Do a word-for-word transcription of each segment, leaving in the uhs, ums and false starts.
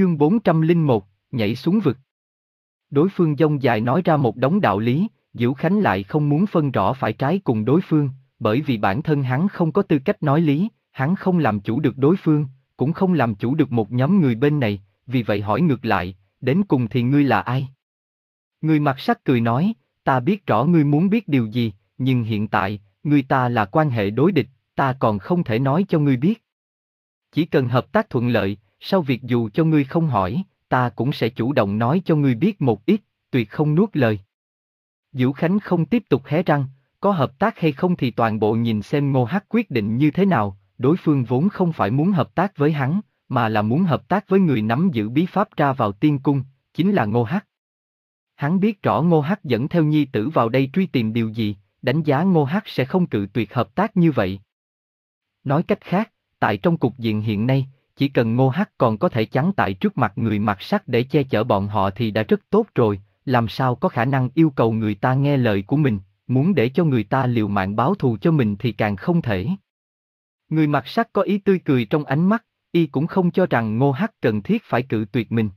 Chương bốn trăm lẻ một, nhảy xuống vực. Đối phương dông dài nói ra một đống đạo lý, Diễu Khánh lại không muốn phân rõ phải trái cùng đối phương, bởi vì bản thân hắn không có tư cách nói lý, hắn không làm chủ được đối phương, cũng không làm chủ được một nhóm người bên này, vì vậy hỏi ngược lại, đến cùng thì ngươi là ai? Người mặt sắt cười nói, ta biết rõ ngươi muốn biết điều gì, nhưng hiện tại, ngươi ta là quan hệ đối địch, ta còn không thể nói cho ngươi biết. Chỉ cần hợp tác thuận lợi, sau việc dù cho ngươi không hỏi, ta cũng sẽ chủ động nói cho ngươi biết một ít, tuyệt không nuốt lời. Diễu Khánh không tiếp tục hé răng, có hợp tác hay không thì toàn bộ nhìn xem Ngô Hắc quyết định như thế nào, đối phương vốn không phải muốn hợp tác với hắn, mà là muốn hợp tác với người nắm giữ bí pháp ra vào tiên cung, chính là Ngô Hắc. Hắn biết rõ Ngô Hắc dẫn theo nhi tử vào đây truy tìm điều gì, đánh giá Ngô Hắc sẽ không cự tuyệt hợp tác như vậy. Nói cách khác, tại trong cục diện hiện nay, chỉ cần Ngô Hắc còn có thể chắn tại trước mặt người mặt sắt để che chở bọn họ thì đã rất tốt rồi, làm sao có khả năng yêu cầu người ta nghe lời của mình, muốn để cho người ta liều mạng báo thù cho mình thì càng không thể. Người mặt sắt có ý tươi cười trong ánh mắt, y cũng không cho rằng Ngô Hắc cần thiết phải cự tuyệt mình.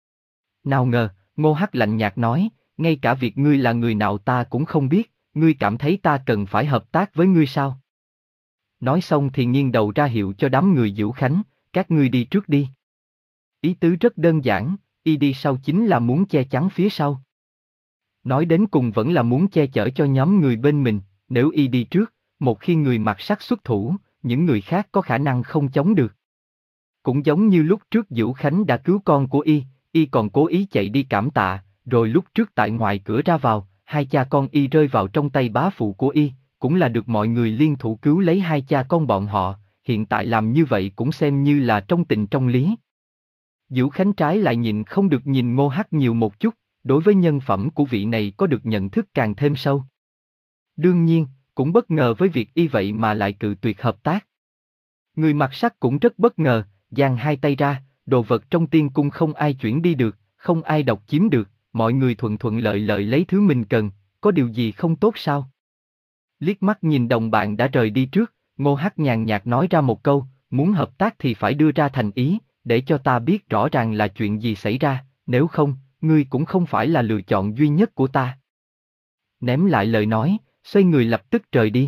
Nào ngờ, Ngô Hắc lạnh nhạt nói, ngay cả việc ngươi là người nào ta cũng không biết, ngươi cảm thấy ta cần phải hợp tác với ngươi sao? Nói xong thì nghiêng đầu ra hiệu cho đám người Diễu Khánh, các ngươi đi trước đi. Ý tứ rất đơn giản, y đi sau chính là muốn che chắn phía sau. Nói đến cùng vẫn là muốn che chở cho nhóm người bên mình, nếu y đi trước, một khi người mặt sắt xuất thủ, những người khác có khả năng không chống được. Cũng giống như lúc trước Diễu Khánh đã cứu con của y, y còn cố ý chạy đi cảm tạ, rồi lúc trước tại ngoài cửa ra vào, hai cha con y rơi vào trong tay bá phụ của y, cũng là được mọi người liên thủ cứu lấy hai cha con bọn họ, hiện tại làm như vậy cũng xem như là trong tình trong lý. Diễu Khánh trái lại nhịn không được nhìn Ngô Hắc nhiều một chút, đối với nhân phẩm của vị này có được nhận thức càng thêm sâu. Đương nhiên, cũng bất ngờ với việc y vậy mà lại cự tuyệt hợp tác. Người mặt sắt cũng rất bất ngờ, giang hai tay ra, đồ vật trong tiên cung không ai chuyển đi được, không ai độc chiếm được, mọi người thuận thuận lợi lợi lấy thứ mình cần, có điều gì không tốt sao? Liếc mắt nhìn đồng bạn đã rời đi trước, Ngô Hắc nhàn nhạt nói ra một câu, muốn hợp tác thì phải đưa ra thành ý, để cho ta biết rõ ràng là chuyện gì xảy ra, nếu không, ngươi cũng không phải là lựa chọn duy nhất của ta. Ném lại lời nói, xoay người lập tức rời đi.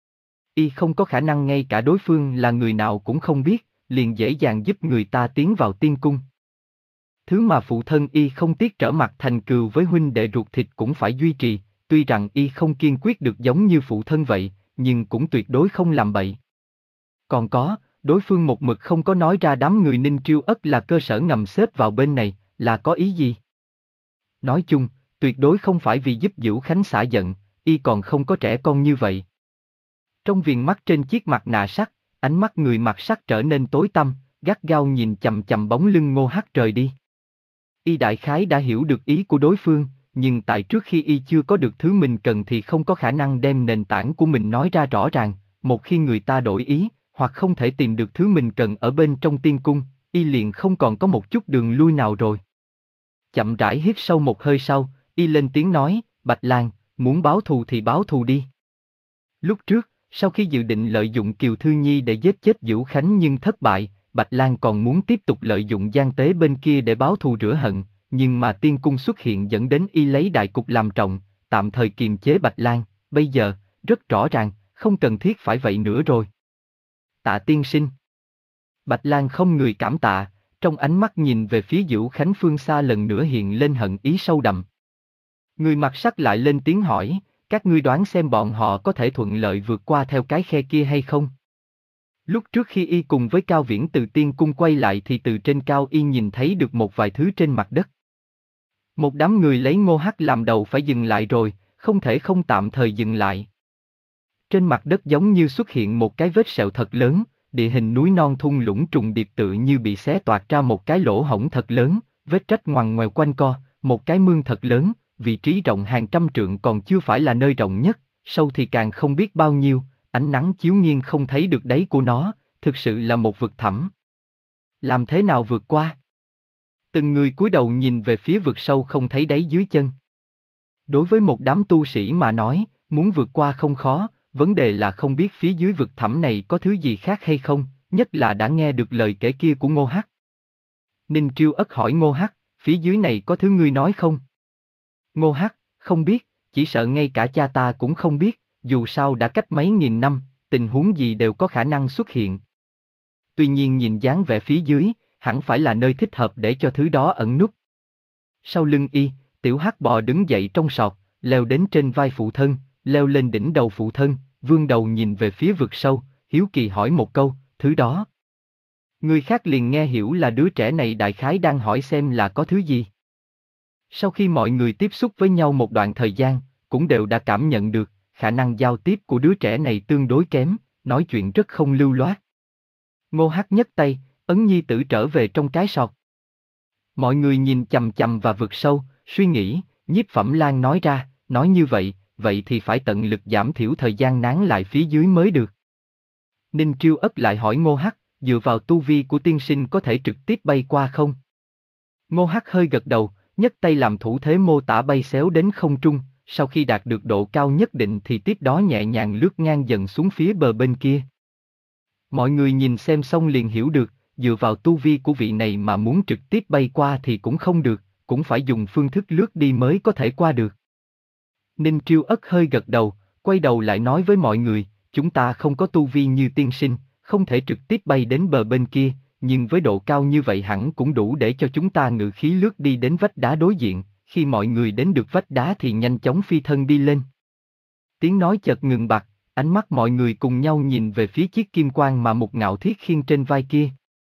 Y không có khả năng ngay cả đối phương là người nào cũng không biết, liền dễ dàng giúp người ta tiến vào tiên cung. Thứ mà phụ thân y không tiếc trở mặt thành cừu với huynh đệ ruột thịt cũng phải duy trì, tuy rằng y không kiên quyết được giống như phụ thân vậy, nhưng cũng tuyệt đối không làm bậy. Còn có, đối phương một mực không có nói ra đám người Ninh Triêu Ất là cơ sở ngầm xếp vào bên này, là có ý gì? Nói chung, tuyệt đối không phải vì giúp Diễu Khánh xả giận, y còn không có trẻ con như vậy. Trong viền mắt trên chiếc mặt nạ sắt, ánh mắt người mặt sắt trở nên tối tăm, gắt gao nhìn chằm chằm bóng lưng Ngô Hắc rời đi. Y đại khái đã hiểu được ý của đối phương, nhưng tại trước khi y chưa có được thứ mình cần thì không có khả năng đem nền tảng của mình nói ra rõ ràng, một khi người ta đổi ý, hoặc không thể tìm được thứ mình cần ở bên trong tiên cung, y liền không còn có một chút đường lui nào rồi. Chậm rãi hít sâu một hơi sau, y lên tiếng nói, Bạch Lang, muốn báo thù thì báo thù đi. Lúc trước, sau khi dự định lợi dụng Kiều Thư Nhi để giết chết Diễu Khánh nhưng thất bại, Bạch Lang còn muốn tiếp tục lợi dụng Giang Tế bên kia để báo thù rửa hận, nhưng mà tiên cung xuất hiện dẫn đến y lấy đại cục làm trọng, tạm thời kiềm chế Bạch Lang, bây giờ, rất rõ ràng, không cần thiết phải vậy nữa rồi. Tạ tiên sinh. Bạch Lang không người cảm tạ, trong ánh mắt nhìn về phía Diễu Khánh phương xa lần nữa hiện lên hận ý sâu đậm. Người mặt sắt lại lên tiếng hỏi, các ngươi đoán xem bọn họ có thể thuận lợi vượt qua theo cái khe kia hay không? Lúc trước khi y cùng với Cao Viễn từ tiên cung quay lại thì từ trên cao y nhìn thấy được một vài thứ trên mặt đất. Một đám người lấy Ngô Hắc làm đầu phải dừng lại rồi, không thể không tạm thời dừng lại. Trên mặt đất giống như xuất hiện một cái vết sẹo thật lớn, địa hình núi non thung lũng trùng điệp tự như bị xé toạc ra một cái lỗ hổng thật lớn, vết rách ngoằn ngoèo quanh co, một cái mương thật lớn, vị trí rộng hàng trăm trượng còn chưa phải là nơi rộng nhất, sâu thì càng không biết bao nhiêu, ánh nắng chiếu nghiêng không thấy được đáy của nó, thực sự là một vực thẳm. Làm thế nào vượt qua? Từng người cúi đầu nhìn về phía vực sâu không thấy đáy dưới chân. Đối với một đám tu sĩ mà nói, muốn vượt qua không khó, vấn đề là không biết phía dưới vực thẳm này có thứ gì khác hay không, nhất là đã nghe được lời kể kia của Ngô Hắc. Ninh Triêu Ất hỏi Ngô Hắc, phía dưới này có thứ ngươi nói không? Ngô Hắc, không biết, chỉ sợ ngay cả cha ta cũng không biết, dù sao đã cách mấy nghìn năm, tình huống gì đều có khả năng xuất hiện. Tuy nhiên nhìn dáng vẻ phía dưới, hẳn phải là nơi thích hợp để cho thứ đó ẩn núp. Sau lưng y, tiểu hắc bò đứng dậy trong sọt, leo đến trên vai phụ thân, leo lên đỉnh đầu phụ thân, vươn đầu nhìn về phía vực sâu, hiếu kỳ hỏi một câu, thứ đó. Người khác liền nghe hiểu là đứa trẻ này đại khái đang hỏi xem là có thứ gì. Sau khi mọi người tiếp xúc với nhau một đoạn thời gian, cũng đều đã cảm nhận được, khả năng giao tiếp của đứa trẻ này tương đối kém, nói chuyện rất không lưu loát. Ngô Hắc nhấc tay, ấn nhi tử trở về trong cái sọt. Mọi người nhìn chằm chằm và vực sâu, suy nghĩ, Nhiếp Phẩm Lan nói ra, nói như vậy, vậy thì phải tận lực giảm thiểu thời gian nán lại phía dưới mới được. Ninh Triêu Ất lại hỏi Ngô Hắc, dựa vào tu vi của tiên sinh có thể trực tiếp bay qua không? Ngô Hắc hơi gật đầu, nhấc tay làm thủ thế mô tả bay xéo đến không trung, sau khi đạt được độ cao nhất định thì tiếp đó nhẹ nhàng lướt ngang dần xuống phía bờ bên kia. Mọi người nhìn xem xong liền hiểu được, dựa vào tu vi của vị này mà muốn trực tiếp bay qua thì cũng không được, cũng phải dùng phương thức lướt đi mới có thể qua được. Ninh Triêu Ất hơi gật đầu, quay đầu lại nói với mọi người, chúng ta không có tu vi như tiên sinh, không thể trực tiếp bay đến bờ bên kia, nhưng với độ cao như vậy hẳn cũng đủ để cho chúng ta ngự khí lướt đi đến vách đá đối diện, khi mọi người đến được vách đá thì nhanh chóng phi thân đi lên. Tiếng nói chợt ngừng bặt, ánh mắt mọi người cùng nhau nhìn về phía chiếc kim quan mà Mục Ngạo Thiết khiêng trên vai kia.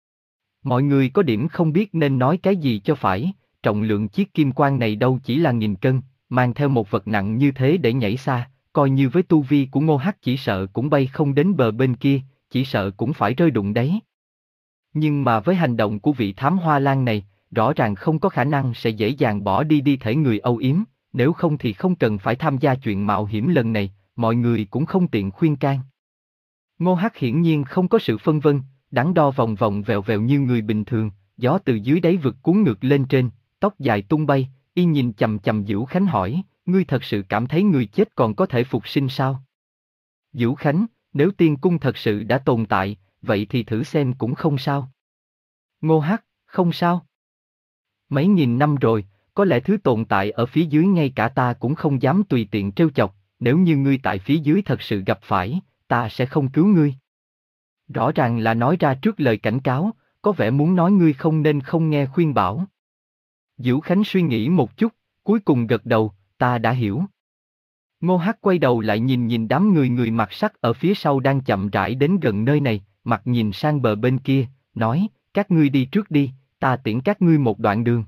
Mọi người có điểm không biết nên nói cái gì cho phải, trọng lượng chiếc kim quan này đâu chỉ là nghìn cân, mang theo một vật nặng như thế để nhảy xa, coi như với tu vi của Ngô Hắc chỉ sợ cũng bay không đến bờ bên kia, chỉ sợ cũng phải rơi đụng đấy. Nhưng mà với hành động của vị thám hoa lan này, rõ ràng không có khả năng sẽ dễ dàng bỏ đi đi thể người âu yếm, nếu không thì không cần phải tham gia chuyện mạo hiểm lần này, mọi người cũng không tiện khuyên can. Ngô Hắc hiển nhiên không có sự phân vân, đắn đo vòng vòng vèo vèo như người bình thường, gió từ dưới đáy vực cuốn ngược lên trên, tóc dài tung bay, y nhìn chằm chằm Dữu Khánh hỏi, ngươi thật sự cảm thấy người chết còn có thể phục sinh sao? Dữu Khánh, nếu tiên cung thật sự đã tồn tại, vậy thì thử xem cũng không sao. Ngô Hắc, không sao. Mấy nghìn năm rồi, có lẽ thứ tồn tại ở phía dưới ngay cả ta cũng không dám tùy tiện trêu chọc, nếu như ngươi tại phía dưới thật sự gặp phải, ta sẽ không cứu ngươi. Rõ ràng là nói ra trước lời cảnh cáo, có vẻ muốn nói ngươi không nên không nghe khuyên bảo. Dữu Khánh suy nghĩ một chút, cuối cùng gật đầu, ta đã hiểu. Ngô Hắc quay đầu lại nhìn nhìn đám người người mặc sắc ở phía sau đang chậm rãi đến gần nơi này, mặt nhìn sang bờ bên kia, nói, các ngươi đi trước đi, ta tiễn các ngươi một đoạn đường.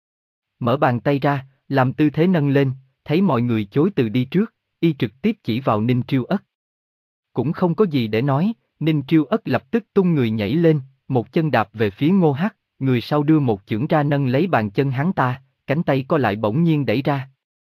Mở bàn tay ra, làm tư thế nâng lên, thấy mọi người chối từ đi trước, y trực tiếp chỉ vào Ninh Triêu Ất. Cũng không có gì để nói, Ninh Triêu Ất lập tức tung người nhảy lên, một chân đạp về phía Ngô Hắc, người sau đưa một chưởng ra nâng lấy bàn chân hắn ta, cánh tay co lại bỗng nhiên đẩy ra.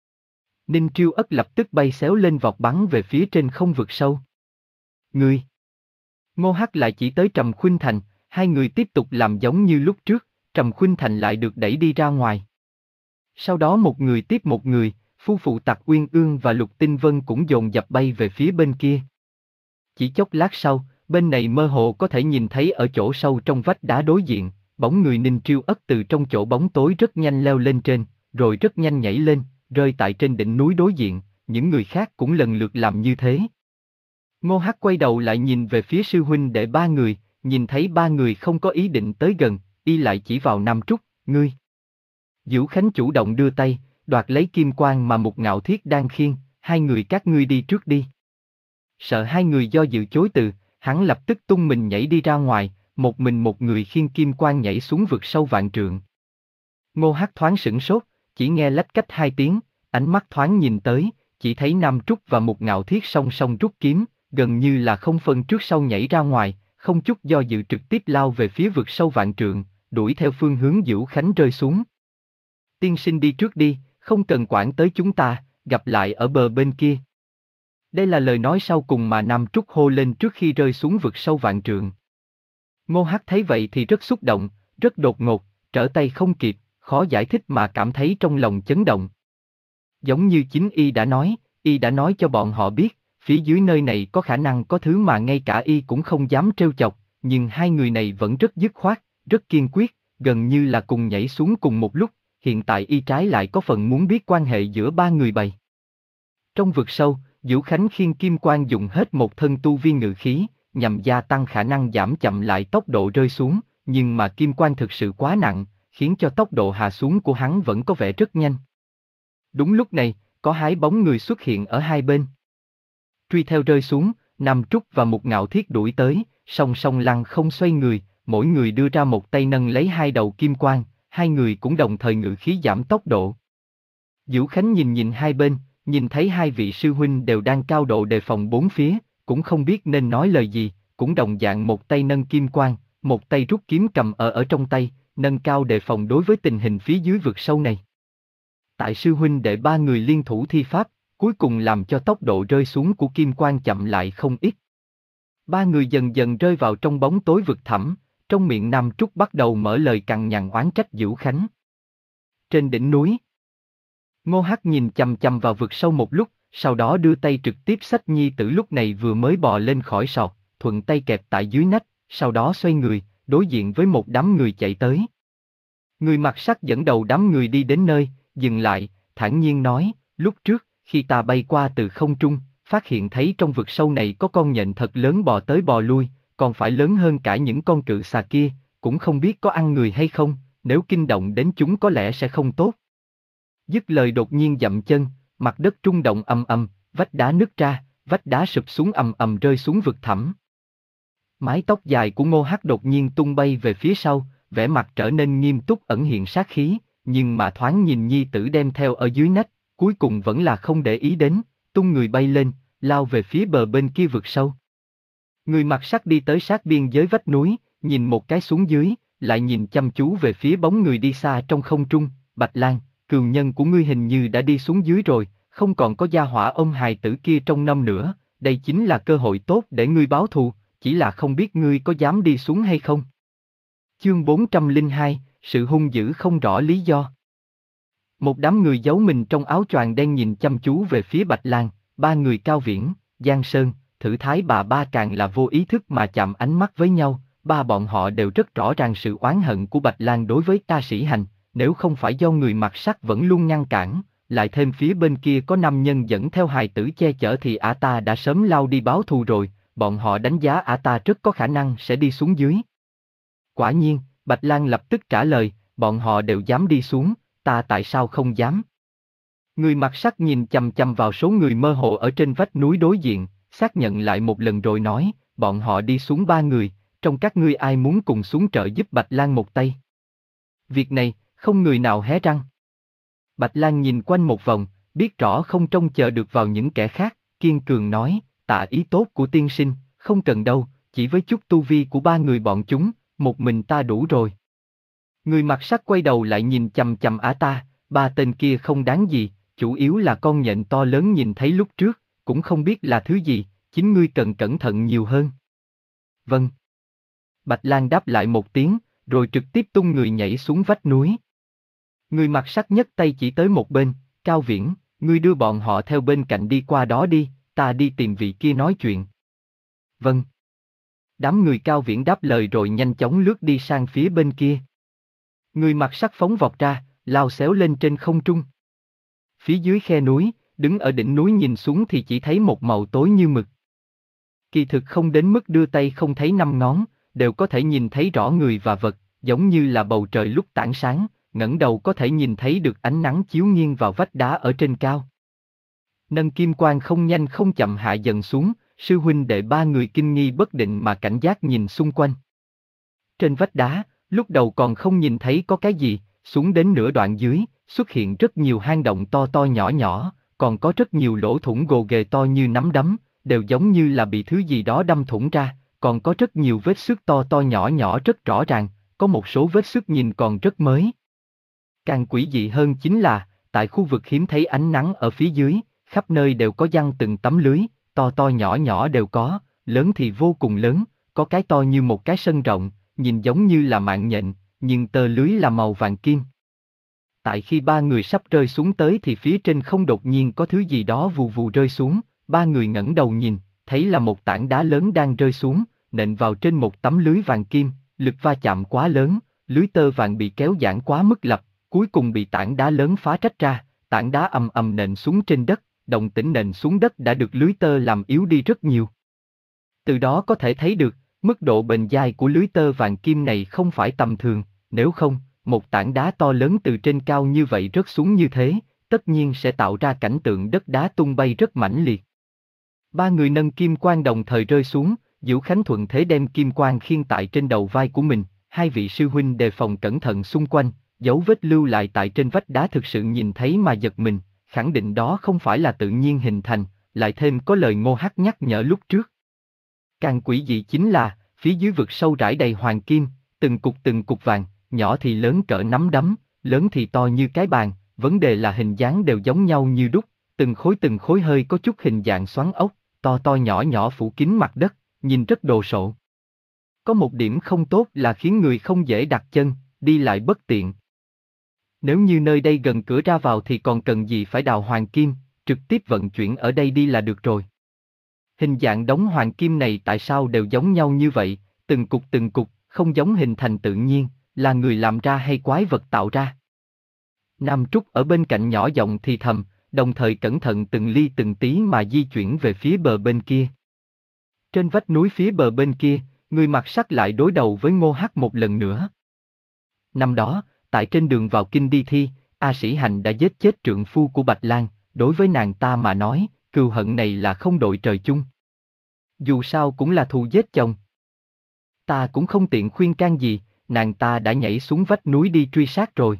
Ninh Triêu Ất lập tức bay xéo lên vọt bắn về phía trên không vực sâu. Ngươi! Ngô Hắc lại chỉ tới Trầm Khuynh Thành, hai người tiếp tục làm giống như lúc trước, Trầm Khuynh Thành lại được đẩy đi ra ngoài. Sau đó một người tiếp một người, phu phụ Tặc Uyên Ương và Lục Tinh Vân cũng dồn dập bay về phía bên kia. Chỉ chốc lát sau, bên này mơ hồ có thể nhìn thấy ở chỗ sâu trong vách đá đối diện, bóng người Ninh Triêu Ất từ trong chỗ bóng tối rất nhanh leo lên trên, rồi rất nhanh nhảy lên, rơi tại trên đỉnh núi đối diện, những người khác cũng lần lượt làm như thế. Ngô Hắc quay đầu lại nhìn về phía sư huynh đệ ba người, nhìn thấy ba người không có ý định tới gần, y lại chỉ vào Nam Trúc, ngươi. Dữu Khánh chủ động đưa tay, đoạt lấy kim quan mà Mục Ngạo Thiết đang khiêng, hai người các ngươi đi trước đi. Sợ hai người do dự chối từ, hắn lập tức tung mình nhảy đi ra ngoài, một mình một người khiêng kim quan nhảy xuống vực sâu vạn trượng. Ngô Hắc thoáng sửng sốt, chỉ nghe lách cách hai tiếng, ánh mắt thoáng nhìn tới, chỉ thấy Nam Trúc và Mục Ngạo Thiết song song rút kiếm, gần như là không phân trước sau nhảy ra ngoài, không chút do dự trực tiếp lao về phía vực sâu vạn trượng, đuổi theo phương hướng Dữu Khánh rơi xuống. Tiên sinh đi trước đi, không cần quản tới chúng ta, gặp lại ở bờ bên kia. Đây là lời nói sau cùng mà Nam Trúc hô lên trước khi rơi xuống vực sâu vạn trượng. Ngô Hắc thấy vậy thì rất xúc động, rất đột ngột, trở tay không kịp, khó giải thích mà cảm thấy trong lòng chấn động. Giống như chính y đã nói, y đã nói cho bọn họ biết, phía dưới nơi này có khả năng có thứ mà ngay cả y cũng không dám trêu chọc, nhưng hai người này vẫn rất dứt khoát, rất kiên quyết, gần như là cùng nhảy xuống cùng một lúc, hiện tại y trái lại có phần muốn biết quan hệ giữa ba người bày. Trong vực sâu, Vũ Khánh khiêng kim quang dùng hết một thân tu vi ngự khí, nhằm gia tăng khả năng giảm chậm lại tốc độ rơi xuống, nhưng mà kim quang thực sự quá nặng, khiến cho tốc độ hạ xuống của hắn vẫn có vẻ rất nhanh. Đúng lúc này, có hai bóng người xuất hiện ở hai bên. Truy theo rơi xuống, Nam Trúc và Mục Ngạo Thiết đuổi tới, song song lăng không xoay người, mỗi người đưa ra một tay nâng lấy hai đầu kim quang, hai người cũng đồng thời ngự khí giảm tốc độ. Vũ Khánh nhìn nhìn hai bên, nhìn thấy hai vị sư huynh đều đang cao độ đề phòng bốn phía, cũng không biết nên nói lời gì, cũng đồng dạng một tay nâng kim quang, một tay rút kiếm cầm ở ở trong tay, nâng cao đề phòng đối với tình hình phía dưới vực sâu này. Tại sư huynh đệ ba người liên thủ thi pháp, cuối cùng làm cho tốc độ rơi xuống của kim quang chậm lại không ít. Ba người dần dần rơi vào trong bóng tối vực thẳm, trong miệng Nam Trúc bắt đầu mở lời cằn nhằn oán trách Vũ Khánh. Trên đỉnh núi, Ngô Hắc nhìn chằm chằm vào vực sâu một lúc, sau đó đưa tay trực tiếp xách nhi tử lúc này vừa mới bò lên khỏi sọt, thuận tay kẹp tại dưới nách, sau đó xoay người, đối diện với một đám người chạy tới. Người mặc sắt dẫn đầu đám người đi đến nơi, dừng lại, thản nhiên nói, lúc trước, khi ta bay qua từ không trung, phát hiện thấy trong vực sâu này có con nhện thật lớn bò tới bò lui, còn phải lớn hơn cả những con cự xà kia, cũng không biết có ăn người hay không, nếu kinh động đến chúng có lẽ sẽ không tốt. Dứt lời đột nhiên dậm chân, mặt đất rung động ầm ầm, vách đá nứt ra, vách đá sụp xuống ầm ầm rơi xuống vực thẳm. Mái tóc dài của Ngô Hắc đột nhiên tung bay về phía sau, vẻ mặt trở nên nghiêm túc ẩn hiện sát khí, nhưng mà thoáng nhìn nhi tử đem theo ở dưới nách, cuối cùng vẫn là không để ý đến, tung người bay lên, lao về phía bờ bên kia vực sâu. Người mặc sắt đi tới sát biên giới vách núi, nhìn một cái xuống dưới, lại nhìn chăm chú về phía bóng người đi xa trong không trung, Bạch Lang, cừu nhân của ngươi hình như đã đi xuống dưới rồi, không còn có gia hỏa ông hài tử kia trong năm nữa, đây chính là cơ hội tốt để ngươi báo thù, chỉ là không biết ngươi có dám đi xuống hay không. Chương bốn trăm lẻ hai, sự hung dữ không rõ lý do. Một đám người giấu mình trong áo choàng đen nhìn chăm chú về phía Bạch Lang, ba người Cao Viễn, Giang Sơn, Thử Thái bà ba càng là vô ý thức mà chạm ánh mắt với nhau, ba bọn họ đều rất rõ ràng sự oán hận của Bạch Lang đối với Ta Sĩ Hành, nếu không phải do người mặc sắt vẫn luôn ngăn cản, lại thêm phía bên kia có nam nhân dẫn theo hài tử che chở thì ả ta đã sớm lao đi báo thù rồi, bọn họ đánh giá ả ta rất có khả năng sẽ đi xuống dưới. Quả nhiên, Bạch Lang lập tức trả lời, bọn họ đều dám đi xuống, ta tại sao không dám? Người mặc sắt nhìn chằm chằm vào số người mơ hồ ở trên vách núi đối diện, xác nhận lại một lần rồi nói, bọn họ đi xuống ba người, trong các ngươi ai muốn cùng xuống trợ giúp Bạch Lang một tay? Việc này, không người nào hé răng. Bạch Lang nhìn quanh một vòng, biết rõ không trông chờ được vào những kẻ khác, kiên cường nói, tạ ý tốt của tiên sinh, không cần đâu, chỉ với chút tu vi của ba người bọn chúng, một mình ta đủ rồi. Người mặc sắt quay đầu lại nhìn chằm chằm ả ta, ba tên kia không đáng gì, chủ yếu là con nhện to lớn nhìn thấy lúc trước, cũng không biết là thứ gì, chính ngươi cần cẩn thận nhiều hơn. Vâng. Bạch Lang đáp lại một tiếng, rồi trực tiếp tung người nhảy xuống vách núi. Người mặc sắt nhấc tay chỉ tới một bên, Cao Viễn, ngươi đưa bọn họ theo bên cạnh đi qua đó đi, ta đi tìm vị kia nói chuyện. Vâng. Đám người Cao Viễn đáp lời rồi nhanh chóng lướt đi sang phía bên kia. Người mặc sắt phóng vọt ra, lao xéo lên trên không trung. Phía dưới khe núi, đứng ở đỉnh núi nhìn xuống thì chỉ thấy một màu tối như mực. Kỳ thực không đến mức đưa tay không thấy năm ngón, đều có thể nhìn thấy rõ người và vật, giống như là bầu trời lúc tảng sáng, ngẩng đầu có thể nhìn thấy được ánh nắng chiếu nghiêng vào vách đá ở trên cao. Nâng kim quang không nhanh không chậm hạ dần xuống, sư huynh đệ ba người kinh nghi bất định mà cảnh giác nhìn xung quanh. Trên vách đá, lúc đầu còn không nhìn thấy có cái gì, xuống đến nửa đoạn dưới, xuất hiện rất nhiều hang động to to nhỏ nhỏ, còn có rất nhiều lỗ thủng gồ ghề to như nắm đấm, đều giống như là bị thứ gì đó đâm thủng ra, còn có rất nhiều vết xước to to nhỏ nhỏ rất rõ ràng, có một số vết xước nhìn còn rất mới. Càng quỷ dị hơn chính là, tại khu vực hiếm thấy ánh nắng ở phía dưới, khắp nơi đều có giăng từng tấm lưới, to to nhỏ nhỏ đều có, lớn thì vô cùng lớn, có cái to như một cái sân rộng, nhìn giống như là mạng nhện, nhưng tơ lưới là màu vàng kim. Tại khi ba người sắp rơi xuống tới thì phía trên không đột nhiên có thứ gì đó vù vù rơi xuống, ba người ngẩng đầu nhìn, thấy là một tảng đá lớn đang rơi xuống, nện vào trên một tấm lưới vàng kim, lực va chạm quá lớn, lưới tơ vàng bị kéo giãn quá mức lập, cuối cùng bị tảng đá lớn phá rách ra, tảng đá ầm ầm nện xuống trên đất, động tĩnh nện xuống đất đã được lưới tơ làm yếu đi rất nhiều. Từ đó có thể thấy được, mức độ bền dai của lưới tơ vàng kim này không phải tầm thường, nếu không, một tảng đá to lớn từ trên cao như vậy rớt xuống như thế, tất nhiên sẽ tạo ra cảnh tượng đất đá tung bay rất mãnh liệt. Ba người nâng kim quan đồng thời rơi xuống, Diễu Khánh thuận thế đem kim quan khiêng tại trên đầu vai của mình, hai vị sư huynh đề phòng cẩn thận xung quanh, dấu vết lưu lại tại trên vách đá thực sự nhìn thấy mà giật mình, khẳng định đó không phải là tự nhiên hình thành, lại thêm có lời Ngô Hắc nhắc nhở lúc trước. Càng quỷ dị chính là, phía dưới vực sâu rải đầy hoàng kim, từng cục từng cục vàng, nhỏ thì lớn cỡ nắm đấm, lớn thì to như cái bàn, vấn đề là hình dáng đều giống nhau như đúc, từng khối từng khối hơi có chút hình dạng xoắn ốc, to to nhỏ nhỏ phủ kín mặt đất, nhìn rất đồ sộ. Có một điểm không tốt là khiến người không dễ đặt chân, đi lại bất tiện. Nếu như nơi đây gần cửa ra vào thì còn cần gì phải đào hoàng kim, trực tiếp vận chuyển ở đây đi là được rồi. Hình dạng đống hoàng kim này tại sao đều giống nhau như vậy, từng cục từng cục, không giống hình thành tự nhiên, là người làm ra hay quái vật tạo ra? Nam Trúc ở bên cạnh nhỏ giọng thì thầm, đồng thời cẩn thận từng ly từng tí mà di chuyển về phía bờ bên kia. Trên vách núi phía bờ bên kia, người mặc sắc lại đối đầu với Ngô Hắc một lần nữa. Năm đó, tại trên đường vào kinh đi thi, A Sĩ Hành đã giết chết trượng phu của Bạch Lang, đối với nàng ta mà nói, cừu hận này là không đội trời chung. Dù sao cũng là thù giết chồng. Ta cũng không tiện khuyên can gì, nàng ta đã nhảy xuống vách núi đi truy sát rồi.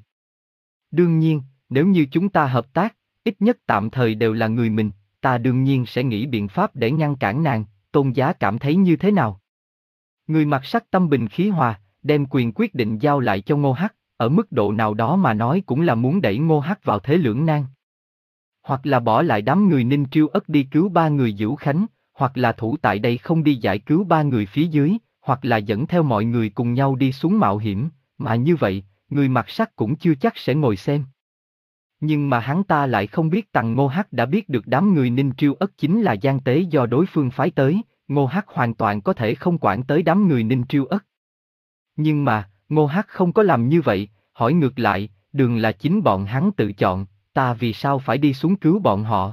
Đương nhiên, nếu như chúng ta hợp tác, ít nhất tạm thời đều là người mình, ta đương nhiên sẽ nghĩ biện pháp để ngăn cản nàng, Tôn Giá cảm thấy như thế nào? Người mặc sắc tâm bình khí hòa, đem quyền quyết định giao lại cho Ngô Hắc, ở mức độ nào đó mà nói cũng là muốn đẩy Ngô Hắc vào thế lưỡng nan. Hoặc là bỏ lại đám người Ninh Triêu Ất đi cứu ba người Diễu Khánh, hoặc là thủ tại đây không đi giải cứu ba người phía dưới, hoặc là dẫn theo mọi người cùng nhau đi xuống mạo hiểm, mà như vậy, người mặc sắc cũng chưa chắc sẽ ngồi xem. Nhưng mà hắn ta lại không biết rằng Ngô Hắc đã biết được đám người Ninh Triêu Ất chính là gian tế do đối phương phái tới, Ngô Hắc hoàn toàn có thể không quản tới đám người Ninh Triêu Ất. Nhưng mà, Ngô Hắc không có làm như vậy, hỏi ngược lại, đường là chính bọn hắn tự chọn, ta vì sao phải đi xuống cứu bọn họ?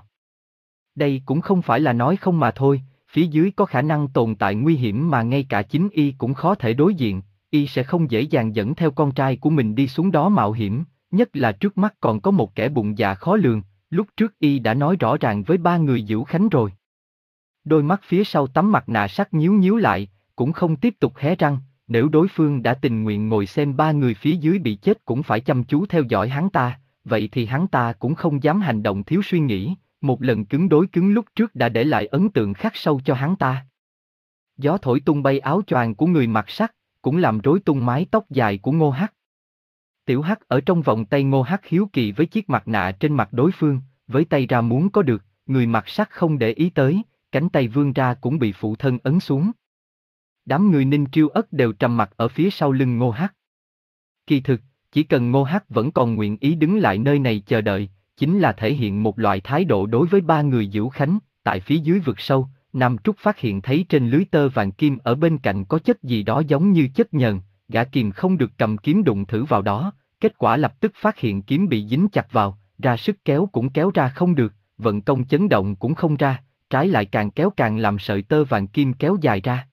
Đây cũng không phải là nói không mà thôi, phía dưới có khả năng tồn tại nguy hiểm mà ngay cả chính y cũng khó thể đối diện, y sẽ không dễ dàng dẫn theo con trai của mình đi xuống đó mạo hiểm, nhất là trước mắt còn có một kẻ bụng dạ khó lường, lúc trước y đã nói rõ ràng với ba người Diễu Khánh rồi. Đôi mắt phía sau tấm mặt nạ sắt nhíu nhíu lại, cũng không tiếp tục hé răng, nếu đối phương đã tình nguyện ngồi xem ba người phía dưới bị chết cũng phải chăm chú theo dõi hắn ta, vậy thì hắn ta cũng không dám hành động thiếu suy nghĩ, một lần cứng đối cứng lúc trước đã để lại ấn tượng khắc sâu cho hắn ta. Gió thổi tung bay áo choàng của người mặc sắt, cũng làm rối tung mái tóc dài của Ngô Hắc. Tiểu Hắc ở trong vòng tay Ngô Hắc hiếu kỳ với chiếc mặt nạ trên mặt đối phương, với tay ra muốn có được, người mặc sắt không để ý tới, cánh tay vươn ra cũng bị phụ thân ấn xuống. Đám người Ninh Triêu Ất đều trầm mặc ở phía sau lưng Ngô Hắc. Kỳ thực, chỉ cần Ngô Hắc vẫn còn nguyện ý đứng lại nơi này chờ đợi, chính là thể hiện một loại thái độ đối với ba người Diễu Khánh. Tại phía dưới vực sâu, Nam Trúc phát hiện thấy trên lưới tơ vàng kim ở bên cạnh có chất gì đó giống như chất nhờn, gã kìm không được cầm kiếm đụng thử vào đó, kết quả lập tức phát hiện kiếm bị dính chặt vào, ra sức kéo cũng kéo ra không được, vận công chấn động cũng không ra, trái lại càng kéo càng làm sợi tơ vàng kim kéo dài ra.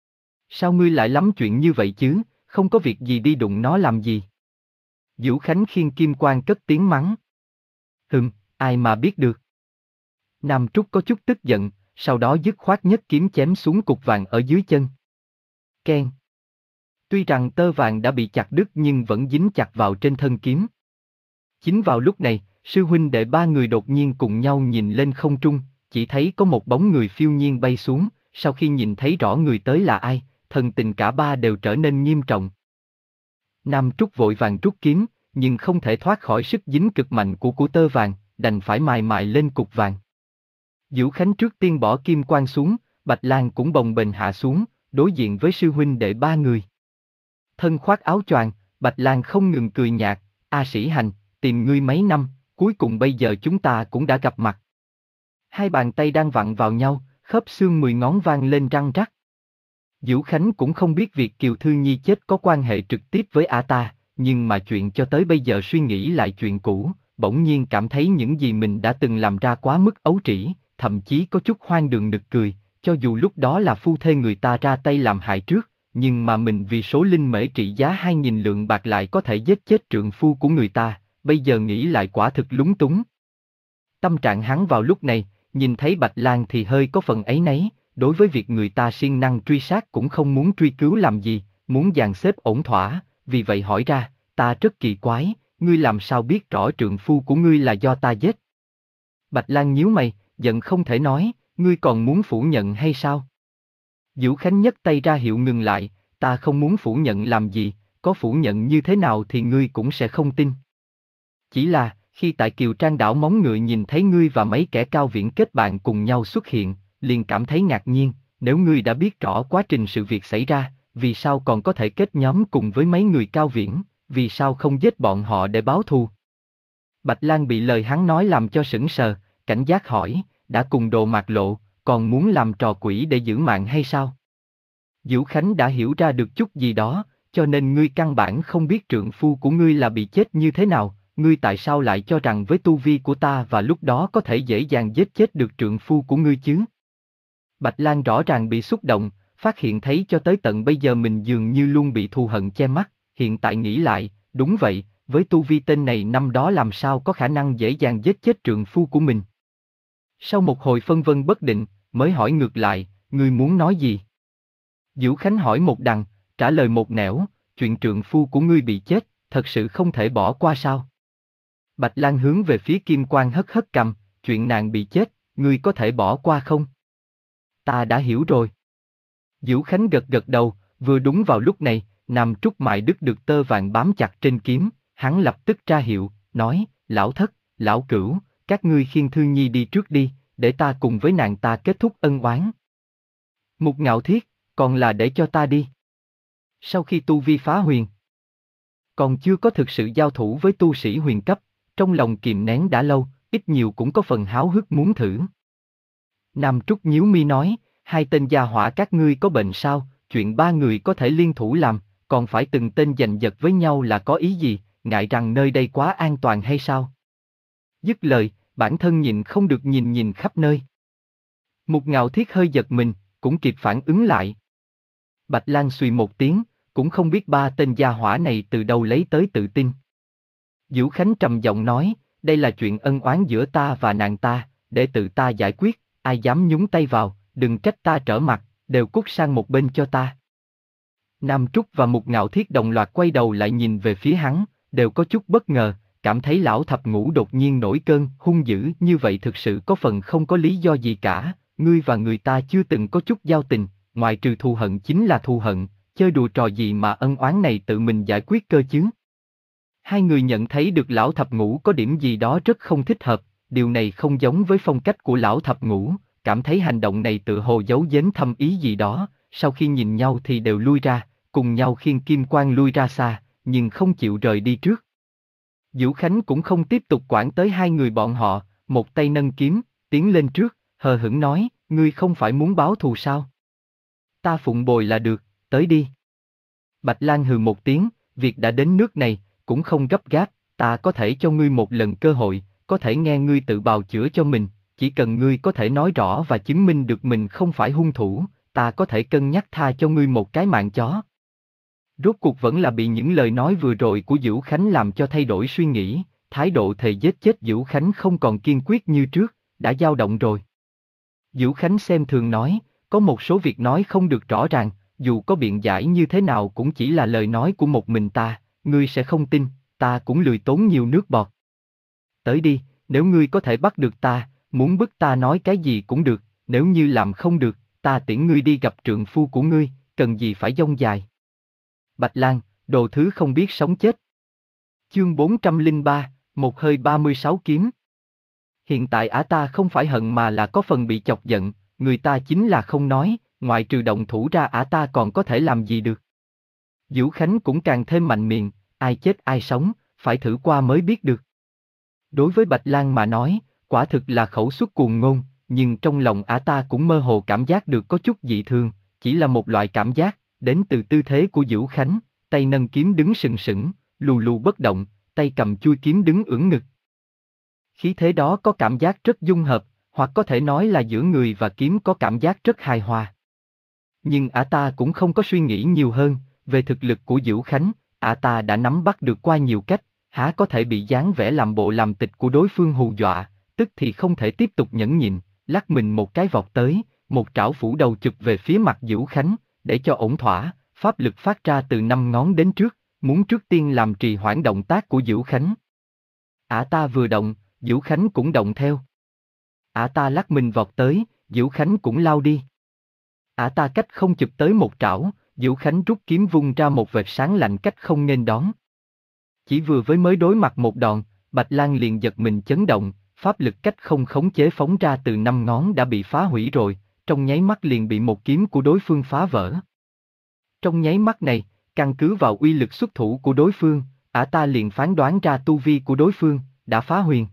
Sao ngươi lại lắm chuyện như vậy chứ, không có việc gì đi đụng nó làm gì? Diễu Khánh khiêng kim quan cất tiếng mắng. Hừm, ai mà biết được. Nam Trúc có chút tức giận, sau đó dứt khoát nhất kiếm chém xuống cục vàng ở dưới chân. Keng. Tuy rằng tơ vàng đã bị chặt đứt nhưng vẫn dính chặt vào trên thân kiếm. Chính vào lúc này, sư huynh đệ ba người đột nhiên cùng nhau nhìn lên không trung, chỉ thấy có một bóng người phiêu nhiên bay xuống, sau khi nhìn thấy rõ người tới là ai, thần tình cả ba đều trở nên nghiêm trọng. Nam Trúc vội vàng rút kiếm, nhưng không thể thoát khỏi sức dính cực mạnh của của tơ vàng, đành phải mài mài lên cục vàng. Diễu Khánh trước tiên bỏ kim quan xuống, Bạch Lang cũng bồng bềnh hạ xuống, đối diện với sư huynh đệ ba người. Thân khoác áo choàng, Bạch Lang không ngừng cười nhạt, A Sĩ Hành, tìm ngươi mấy năm, cuối cùng bây giờ chúng ta cũng đã gặp mặt. Hai bàn tay đang vặn vào nhau, khớp xương mười ngón vang lên răng rắc. Diễu Khánh cũng không biết việc Kiều Thư Nhi chết có quan hệ trực tiếp với ả ta, nhưng mà chuyện cho tới bây giờ suy nghĩ lại chuyện cũ, bỗng nhiên cảm thấy những gì mình đã từng làm ra quá mức ấu trĩ, thậm chí có chút hoang đường nực cười, cho dù lúc đó là phu thê người ta ra tay làm hại trước, nhưng mà mình vì số linh mễ trị giá hai nghìn lượng bạc lại có thể giết chết trượng phu của người ta, bây giờ nghĩ lại quả thực lúng túng. Tâm trạng hắn vào lúc này, nhìn thấy Bạch Lang thì hơi có phần áy náy, đối với việc người ta siêng năng truy sát cũng không muốn truy cứu làm gì, muốn dàn xếp ổn thỏa, vì vậy hỏi ra, ta rất kỳ quái, ngươi làm sao biết rõ trượng phu của ngươi là do ta giết? Bạch Lang nhíu mày, giận không thể nói, ngươi còn muốn phủ nhận hay sao? Diễu Khánh nhấc tay ra hiệu ngừng lại, ta không muốn phủ nhận làm gì, có phủ nhận như thế nào thì ngươi cũng sẽ không tin. Chỉ là, khi tại Kiều Trang đảo móng ngựa nhìn thấy ngươi và mấy kẻ cao viễn kết bạn cùng nhau xuất hiện, liền cảm thấy ngạc nhiên, nếu ngươi đã biết rõ quá trình sự việc xảy ra, vì sao còn có thể kết nhóm cùng với mấy người cao viễn, vì sao không giết bọn họ để báo thù? Bạch Lang bị lời hắn nói làm cho sững sờ, cảnh giác hỏi, đã cùng Đồ Mạc Lộ, còn muốn làm trò quỷ để giữ mạng hay sao? Diễu Khánh đã hiểu ra được chút gì đó, cho nên ngươi căn bản không biết trượng phu của ngươi là bị chết như thế nào, ngươi tại sao lại cho rằng với tu vi của ta và lúc đó có thể dễ dàng giết chết được trượng phu của ngươi chứ? Bạch Lang rõ ràng bị xúc động, phát hiện thấy cho tới tận bây giờ mình dường như luôn bị thù hận che mắt, hiện tại nghĩ lại, đúng vậy, với tu vi tên này năm đó làm sao có khả năng dễ dàng giết chết trượng phu của mình. Sau một hồi phân vân bất định, mới hỏi ngược lại, ngươi muốn nói gì? Diễu Khánh hỏi một đằng, trả lời một nẻo, chuyện trượng phu của ngươi bị chết, thật sự không thể bỏ qua sao? Bạch Lang hướng về phía Kim Quang hất hất cằm, chuyện nàng bị chết, ngươi có thể bỏ qua không? Ta đã hiểu rồi. Diễu Khánh gật gật đầu, vừa đúng vào lúc này, Nam Trúc Mại Đức được tơ vàng bám chặt trên kiếm, hắn lập tức ra hiệu, nói, lão thất, lão cửu, các ngươi khiêng Thư Nhi đi trước đi, để ta cùng với nàng ta kết thúc ân oán. Mục Ngạo Thiết, còn là để cho ta đi. Sau khi tu vi phá huyền, còn chưa có thực sự giao thủ với tu sĩ huyền cấp, trong lòng kìm nén đã lâu, ít nhiều cũng có phần háo hức muốn thử. Nam Trúc nhíu mi nói, hai tên gia hỏa các ngươi có bệnh sao, chuyện ba người có thể liên thủ làm, còn phải từng tên giành giật với nhau là có ý gì, ngại rằng nơi đây quá an toàn hay sao? Dứt lời, bản thân nhìn không được nhìn nhìn khắp nơi. Mục Ngạo Thiết hơi giật mình, cũng kịp phản ứng lại. Bạch Lang suy một tiếng, cũng không biết ba tên gia hỏa này từ đâu lấy tới tự tin. Diễu Khánh trầm giọng nói, đây là chuyện ân oán giữa ta và nàng ta, để tự ta giải quyết, ai dám nhúng tay vào, đừng trách ta trở mặt, đều cút sang một bên cho ta. Nam Trúc và Mục Ngạo Thiết đồng loạt quay đầu lại nhìn về phía hắn, đều có chút bất ngờ, cảm thấy lão thập ngũ đột nhiên nổi cơn hung dữ như vậy thực sự có phần không có lý do gì cả, ngươi và người ta chưa từng có chút giao tình, ngoài trừ thù hận chính là thù hận, chơi đùa trò gì mà ân oán này tự mình giải quyết cơ chứ. Hai người nhận thấy được lão thập ngũ có điểm gì đó rất không thích hợp, điều này không giống với phong cách của lão thập ngũ, cảm thấy hành động này tự hồ giấu giếm thâm ý gì đó, sau khi nhìn nhau thì đều lui ra, cùng nhau khiêng Kim Quang lui ra xa, nhưng không chịu rời đi trước. Diễu Khánh cũng không tiếp tục quản tới hai người bọn họ, một tay nâng kiếm, tiến lên trước, hờ hững nói, ngươi không phải muốn báo thù sao? Ta phụng bồi là được, tới đi. Bạch Lang hừ một tiếng, việc đã đến nước này, cũng không gấp gáp, ta có thể cho ngươi một lần cơ hội, có thể nghe ngươi tự bào chữa cho mình, chỉ cần ngươi có thể nói rõ và chứng minh được mình không phải hung thủ, ta có thể cân nhắc tha cho ngươi một cái mạng chó. Rốt cuộc vẫn là bị những lời nói vừa rồi của Diễu Khánh làm cho thay đổi suy nghĩ, thái độ thề giết chết Diễu Khánh không còn kiên quyết như trước, đã dao động rồi. Diễu Khánh xem thường nói, có một số việc nói không được rõ ràng, dù có biện giải như thế nào cũng chỉ là lời nói của một mình ta, ngươi sẽ không tin, ta cũng lười tốn nhiều nước bọt. Tới đi, nếu ngươi có thể bắt được ta, muốn bức ta nói cái gì cũng được, nếu như làm không được, ta tiễn ngươi đi gặp trượng phu của ngươi, cần gì phải dông dài. Bạch Lang, đồ thứ không biết sống chết. Chương bốn trăm lẻ ba, một hơi ba mươi sáu kiếm. Hiện tại ả ta không phải hận mà là có phần bị chọc giận, người ta chính là không nói, ngoại trừ động thủ ra ả ta còn có thể làm gì được. Diễu Khánh cũng càng thêm mạnh miệng, ai chết ai sống, phải thử qua mới biết được. Đối với Bạch Lang mà nói, quả thực là khẩu suất cuồng ngôn, nhưng trong lòng ả ta cũng mơ hồ cảm giác được có chút dị thường, chỉ là một loại cảm giác, đến từ tư thế của Dữu Khánh, tay nâng kiếm đứng sừng sững, lù lù bất động, tay cầm chuôi kiếm đứng ưỡn ngực. Khí thế đó có cảm giác rất dung hợp, hoặc có thể nói là giữa người và kiếm có cảm giác rất hài hòa. Nhưng ả ta cũng không có suy nghĩ nhiều hơn, về thực lực của Dữu Khánh, ả ta đã nắm bắt được qua nhiều cách, há có thể bị dáng vẻ làm bộ làm tịch của đối phương hù dọa, tức thì không thể tiếp tục nhẫn nhịn, lắc mình một cái vọt tới, một trảo phủ đầu chụp về phía mặt Dữu Khánh, để cho ổn thỏa, pháp lực phát ra từ năm ngón đến trước, muốn trước tiên làm trì hoãn động tác của Dữu Khánh. Ả ta vừa động, Dữu Khánh cũng động theo. Ả ta lắc mình vọt tới, Dữu Khánh cũng lao đi. Ả ta cách không chụp tới một trảo, Dữu Khánh rút kiếm vung ra một vệt sáng lạnh cách không nghênh đón. Chỉ vừa với mới đối mặt một đòn, Bạch Lang liền giật mình chấn động, pháp lực cách không khống chế phóng ra từ năm ngón đã bị phá hủy rồi, trong nháy mắt liền bị một kiếm của đối phương phá vỡ. Trong nháy mắt này, căn cứ vào uy lực xuất thủ của đối phương, ả ta liền phán đoán ra tu vi của đối phương, đã phá huyền.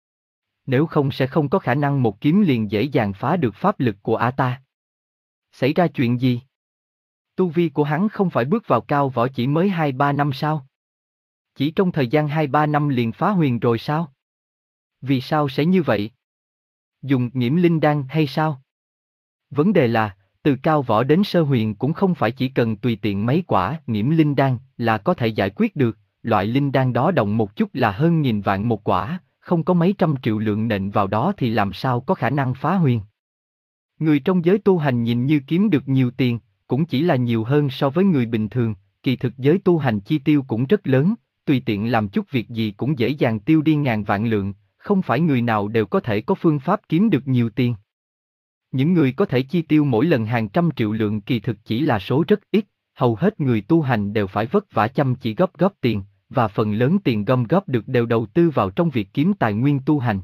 Nếu không sẽ không có khả năng một kiếm liền dễ dàng phá được pháp lực của ả ta. Xảy ra chuyện gì? Tu vi của hắn không phải bước vào cao võ chỉ mới hai ba năm sao? Chỉ trong thời gian hai ba năm liền phá huyền rồi sao? Vì sao sẽ như vậy? Dùng nghiễm linh đan hay sao? Vấn đề là, từ cao võ đến sơ huyền cũng không phải chỉ cần tùy tiện mấy quả nghiễm linh đan là có thể giải quyết được, loại linh đan đó động một chút là hơn nghìn vạn một quả, không có mấy trăm triệu lượng nện vào đó thì làm sao có khả năng phá huyền. Người trong giới tu hành nhìn như kiếm được nhiều tiền, cũng chỉ là nhiều hơn so với người bình thường, kỳ thực giới tu hành chi tiêu cũng rất lớn, tùy tiện làm chút việc gì cũng dễ dàng tiêu đi ngàn vạn lượng, không phải người nào đều có thể có phương pháp kiếm được nhiều tiền. Những người có thể chi tiêu mỗi lần hàng trăm triệu lượng kỳ thực chỉ là số rất ít, hầu hết người tu hành đều phải vất vả chăm chỉ góp góp tiền, và phần lớn tiền gom góp được đều đầu tư vào trong việc kiếm tài nguyên tu hành.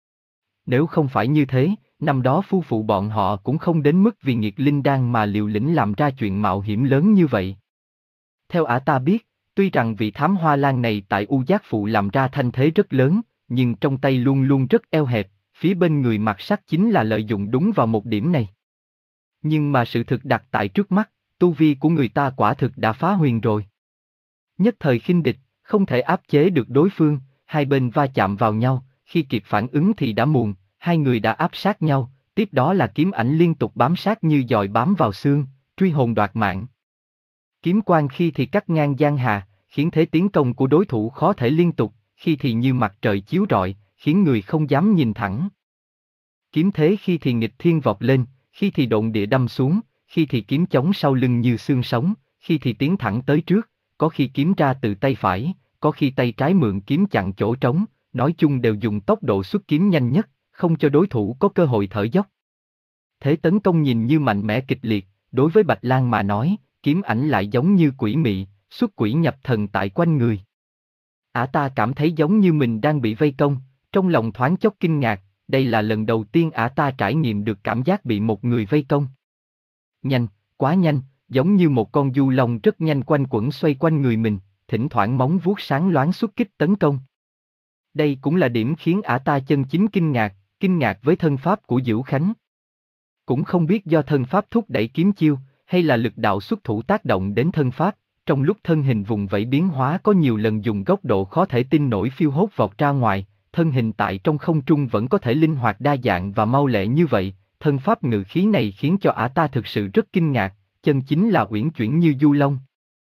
Nếu không phải như thế, năm đó phu phụ bọn họ cũng không đến mức vì nghiệt linh đan mà liều lĩnh làm ra chuyện mạo hiểm lớn như vậy. Theo ả ta biết, tuy rằng vị thám hoa lan này tại U Giác Phụ làm ra thanh thế rất lớn, nhưng trong tay luôn luôn rất eo hẹp, phía bên người mặt sắt chính là lợi dụng đúng vào một điểm này. Nhưng mà sự thực đặt tại trước mắt, tu vi của người ta quả thực đã phá huyền rồi. Nhất thời khinh địch, không thể áp chế được đối phương, hai bên va chạm vào nhau, khi kịp phản ứng thì đã muộn, hai người đã áp sát nhau, tiếp đó là kiếm ảnh liên tục bám sát như dòi bám vào xương, truy hồn đoạt mạng. Kiếm quang khi thì cắt ngang giang hà, khiến thế tiến công của đối thủ khó thể liên tục, khi thì như mặt trời chiếu rọi, khiến người không dám nhìn thẳng. Kiếm thế khi thì nghịch thiên vọt lên, khi thì độn địa đâm xuống, khi thì kiếm chống sau lưng như xương sống, khi thì tiến thẳng tới trước, có khi kiếm ra từ tay phải, có khi tay trái mượn kiếm chặn chỗ trống, nói chung đều dùng tốc độ xuất kiếm nhanh nhất, không cho đối thủ có cơ hội thở dốc. Thế tấn công nhìn như mạnh mẽ kịch liệt, đối với Bạch Lang mà nói, kiếm ảnh lại giống như quỷ mị, xuất quỷ nhập thần tại quanh người. Ả ta cảm thấy giống như mình đang bị vây công, trong lòng thoáng chốc kinh ngạc, đây là lần đầu tiên ả ta trải nghiệm được cảm giác bị một người vây công. Nhanh, quá nhanh, giống như một con du long rất nhanh quanh quẩn xoay quanh người mình, thỉnh thoảng móng vuốt sáng loáng xuất kích tấn công. Đây cũng là điểm khiến ả ta chân chính kinh ngạc, kinh ngạc với thân pháp của Dữu Khánh. Cũng không biết do thân pháp thúc đẩy kiếm chiêu, hay là lực đạo xuất thủ tác động đến thân pháp, trong lúc thân hình vùng vẫy biến hóa có nhiều lần dùng góc độ khó thể tin nổi phiêu hốt vọt ra ngoài, thân hình tại trong không trung vẫn có thể linh hoạt đa dạng và mau lẹ như vậy, thân pháp ngự khí này khiến cho ả ta thực sự rất kinh ngạc, chân chính là uyển chuyển như du long.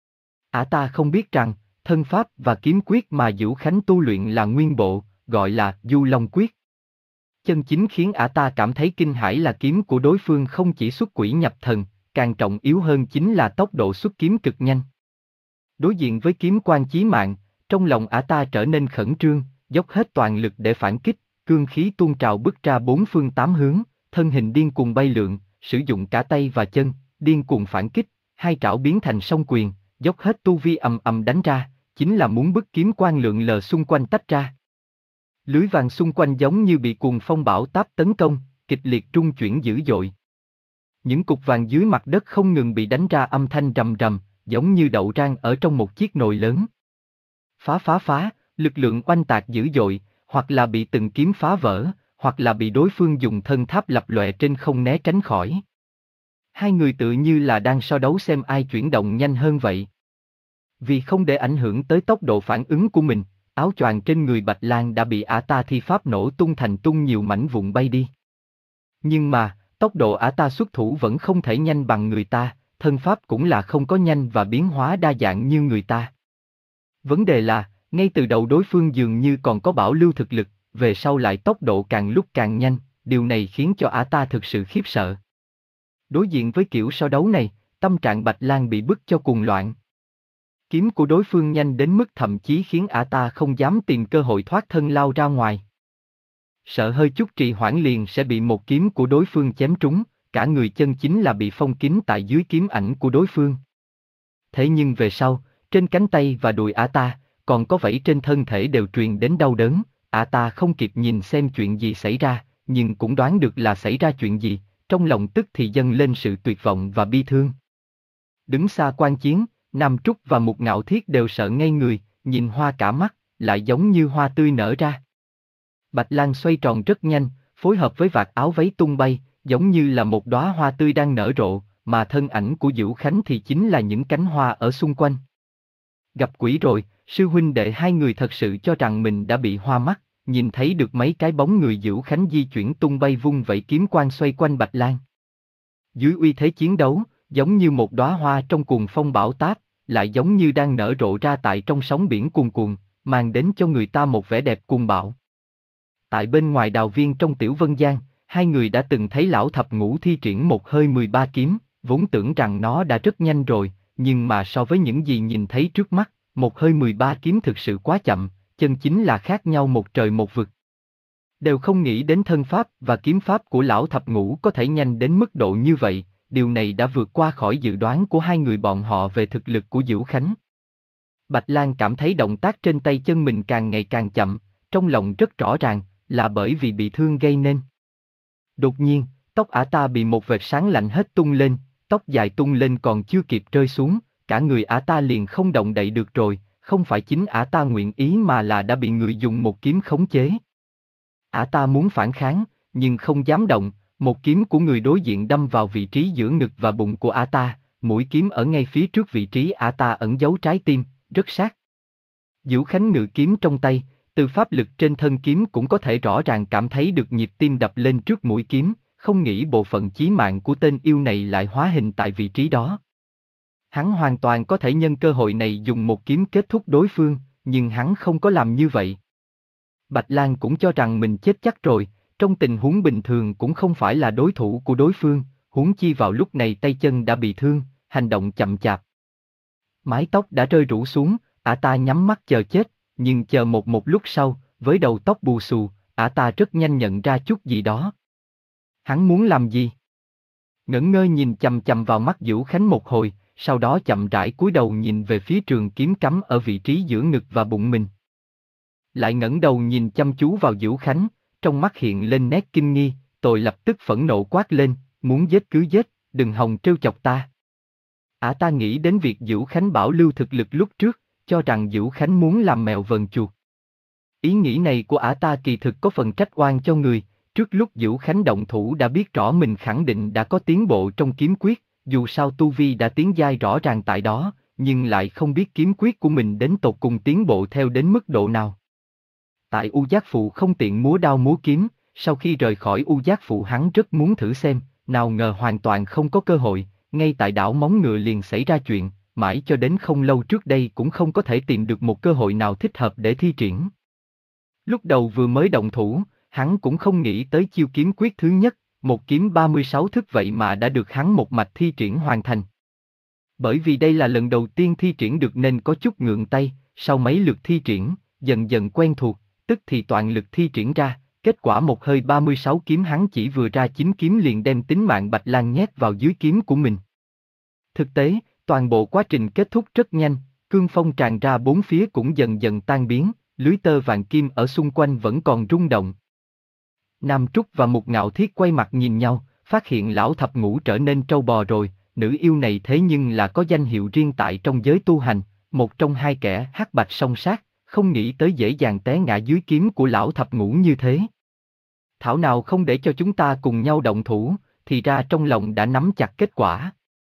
Ả ta không biết rằng, thân pháp và kiếm quyết mà Dữu Khánh tu luyện là nguyên bộ, gọi là du long quyết. Chân chính khiến ả ta cảm thấy kinh hãi là kiếm của đối phương không chỉ xuất quỷ nhập thần, càng trọng yếu hơn chính là tốc độ xuất kiếm cực nhanh. Đối diện với kiếm quang chí mạng, trong lòng ả ta trở nên khẩn trương, dốc hết toàn lực để phản kích, cương khí tuôn trào bứt ra bốn phương tám hướng, thân hình điên cuồng bay lượn, sử dụng cả tay và chân, điên cuồng phản kích, hai trảo biến thành song quyền, dốc hết tu vi ầm ầm đánh ra, chính là muốn bức kiếm quang lượng lờ xung quanh tách ra. Lưới vàng xung quanh giống như bị cuồng phong bão táp tấn công, kịch liệt trung chuyển dữ dội. Những cục vàng dưới mặt đất không ngừng bị đánh ra âm thanh rầm rầm, giống như đậu rang ở trong một chiếc nồi lớn. Phá phá phá, lực lượng oanh tạc dữ dội, hoặc là bị từng kiếm phá vỡ, hoặc là bị đối phương dùng thân tháp lập lòe trên không né tránh khỏi. Hai người tự như là đang so đấu xem ai chuyển động nhanh hơn vậy. Vì không để ảnh hưởng tới tốc độ phản ứng của mình, áo choàng trên người Bạch Lang đã bị ả ta thi pháp nổ tung thành tung nhiều mảnh vụn bay đi. Nhưng mà, tốc độ ả ta xuất thủ vẫn không thể nhanh bằng người ta, thân pháp cũng là không có nhanh và biến hóa đa dạng như người ta. Vấn đề là, ngay từ đầu đối phương dường như còn có bảo lưu thực lực, về sau lại tốc độ càng lúc càng nhanh, điều này khiến cho ả ta thực sự khiếp sợ. Đối diện với kiểu so đấu này, tâm trạng Bạch Lang bị bức cho cuồng loạn. Kiếm của đối phương nhanh đến mức thậm chí khiến ả ta không dám tìm cơ hội thoát thân lao ra ngoài. Sợ hơi chút trì hoãn liền sẽ bị một kiếm của đối phương chém trúng, cả người chân chính là bị phong kín tại dưới kiếm ảnh của đối phương. Thế nhưng về sau, trên cánh tay và đùi ả ta, còn có vảy trên thân thể đều truyền đến đau đớn, ả ta không kịp nhìn xem chuyện gì xảy ra, nhưng cũng đoán được là xảy ra chuyện gì, trong lòng tức thì dâng lên sự tuyệt vọng và bi thương. Đứng xa quan chiến, Nam Trúc và Mục Ngạo Thiết đều sợ ngây người, nhìn hoa cả mắt, lại giống như hoa tươi nở ra. Bạch Lang xoay tròn rất nhanh, phối hợp với vạt áo váy tung bay, giống như là một đóa hoa tươi đang nở rộ, mà thân ảnh của Dữu Khánh thì chính là những cánh hoa ở xung quanh. Gặp quỷ rồi, sư huynh đệ hai người thật sự cho rằng mình đã bị hoa mắt, nhìn thấy được mấy cái bóng người Dữu Khánh di chuyển tung bay vung vẩy kiếm quang xoay quanh Bạch Lang. Dưới uy thế chiến đấu, giống như một đóa hoa trong cuồng phong bão táp, lại giống như đang nở rộ ra tại trong sóng biển cuồn cuộn, mang đến cho người ta một vẻ đẹp cuồng bạo. Tại bên ngoài đào viên trong Tiểu Vân Giang, hai người đã từng thấy lão thập ngũ thi triển một hơi mười ba kiếm, vốn tưởng rằng nó đã rất nhanh rồi, nhưng mà so với những gì nhìn thấy trước mắt, một hơi mười ba kiếm thực sự quá chậm, chân chính là khác nhau một trời một vực. Đều không nghĩ đến thân pháp và kiếm pháp của lão thập ngũ có thể nhanh đến mức độ như vậy, điều này đã vượt qua khỏi dự đoán của hai người bọn họ về thực lực của Dữu Khánh. Bạch Lang cảm thấy động tác trên tay chân mình càng ngày càng chậm, trong lòng rất rõ ràng, là bởi vì bị thương gây nên. Đột nhiên, tóc ả ta bị một vệt sáng lạnh hết tung lên, tóc dài tung lên còn chưa kịp rơi xuống, cả người ả ta liền không động đậy được rồi, không phải chính ả ta nguyện ý mà là đã bị người dùng một kiếm khống chế. Ả ta muốn phản kháng, nhưng không dám động, một kiếm của người đối diện đâm vào vị trí giữa ngực và bụng của ả ta, mũi kiếm ở ngay phía trước vị trí ả ta ẩn giấu trái tim, rất sát. Dữu Khánh ngự kiếm trong tay, từ pháp lực trên thân kiếm cũng có thể rõ ràng cảm thấy được nhịp tim đập lên trước mũi kiếm, không nghĩ bộ phận chí mạng của tên yêu này lại hóa hình tại vị trí đó. Hắn hoàn toàn có thể nhân cơ hội này dùng một kiếm kết thúc đối phương, nhưng hắn không có làm như vậy. Bạch Lang cũng cho rằng mình chết chắc rồi, trong tình huống bình thường cũng không phải là đối thủ của đối phương, huống chi vào lúc này tay chân đã bị thương, hành động chậm chạp. Mái tóc đã rơi rủ xuống, ả ta nhắm mắt chờ chết, nhưng chờ một một lúc sau, với đầu tóc bù xù, ả ta rất nhanh nhận ra chút gì đó. Hắn muốn làm gì? Ngẩn ngơ nhìn chằm chằm vào mắt Dữu Khánh một hồi, sau đó chậm rãi cúi đầu nhìn về phía trường kiếm cắm ở vị trí giữa ngực và bụng mình. Lại ngẩng đầu nhìn chăm chú vào Dữu Khánh, trong mắt hiện lên nét kinh nghi, tôi lập tức phẫn nộ quát lên, muốn giết cứ giết, đừng hòng trêu chọc ta. Ả ta nghĩ đến việc Dữu Khánh bảo lưu thực lực lúc trước, cho rằng Dữu Khánh muốn làm mèo vờn chuột. Ý nghĩ này của ả ta kỳ thực có phần trách oan cho người, trước lúc Dữu Khánh động thủ đã biết rõ mình khẳng định đã có tiến bộ trong kiếm quyết, dù sao tu vi đã tiến giai rõ ràng tại đó, nhưng lại không biết kiếm quyết của mình đến tột cùng tiến bộ theo đến mức độ nào. Tại U Giác Phụ không tiện múa đao múa kiếm, sau khi rời khỏi U Giác Phụ hắn rất muốn thử xem, nào ngờ hoàn toàn không có cơ hội, ngay tại đảo Móng Ngựa liền xảy ra chuyện, mãi cho đến không lâu trước đây cũng không có thể tìm được một cơ hội nào thích hợp để thi triển. Lúc đầu vừa mới động thủ, hắn cũng không nghĩ tới chiêu kiếm quyết thứ nhất, một kiếm ba mươi sáu thức vậy mà đã được hắn một mạch thi triển hoàn thành. Bởi vì đây là lần đầu tiên thi triển được nên có chút ngượng tay, sau mấy lượt thi triển, dần dần quen thuộc, tức thì toàn lực thi triển ra, kết quả một hơi ba mươi sáu kiếm hắn chỉ vừa ra chín kiếm liền đem tính mạng Bạch Lang nhét vào dưới kiếm của mình. Thực tế, toàn bộ quá trình kết thúc rất nhanh, cương phong tràn ra bốn phía cũng dần dần tan biến, lưới tơ vàng kim ở xung quanh vẫn còn rung động. Nam Trúc và Mục Ngạo Thiết quay mặt nhìn nhau, phát hiện lão thập ngũ trở nên trâu bò rồi, nữ yêu này thế nhưng là có danh hiệu riêng tại trong giới tu hành, một trong hai kẻ hắc bạch song sát, không nghĩ tới dễ dàng té ngã dưới kiếm của lão thập ngũ như thế. Thảo nào không để cho chúng ta cùng nhau động thủ, thì ra trong lòng đã nắm chặt kết quả.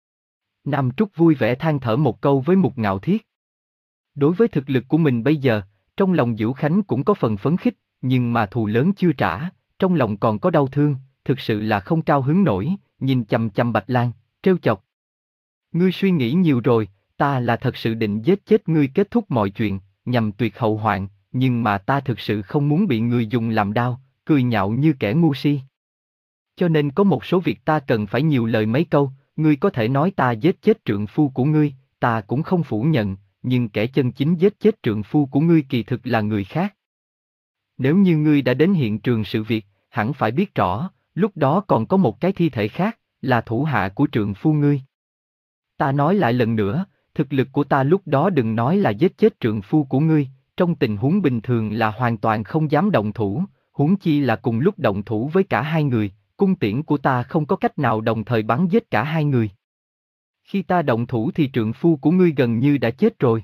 Nam Trúc vui vẻ than thở một câu với Mục Ngạo Thiết. Đối với thực lực của mình bây giờ, trong lòng Diễu Khánh cũng có phần phấn khích, nhưng mà thù lớn chưa trả, trong lòng còn có đau thương, thực sự là không cao hứng nổi, nhìn chằm chằm Bạch Lang, trêu chọc. Ngươi suy nghĩ nhiều rồi, ta là thật sự định giết chết ngươi kết thúc mọi chuyện, nhằm tuyệt hậu hoạn, nhưng mà ta thực sự không muốn bị người dùng làm đao, cười nhạo như kẻ ngu si. Cho nên có một số việc ta cần phải nhiều lời mấy câu, ngươi có thể nói ta giết chết trượng phu của ngươi, ta cũng không phủ nhận, nhưng kẻ chân chính giết chết trượng phu của ngươi kỳ thực là người khác. Nếu như ngươi đã đến hiện trường sự việc, hẳn phải biết rõ, lúc đó còn có một cái thi thể khác, là thủ hạ của trượng phu ngươi. Ta nói lại lần nữa, thực lực của ta lúc đó đừng nói là giết chết trượng phu của ngươi, trong tình huống bình thường là hoàn toàn không dám động thủ, huống chi là cùng lúc động thủ với cả hai người, cung tiễn của ta không có cách nào đồng thời bắn giết cả hai người. Khi ta động thủ thì trượng phu của ngươi gần như đã chết rồi.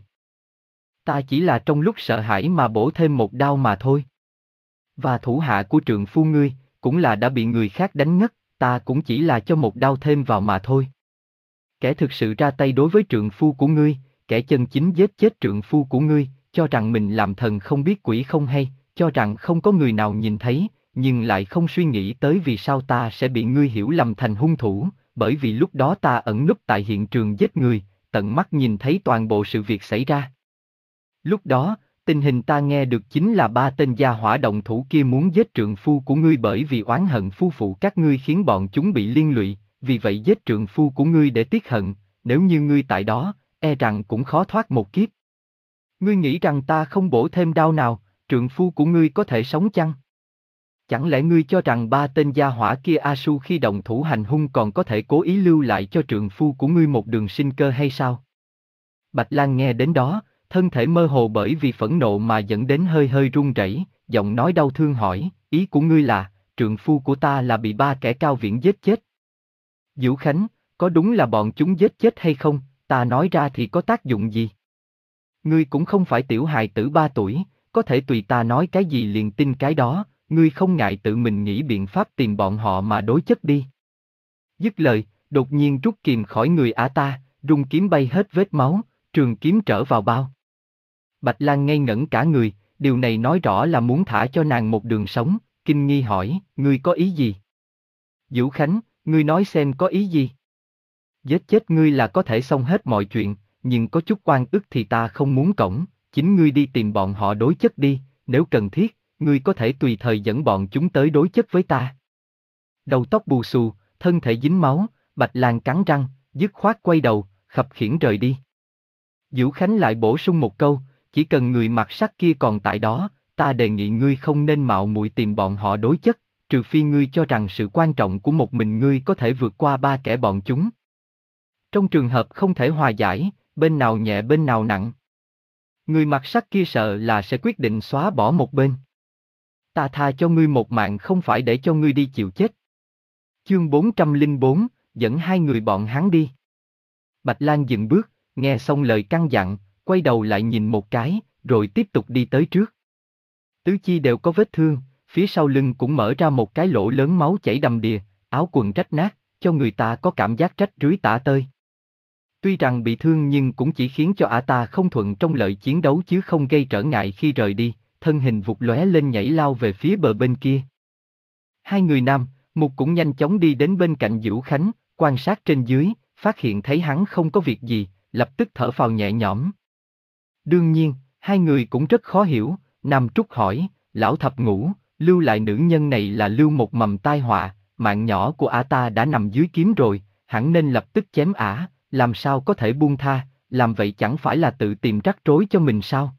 Ta chỉ là trong lúc sợ hãi mà bổ thêm một đao mà thôi. Và thủ hạ của trượng phu ngươi, cũng là đã bị người khác đánh ngất, ta cũng chỉ là cho một đao thêm vào mà thôi. Kẻ thực sự ra tay đối với trượng phu của ngươi, kẻ chân chính giết chết trượng phu của ngươi, cho rằng mình làm thần không biết quỷ không hay, cho rằng không có người nào nhìn thấy, nhưng lại không suy nghĩ tới vì sao ta sẽ bị ngươi hiểu lầm thành hung thủ, bởi vì lúc đó ta ẩn núp tại hiện trường giết người, tận mắt nhìn thấy toàn bộ sự việc xảy ra. Lúc đó, tình hình ta nghe được chính là ba tên gia hỏa động thủ kia muốn giết trượng phu của ngươi bởi vì oán hận phu phụ các ngươi khiến bọn chúng bị liên lụy, vì vậy giết trượng phu của ngươi để tiết hận, nếu như ngươi tại đó, e rằng cũng khó thoát một kiếp. Ngươi nghĩ rằng ta không bổ thêm đao nào, trượng phu của ngươi có thể sống chăng? Chẳng lẽ ngươi cho rằng ba tên gia hỏa kia A Su khi động thủ hành hung còn có thể cố ý lưu lại cho trượng phu của ngươi một đường sinh cơ hay sao? Bạch Lang nghe đến đó, thân thể mơ hồ bởi vì phẫn nộ mà dẫn đến hơi hơi run rẩy, giọng nói đau thương hỏi, ý của ngươi là, trượng phu của ta là bị ba kẻ cao viễn giết chết. Diễu Khánh, có đúng là bọn chúng giết chết hay không, ta nói ra thì có tác dụng gì? Ngươi cũng không phải tiểu hài tử ba tuổi, có thể tùy ta nói cái gì liền tin cái đó, ngươi không ngại tự mình nghĩ biện pháp tìm bọn họ mà đối chất đi. Dứt lời, đột nhiên rút kìm khỏi người ả ta, rung kiếm bay hết vết máu, trường kiếm trở vào bao. Bạch Lang ngây ngẩn cả người, điều này nói rõ là muốn thả cho nàng một đường sống, kinh nghi hỏi, ngươi có ý gì? Diễu Khánh, ngươi nói xem có ý gì? Giết chết ngươi là có thể xong hết mọi chuyện, nhưng có chút oan ức thì ta không muốn cổng, chính ngươi đi tìm bọn họ đối chất đi, nếu cần thiết, ngươi có thể tùy thời dẫn bọn chúng tới đối chất với ta. Đầu tóc bù xù, thân thể dính máu, Bạch Lang cắn răng, dứt khoát quay đầu, khập khiễng rời đi. Diễu Khánh lại bổ sung một câu, chỉ cần người mặc sắt kia còn tại đó, ta đề nghị ngươi không nên mạo muội tìm bọn họ đối chất, trừ phi ngươi cho rằng sự quan trọng của một mình ngươi có thể vượt qua ba kẻ bọn chúng. Trong trường hợp không thể hòa giải, bên nào nhẹ bên nào nặng. Người mặc sắt kia sợ là sẽ quyết định xóa bỏ một bên. Ta tha cho ngươi một mạng không phải để cho ngươi đi chịu chết. Chương bốn trăm lẻ bốn, dẫn hai người bọn hắn đi. Bạch Lang dừng bước, nghe xong lời căn dặn, quay đầu lại nhìn một cái, rồi tiếp tục đi tới trước. Tứ chi đều có vết thương, phía sau lưng cũng mở ra một cái lỗ lớn máu chảy đầm đìa, áo quần rách nát, cho người ta có cảm giác rách rưới tả tơi. Tuy rằng bị thương nhưng cũng chỉ khiến cho ả ta không thuận trong lợi chiến đấu chứ không gây trở ngại khi rời đi, thân hình vụt lóe lên nhảy lao về phía bờ bên kia. Hai người nam, Mục cũng nhanh chóng đi đến bên cạnh Diễu Khánh, quan sát trên dưới, phát hiện thấy hắn không có việc gì, lập tức thở phào nhẹ nhõm. Đương nhiên, hai người cũng rất khó hiểu, Nam Trúc hỏi, lão thập ngũ, lưu lại nữ nhân này là lưu một mầm tai họa, mạng nhỏ của ả ta đã nằm dưới kiếm rồi, hẳn nên lập tức chém ả, làm sao có thể buông tha, làm vậy chẳng phải là tự tìm rắc rối cho mình sao?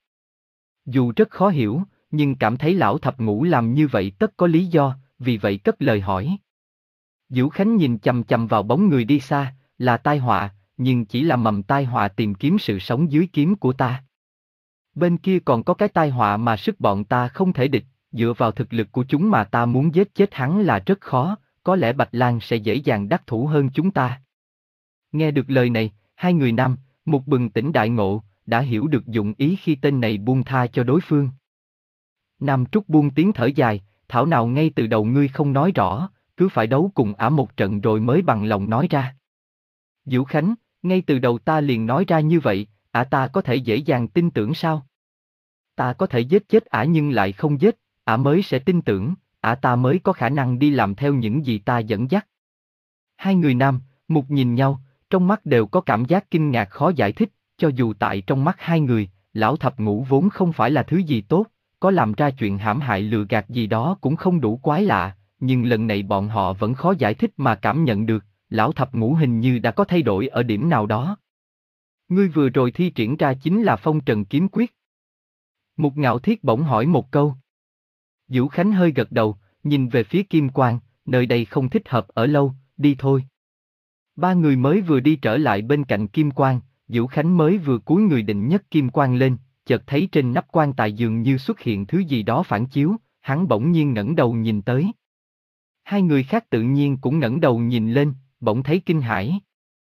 Dù rất khó hiểu, nhưng cảm thấy lão thập ngũ làm như vậy tất có lý do, vì vậy cất lời hỏi. Diễu Khánh nhìn chằm chằm vào bóng người đi xa, là tai họa, nhưng chỉ là mầm tai họa tìm kiếm sự sống dưới kiếm của ta. Bên kia còn có cái tai họa mà sức bọn ta không thể địch, dựa vào thực lực của chúng mà ta muốn giết chết hắn là rất khó, có lẽ Bạch Lang sẽ dễ dàng đắc thủ hơn chúng ta. Nghe được lời này, hai người nam, Mục bừng tỉnh đại ngộ, đã hiểu được dụng ý khi tên này buông tha cho đối phương. Nam Trúc buông tiếng thở dài, thảo nào ngay từ đầu ngươi không nói rõ, cứ cứ phải đấu cùng ả một trận rồi mới bằng lòng nói ra. Diệu Khánh, ngay từ đầu ta liền nói ra như vậy, ả ta có thể dễ dàng tin tưởng sao? Ta có thể giết chết ả nhưng lại không giết, ả mới sẽ tin tưởng, ả ta mới có khả năng đi làm theo những gì ta dẫn dắt. Hai người nam, mục nhìn nhau, trong mắt đều có cảm giác kinh ngạc khó giải thích, cho dù tại trong mắt hai người, lão thập ngũ vốn không phải là thứ gì tốt, có làm ra chuyện hãm hại lừa gạt gì đó cũng không đủ quái lạ, nhưng lần này bọn họ vẫn khó giải thích mà cảm nhận được, lão thập ngũ hình như đã có thay đổi ở điểm nào đó. Ngươi vừa rồi thi triển ra chính là phong trần kiếm quyết. Mục Ngạo Thiết bỗng hỏi một câu. Vũ Khánh hơi gật đầu, nhìn về phía Kim Quang, nơi đây không thích hợp ở lâu, đi thôi. Ba người mới vừa đi trở lại bên cạnh Kim Quang, Vũ Khánh mới vừa cúi người định nhấc Kim Quang lên, chợt thấy trên nắp quan tài dường như xuất hiện thứ gì đó phản chiếu, hắn bỗng nhiên ngẩng đầu nhìn tới. Hai người khác tự nhiên cũng ngẩng đầu nhìn lên, bỗng thấy kinh hãi.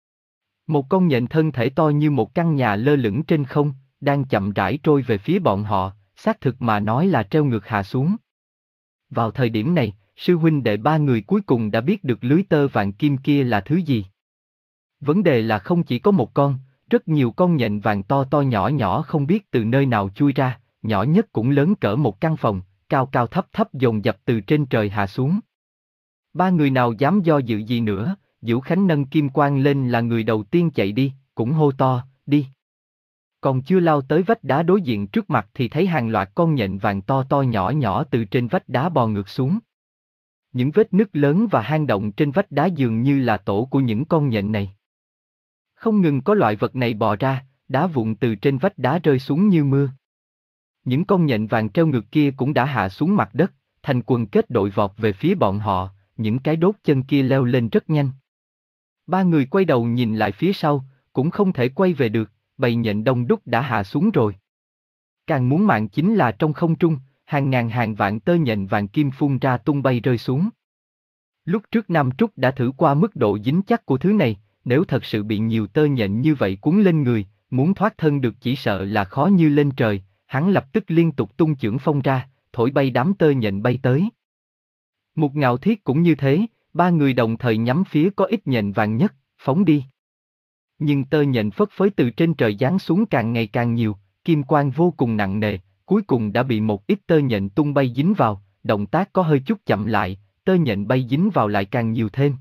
Một con nhện thân thể to như một căn nhà lơ lửng trên không, đang chậm rãi trôi về phía bọn họ, xác thực mà nói là treo ngược hạ xuống. Vào thời điểm này, sư huynh đệ ba người cuối cùng đã biết được lưới tơ vàng kim kia là thứ gì. Vấn đề là không chỉ có một con, rất nhiều con nhện vàng to to nhỏ nhỏ không biết từ nơi nào chui ra, nhỏ nhất cũng lớn cỡ một căn phòng, cao cao thấp thấp dồn dập từ trên trời hạ xuống. Ba người nào dám do dự gì nữa, Vũ Khánh nâng Kim Quang lên là người đầu tiên chạy đi, cũng hô to, đi. Còn chưa lao tới vách đá đối diện trước mặt thì thấy hàng loạt con nhện vàng to to nhỏ nhỏ từ trên vách đá bò ngược xuống. Những vết nứt lớn và hang động trên vách đá dường như là tổ của những con nhện này. Không ngừng có loại vật này bò ra, đá vụn từ trên vách đá rơi xuống như mưa. Những con nhện vàng treo ngược kia cũng đã hạ xuống mặt đất, thành quần kết đội vọt về phía bọn họ, những cái đốt chân kia leo lên rất nhanh. Ba người quay đầu nhìn lại phía sau, cũng không thể quay về được, bầy nhện đông đúc đã hạ xuống rồi. Càng muốn mạng chính là trong không trung, hàng ngàn hàng vạn tơ nhện vàng kim phun ra tung bay rơi xuống. Lúc trước Nam Trúc đã thử qua mức độ dính chắc của thứ này, nếu thật sự bị nhiều tơ nhện như vậy cuốn lên người, muốn thoát thân được chỉ sợ là khó như lên trời, hắn lập tức liên tục tung chưởng phong ra, thổi bay đám tơ nhện bay tới. Mục Ngạo Thiết cũng như thế, ba người đồng thời nhắm phía có ít nhện vàng nhất, phóng đi. Nhưng tơ nhện phất phới từ trên trời giáng xuống càng ngày càng nhiều, kim quang vô cùng nặng nề, cuối cùng đã bị một ít tơ nhện tung bay dính vào, động tác có hơi chút chậm lại, tơ nhện bay dính vào lại càng nhiều thêm.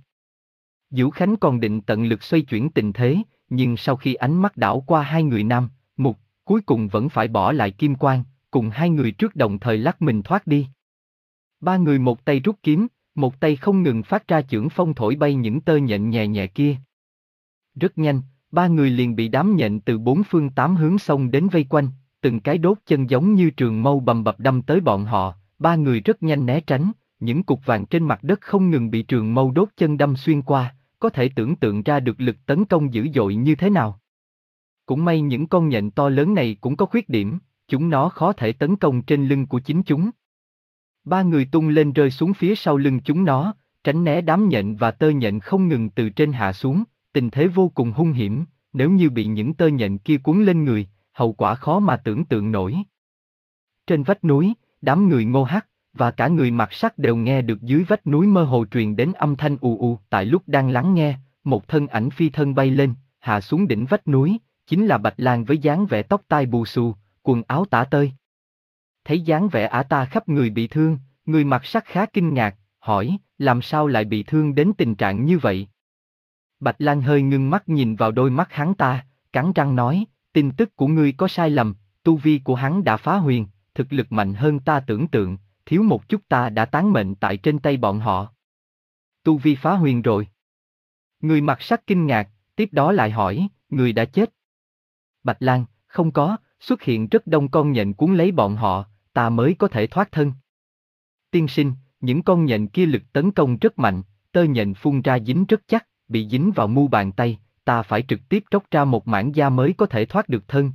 Vũ Khánh còn định tận lực xoay chuyển tình thế, nhưng sau khi ánh mắt đảo qua hai người nam, Mục, cuối cùng vẫn phải bỏ lại kim quang, cùng hai người trước đồng thời lắc mình thoát đi. Ba người một tay rút kiếm, một tay không ngừng phát ra chưởng phong thổi bay những tơ nhện nhẹ nhẹ kia. Rất nhanh, ba người liền bị đám nhện từ bốn phương tám hướng xông đến vây quanh, từng cái đốt chân giống như trường mâu bầm bập đâm tới bọn họ, ba người rất nhanh né tránh, những cục vàng trên mặt đất không ngừng bị trường mâu đốt chân đâm xuyên qua, có thể tưởng tượng ra được lực tấn công dữ dội như thế nào. Cũng may những con nhện to lớn này cũng có khuyết điểm, chúng nó khó thể tấn công trên lưng của chính chúng. Ba người tung lên rơi xuống phía sau lưng chúng nó, tránh né đám nhện và tơ nhện không ngừng từ trên hạ xuống, tình thế vô cùng hung hiểm, nếu như bị những tơ nhện kia cuốn lên người, hậu quả khó mà tưởng tượng nổi. Trên vách núi, đám người Ngô Hắc và cả người Mặc Sắt đều nghe được dưới vách núi mơ hồ truyền đến âm thanh ù ù. Tại lúc đang lắng nghe, một thân ảnh phi thân bay lên, hạ xuống đỉnh vách núi, chính là Bạch Lang với dáng vẻ tóc tai bù xù, quần áo tả tơi. Thấy dáng vẻ ả ta khắp người bị thương, người Mặc Sắt khá kinh ngạc, hỏi, làm sao lại bị thương đến tình trạng như vậy? Bạch Lang hơi ngưng mắt nhìn vào đôi mắt hắn ta, cắn răng nói, tin tức của ngươi có sai lầm, tu vi của hắn đã phá huyền, thực lực mạnh hơn ta tưởng tượng, thiếu một chút ta đã tán mệnh tại trên tay bọn họ. Tu vi phá huyền rồi. Người Mặc Sắt kinh ngạc, tiếp đó lại hỏi, người đã chết. Bạch Lang, không có, xuất hiện rất đông con nhện cuốn lấy bọn họ, ta mới có thể thoát thân. Tiên sinh, những con nhện kia lực tấn công rất mạnh, tơ nhện phun ra dính rất chắc, bị dính vào mu bàn tay, ta phải trực tiếp tróc ra một mảng da mới có thể thoát được thân.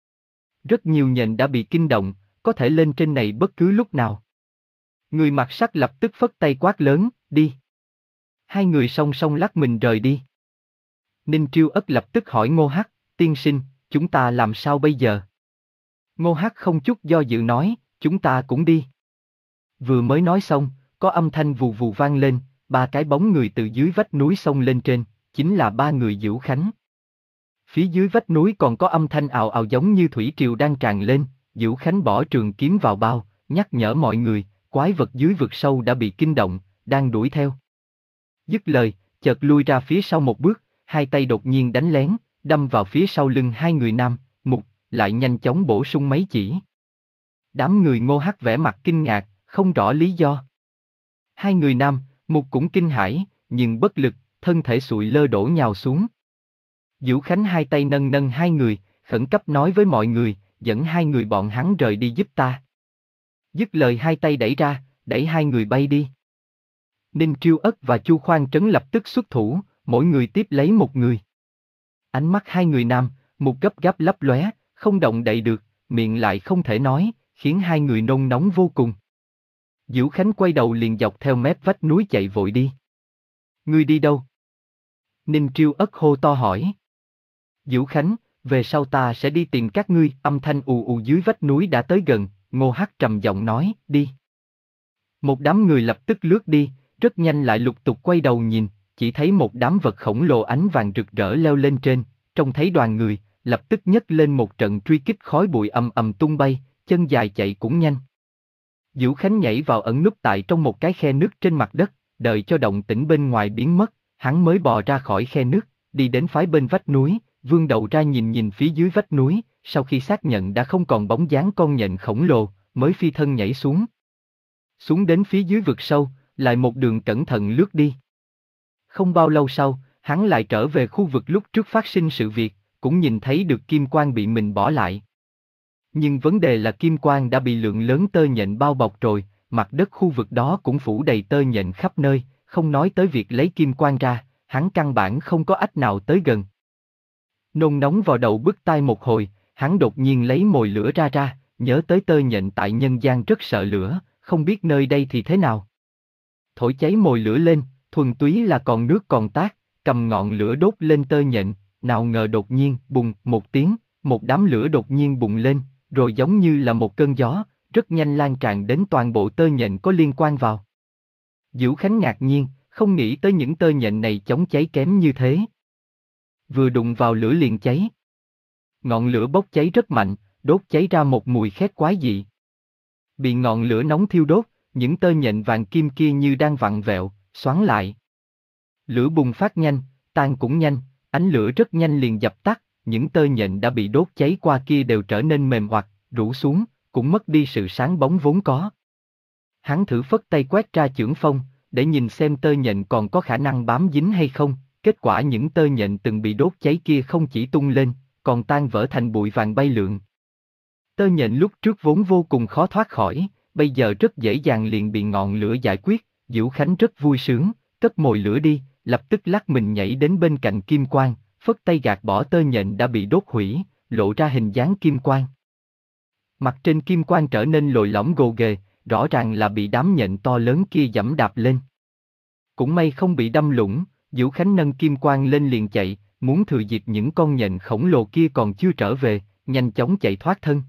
Rất nhiều nhện đã bị kinh động, có thể lên trên này bất cứ lúc nào. Người Mặc Sắt lập tức phất tay quát lớn, đi. Hai người song song lắc mình rời đi. Ninh Triêu Ất lập tức hỏi Ngô Hắc, tiên sinh, chúng ta làm sao bây giờ? Ngô Hắc không chút do dự nói, chúng ta cũng đi. Vừa mới nói xong, có âm thanh vù vù vang lên, ba cái bóng người từ dưới vách núi xông lên trên, chính là ba người Dữu Khánh. Phía dưới vách núi còn có âm thanh ào ào giống như thủy triều đang tràn lên, Dữu Khánh bỏ trường kiếm vào bao, nhắc nhở mọi người, quái vật dưới vực sâu đã bị kinh động, đang đuổi theo. Dứt lời, chợt lui ra phía sau một bước, hai tay đột nhiên đánh lén, đâm vào phía sau lưng hai người nam, Mục, lại nhanh chóng bổ sung mấy chỉ. Đám người Ngô Hắc vẻ mặt kinh ngạc, không rõ lý do. Hai người nam, Mục cũng kinh hãi, nhưng bất lực, thân thể sụi lơ đổ nhào xuống. Dữu Khánh hai tay nâng nâng hai người, khẩn cấp nói với mọi người, dẫn hai người bọn hắn rời đi giúp ta. Dứt lời hai tay đẩy ra, đẩy hai người bay đi. Ninh Triêu Ất và Chu Khoan Trấn lập tức xuất thủ, mỗi người tiếp lấy một người. Ánh mắt hai người nam, Mục gấp gáp lấp lóe, không động đậy được, miệng lại không thể nói, khiến hai người nôn nóng vô cùng. Dữu Khánh quay đầu liền dọc theo mép vách núi chạy vội đi. Ngươi đi đâu? Ninh Triêu Ất hô to hỏi. Dữu Khánh, về sau ta sẽ đi tìm các ngươi, âm thanh ù ù dưới vách núi đã tới gần, Ngô Hắc trầm giọng nói, đi. Một đám người lập tức lướt đi, rất nhanh lại lục tục quay đầu nhìn, chỉ thấy một đám vật khổng lồ ánh vàng rực rỡ leo lên trên, trông thấy đoàn người, lập tức nhấc lên một trận truy kích khói bụi ầm ầm tung bay, chân dài chạy cũng nhanh. Dữu Khánh nhảy vào ẩn núp tại trong một cái khe nứt trên mặt đất, đợi cho động tĩnh bên ngoài biến mất, hắn mới bò ra khỏi khe nứt, đi đến phái bên vách núi, vươn đầu ra nhìn nhìn phía dưới vách núi, sau khi xác nhận đã không còn bóng dáng con nhện khổng lồ, mới phi thân nhảy xuống. Xuống đến phía dưới vực sâu, lại một đường cẩn thận lướt đi. Không bao lâu sau, hắn lại trở về khu vực lúc trước phát sinh sự việc, cũng nhìn thấy được kim quang bị mình bỏ lại. Nhưng vấn đề là kim quang đã bị lượng lớn tơ nhện bao bọc rồi, mặt đất khu vực đó cũng phủ đầy tơ nhện khắp nơi, không nói tới việc lấy kim quang ra, hắn căn bản không có ách nào tới gần. Nôn nóng vào đầu bứt tai một hồi, hắn đột nhiên lấy mồi lửa ra ra, nhớ tới tơ nhện tại nhân gian rất sợ lửa, không biết nơi đây thì thế nào. Thổi cháy mồi lửa lên, thuần túy là còn nước còn tát, cầm ngọn lửa đốt lên tơ nhện, nào ngờ đột nhiên, bùng, một tiếng, một đám lửa đột nhiên bùng lên, rồi giống như là một cơn gió, rất nhanh lan tràn đến toàn bộ tơ nhện có liên quan vào. Dữu Khánh ngạc nhiên, không nghĩ tới những tơ nhện này chống cháy kém như thế. Vừa đụng vào lửa liền cháy. Ngọn lửa bốc cháy rất mạnh, đốt cháy ra một mùi khét quái dị. Bị ngọn lửa nóng thiêu đốt, những tơ nhện vàng kim kia như đang vặn vẹo, xoắn lại. Lửa bùng phát nhanh, tan cũng nhanh, ánh lửa rất nhanh liền dập tắt, những tơ nhện đã bị đốt cháy qua kia đều trở nên mềm oặt, rũ xuống, cũng mất đi sự sáng bóng vốn có. Hắn thử phất tay quét ra chưởng phong, để nhìn xem tơ nhện còn có khả năng bám dính hay không, kết quả những tơ nhện từng bị đốt cháy kia không chỉ tung lên, còn tan vỡ thành bụi vàng bay lượn. Tơ nhện lúc trước vốn vô cùng khó thoát khỏi, bây giờ rất dễ dàng liền bị ngọn lửa giải quyết, Dữu Khánh rất vui sướng, cất mồi lửa đi, lập tức lắc mình nhảy đến bên cạnh kim quang, phất tay gạt bỏ tơ nhện đã bị đốt hủy, lộ ra hình dáng kim quang. Mặt trên kim quang trở nên lồi lõm gồ ghề, rõ ràng là bị đám nhện to lớn kia giẫm đạp lên. Cũng may không bị đâm lũng, Dữu Khánh nâng kim quang lên liền chạy, muốn thừa dịp những con nhện khổng lồ kia còn chưa trở về, nhanh chóng chạy thoát thân.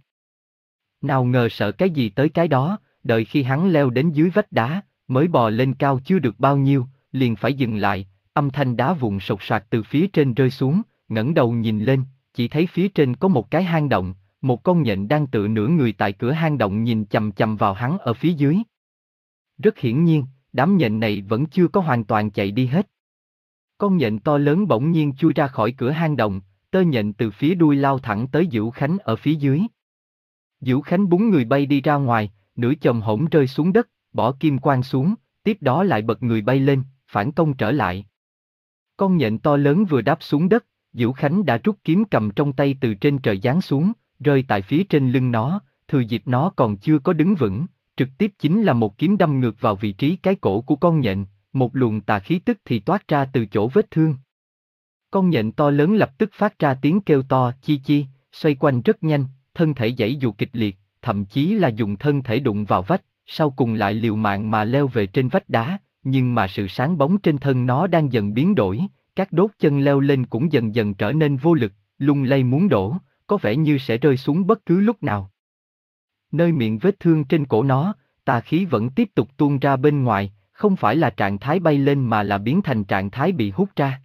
Nào ngờ sợ cái gì tới cái đó, đợi khi hắn leo đến dưới vách đá, mới bò lên cao chưa được bao nhiêu, liền phải dừng lại, âm thanh đá vụn sột soạt từ phía trên rơi xuống, ngẩng đầu nhìn lên, chỉ thấy phía trên có một cái hang động, một con nhện đang tựa nửa người tại cửa hang động nhìn chằm chằm vào hắn ở phía dưới. Rất hiển nhiên, đám nhện này vẫn chưa có hoàn toàn chạy đi hết. Con nhện to lớn bỗng nhiên chui ra khỏi cửa hang động, tơ nhện từ phía đuôi lao thẳng tới Dữu Khánh ở phía dưới. Dữu Khánh búng người bay đi ra ngoài, nửa chồm hổm rơi xuống đất, bỏ kim quang xuống, tiếp đó lại bật người bay lên, phản công trở lại. Con nhện to lớn vừa đáp xuống đất, Dữu Khánh đã rút kiếm cầm trong tay từ trên trời giáng xuống, rơi tại phía trên lưng nó, thừa dịp nó còn chưa có đứng vững, trực tiếp chính là một kiếm đâm ngược vào vị trí cái cổ của con nhện, một luồng tà khí tức thì toát ra từ chỗ vết thương. Con nhện to lớn lập tức phát ra tiếng kêu to chi chi, xoay quanh rất nhanh, thân thể giãy giụa kịch liệt, thậm chí là dùng thân thể đụng vào vách, sau cùng lại liều mạng mà leo về trên vách đá, nhưng mà sự sáng bóng trên thân nó đang dần biến đổi, các đốt chân leo lên cũng dần dần trở nên vô lực, lung lay muốn đổ, có vẻ như sẽ rơi xuống bất cứ lúc nào. Nơi miệng vết thương trên cổ nó, tà khí vẫn tiếp tục tuôn ra bên ngoài, không phải là trạng thái bay lên mà là biến thành trạng thái bị hút ra.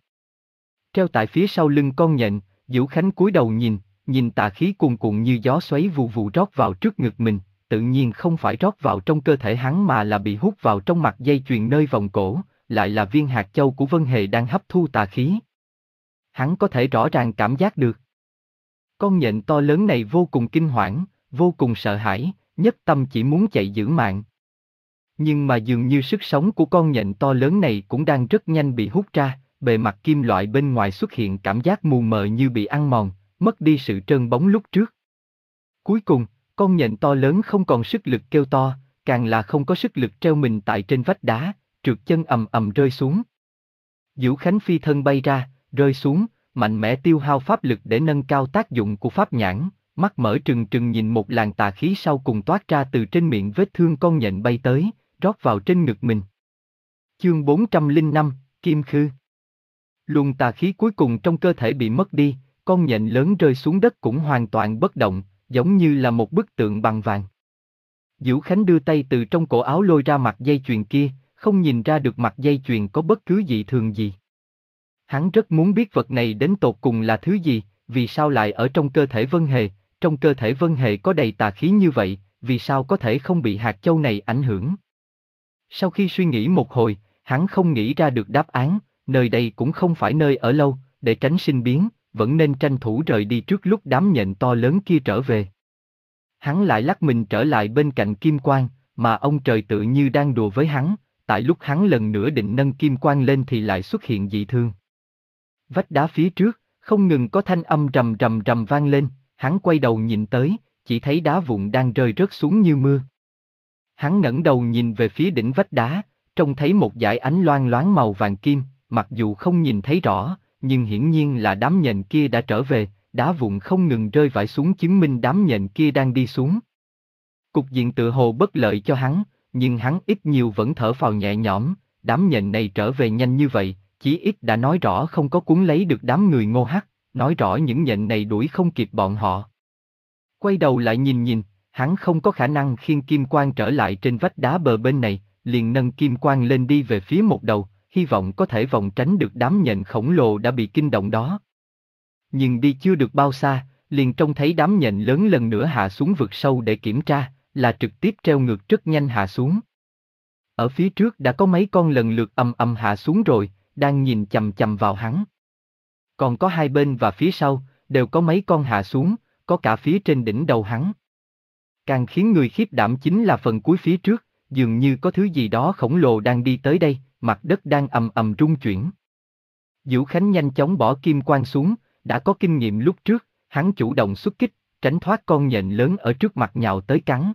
Treo tại phía sau lưng con nhện, Dữu Khánh cúi đầu nhìn, nhìn tà khí cuồn cuộn như gió xoáy vù vù rót vào trước ngực mình, tự nhiên không phải rót vào trong cơ thể hắn mà là bị hút vào trong mặt dây chuyền nơi vòng cổ, lại là viên hạt châu của Vân Hề đang hấp thu tà khí. Hắn có thể rõ ràng cảm giác được. Con nhện to lớn này vô cùng kinh hoảng, vô cùng sợ hãi, nhất tâm chỉ muốn chạy giữ mạng. Nhưng mà dường như sức sống của con nhện to lớn này cũng đang rất nhanh bị hút ra, bề mặt kim loại bên ngoài xuất hiện cảm giác mù mờ như bị ăn mòn, mất đi sự trơn bóng lúc trước. Cuối cùng, con nhện to lớn không còn sức lực kêu to, càng là không có sức lực treo mình tại trên vách đá, trượt chân ầm ầm rơi xuống. Dữu Khánh phi thân bay ra, rơi xuống, mạnh mẽ tiêu hao pháp lực để nâng cao tác dụng của pháp nhãn, mắt mở trừng trừng nhìn một làn tà khí sau cùng toát ra từ trên miệng vết thương con nhện bay tới, rót vào trên ngực mình. Chương bốn trăm lẻ năm, Kim Khư. Luồng tà khí cuối cùng trong cơ thể bị mất đi, con nhện lớn rơi xuống đất cũng hoàn toàn bất động, giống như là một bức tượng bằng vàng. Dữu Khánh đưa tay từ trong cổ áo lôi ra mặt dây chuyền kia, không nhìn ra được mặt dây chuyền có bất cứ dị thường gì. Hắn rất muốn biết vật này đến tột cùng là thứ gì, vì sao lại ở trong cơ thể Vân Hề, trong cơ thể Vân Hề có đầy tà khí như vậy, vì sao có thể không bị hạt châu này ảnh hưởng. Sau khi suy nghĩ một hồi, hắn không nghĩ ra được đáp án, nơi đây cũng không phải nơi ở lâu, để tránh sinh biến, vẫn nên tranh thủ rời đi trước lúc đám nhện to lớn kia trở về. Hắn lại lắc mình trở lại bên cạnh kim quang, mà ông trời tự như đang đùa với hắn, tại lúc hắn lần nữa định nâng kim quang lên thì lại xuất hiện dị thường. Vách đá phía trước, không ngừng có thanh âm rầm rầm rầm vang lên, hắn quay đầu nhìn tới, chỉ thấy đá vụn đang rơi rớt xuống như mưa. Hắn ngẩng đầu nhìn về phía đỉnh vách đá, trông thấy một dải ánh loang loáng màu vàng kim, mặc dù không nhìn thấy rõ, nhưng hiển nhiên là đám nhện kia đã trở về, đá vụn không ngừng rơi vãi xuống chứng minh đám nhện kia đang đi xuống. Cục diện tựa hồ bất lợi cho hắn, nhưng hắn ít nhiều vẫn thở phào nhẹ nhõm, đám nhện này trở về nhanh như vậy, chí ít đã nói rõ không có cuốn lấy được đám người Ngô Hắc, nói rõ những nhện này đuổi không kịp bọn họ. Quay đầu lại nhìn nhìn, hắn không có khả năng khiêng kim quang trở lại trên vách đá bờ bên này, liền nâng kim quang lên đi về phía một đầu, hy vọng có thể vòng tránh được đám nhện khổng lồ đã bị kinh động đó. Nhưng đi chưa được bao xa, liền trông thấy đám nhện lớn lần nữa hạ xuống vực sâu để kiểm tra, là trực tiếp treo ngược rất nhanh hạ xuống. Ở phía trước đã có mấy con lần lượt ầm ầm hạ xuống rồi, đang nhìn chằm chằm vào hắn. Còn có hai bên và phía sau, đều có mấy con hạ xuống, có cả phía trên đỉnh đầu hắn. Càng khiến người khiếp đảm chính là phần cuối phía trước, dường như có thứ gì đó khổng lồ đang đi tới đây, mặt đất đang ầm ầm rung chuyển. Dữu Khánh nhanh chóng bỏ kim quang xuống, đã có kinh nghiệm lúc trước, hắn chủ động xuất kích, tránh thoát con nhện lớn ở trước mặt nhào tới cắn.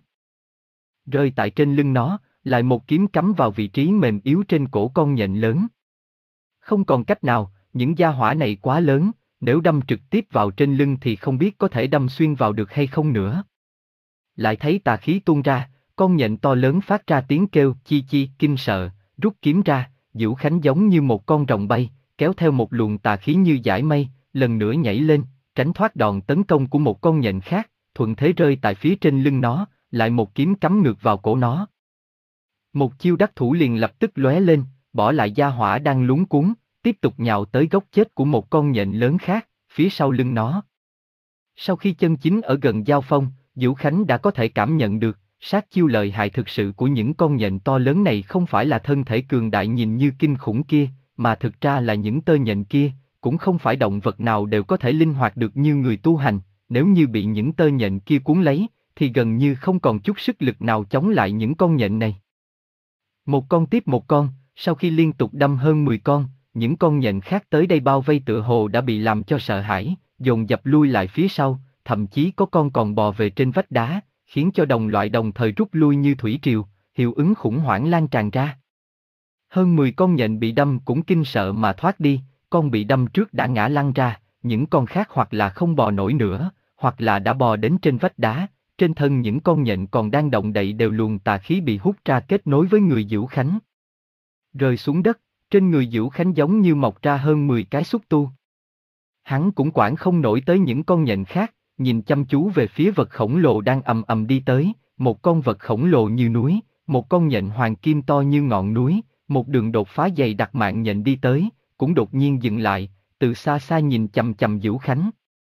Rơi tại trên lưng nó, lại một kiếm cắm vào vị trí mềm yếu trên cổ con nhện lớn. Không còn cách nào, những gia hỏa này quá lớn, nếu đâm trực tiếp vào trên lưng thì không biết có thể đâm xuyên vào được hay không nữa. Lại thấy tà khí tuôn ra, con nhện to lớn phát ra tiếng kêu chi chi kinh sợ, rút kiếm ra, Dữu Khánh giống như một con rồng bay, kéo theo một luồng tà khí như dải mây, lần nữa nhảy lên, tránh thoát đòn tấn công của một con nhện khác, thuận thế rơi tại phía trên lưng nó, lại một kiếm cắm ngược vào cổ nó. Một chiêu đắc thủ liền lập tức lóe lên, bỏ lại gia hỏa đang lúng cuống, tiếp tục nhào tới gốc chết của một con nhện lớn khác, phía sau lưng nó. Sau khi chân chính ở gần giao phong, Dữu Khánh đã có thể cảm nhận được, sát chiêu lợi hại thực sự của những con nhện to lớn này không phải là thân thể cường đại nhìn như kinh khủng kia, mà thực ra là những tơ nhện kia, cũng không phải động vật nào đều có thể linh hoạt được như người tu hành, nếu như bị những tơ nhện kia cuốn lấy, thì gần như không còn chút sức lực nào chống lại những con nhện này. Một con tiếp một con, sau khi liên tục đâm hơn mười con, những con nhện khác tới đây bao vây tựa hồ đã bị làm cho sợ hãi, dồn dập lui lại phía sau, thậm chí có con còn bò về trên vách đá, khiến cho đồng loại đồng thời rút lui như thủy triều, hiệu ứng khủng hoảng lan tràn ra. Hơn mười con nhện bị đâm cũng kinh sợ mà thoát đi, con bị đâm trước đã ngã lăn ra, những con khác hoặc là không bò nổi nữa, hoặc là đã bò đến trên vách đá, trên thân những con nhện còn đang động đậy đều luồng tà khí bị hút ra kết nối với người Dữu Khánh. Rơi xuống đất, trên người Dữu Khánh giống như mọc ra hơn mười cái xúc tu. Hắn cũng quản không nổi tới những con nhện khác, nhìn chăm chú về phía vật khổng lồ đang ầm ầm đi tới, một con vật khổng lồ như núi, một con nhện hoàng kim to như ngọn núi, một đường đột phá dày đặc mạng nhện đi tới, cũng đột nhiên dừng lại, từ xa xa nhìn chằm chằm Vũ Khánh.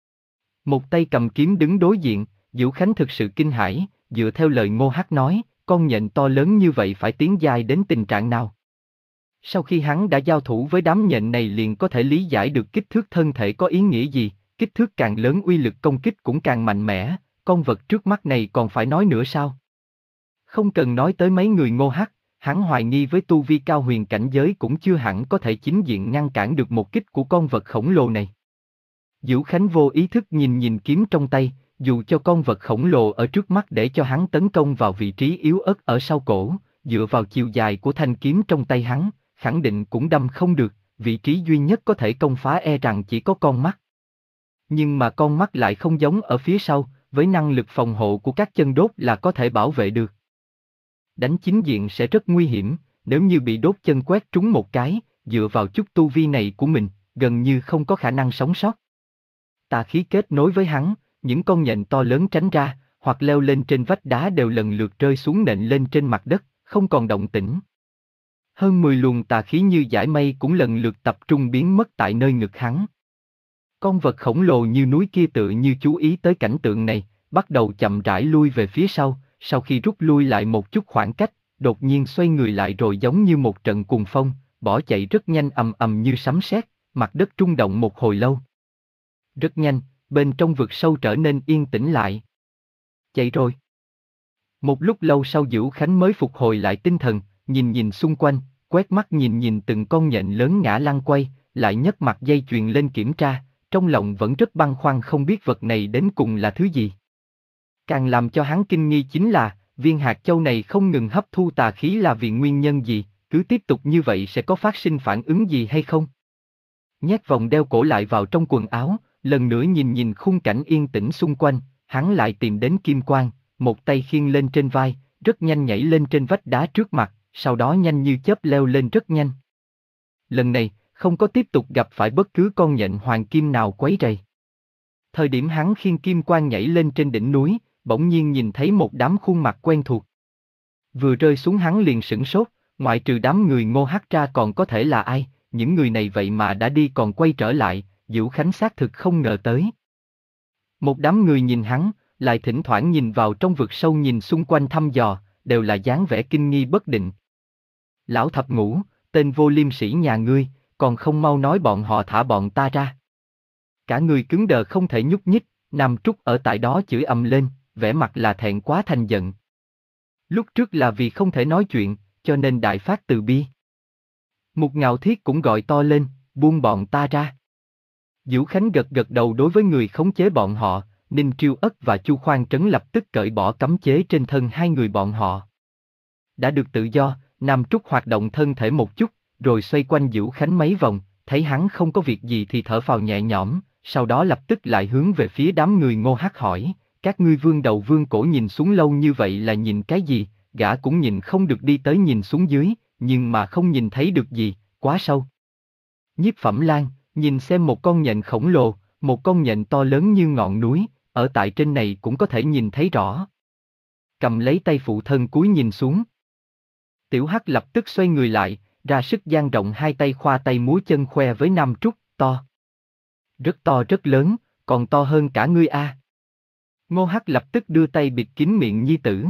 Một tay cầm kiếm đứng đối diện, Vũ Khánh thực sự kinh hãi, dựa theo lời Ngô Hắc nói, con nhện to lớn như vậy phải tiến giai đến tình trạng nào? Sau khi hắn đã giao thủ với đám nhện này liền có thể lý giải được kích thước thân thể có ý nghĩa gì, kích thước càng lớn uy lực công kích cũng càng mạnh mẽ, con vật trước mắt này còn phải nói nữa sao? Không cần nói tới mấy người Ngô Hắc, hắn hoài nghi với tu vi cao huyền cảnh giới cũng chưa hẳn có thể chính diện ngăn cản được một kích của con vật khổng lồ này. Vũ Khánh vô ý thức nhìn nhìn kiếm trong tay, dù cho con vật khổng lồ ở trước mắt để cho hắn tấn công vào vị trí yếu ớt ở sau cổ, dựa vào chiều dài của thanh kiếm trong tay hắn, khẳng định cũng đâm không được, vị trí duy nhất có thể công phá e rằng chỉ có con mắt. Nhưng mà con mắt lại không giống ở phía sau, với năng lực phòng hộ của các chân đốt là có thể bảo vệ được. Đánh chính diện sẽ rất nguy hiểm, nếu như bị đốt chân quét trúng một cái, dựa vào chút tu vi này của mình, gần như không có khả năng sống sót. Tà khí kết nối với hắn, những con nhện to lớn tránh ra, hoặc leo lên trên vách đá đều lần lượt rơi xuống nện lên trên mặt đất, không còn động tĩnh. Hơn mười luồng tà khí như dải mây cũng lần lượt tập trung biến mất tại nơi ngực hắn. Con vật khổng lồ như núi kia tự như chú ý tới cảnh tượng này, bắt đầu chậm rãi lui về phía sau, sau khi rút lui lại một chút khoảng cách, đột nhiên xoay người lại rồi giống như một trận cuồng phong, bỏ chạy rất nhanh ầm ầm như sấm sét, mặt đất rung động một hồi lâu. Rất nhanh, bên trong vực sâu trở nên yên tĩnh lại. Chạy rồi. Một lúc lâu sau Vũ Khánh mới phục hồi lại tinh thần, nhìn nhìn xung quanh, quét mắt nhìn nhìn từng con nhện lớn ngã lăn quay, lại nhấc mặt dây chuyền lên kiểm tra, trong lòng vẫn rất băn khoăn không biết vật này đến cùng là thứ gì. Càng làm cho hắn kinh nghi chính là, viên hạt châu này không ngừng hấp thu tà khí là vì nguyên nhân gì, cứ tiếp tục như vậy sẽ có phát sinh phản ứng gì hay không? Nhét vòng đeo cổ lại vào trong quần áo, lần nữa nhìn nhìn khung cảnh yên tĩnh xung quanh, hắn lại tìm đến kim quang, một tay khiêng lên trên vai, rất nhanh nhảy lên trên vách đá trước mặt, sau đó nhanh như chớp leo lên rất nhanh. Lần này, không có tiếp tục gặp phải bất cứ con nhện hoàng kim nào quấy rầy. Thời điểm hắn khiêng kim quang nhảy lên trên đỉnh núi, bỗng nhiên nhìn thấy một đám khuôn mặt quen thuộc. Vừa rơi xuống hắn liền sửng sốt, ngoại trừ đám người Ngô Hắc ra còn có thể là ai, những người này vậy mà đã đi còn quay trở lại, Vũ Khánh xác thực không ngờ tới. Một đám người nhìn hắn, lại thỉnh thoảng nhìn vào trong vực sâu nhìn xung quanh thăm dò, đều là dáng vẻ kinh nghi bất định. Lão thập ngũ, tên vô liêm sỉ nhà ngươi, còn không mau nói bọn họ thả bọn ta ra. Cả người cứng đờ không thể nhúc nhích, nằm trút ở tại đó chửi ầm lên, vẻ mặt là thẹn quá thành giận. Lúc trước là vì không thể nói chuyện, cho nên đại phát từ bi. Mục Ngạo Thiết cũng gọi to lên, buông bọn ta ra. Vũ Khánh gật gật đầu đối với người khống chế bọn họ, Ninh Triêu Ất và Chu Khoan Trấn lập tức cởi bỏ cấm chế trên thân hai người bọn họ. Đã được tự do, Nam Trúc hoạt động thân thể một chút, rồi xoay quanh Vũ Khánh mấy vòng, thấy hắn không có việc gì thì thở phào nhẹ nhõm, sau đó lập tức lại hướng về phía đám người Ngô Hắc hỏi, các ngươi vương đầu vương cổ nhìn xuống lâu như vậy là nhìn cái gì, gã cũng nhìn không được đi tới nhìn xuống dưới, nhưng mà không nhìn thấy được gì, quá sâu. Nhiếp Phẩm Lan, nhìn xem một con nhện khổng lồ, một con nhện to lớn như ngọn núi, ở tại trên này cũng có thể nhìn thấy rõ. Cầm lấy tay phụ thân cúi nhìn xuống. Tiểu Hắc lập tức xoay người lại, ra sức dang rộng hai tay khoa tay múa chân khoe với Nam Trúc, to. Rất to rất lớn, còn to hơn cả ngươi a. Ngô Hắc lập tức đưa tay bịt kín miệng nhi tử.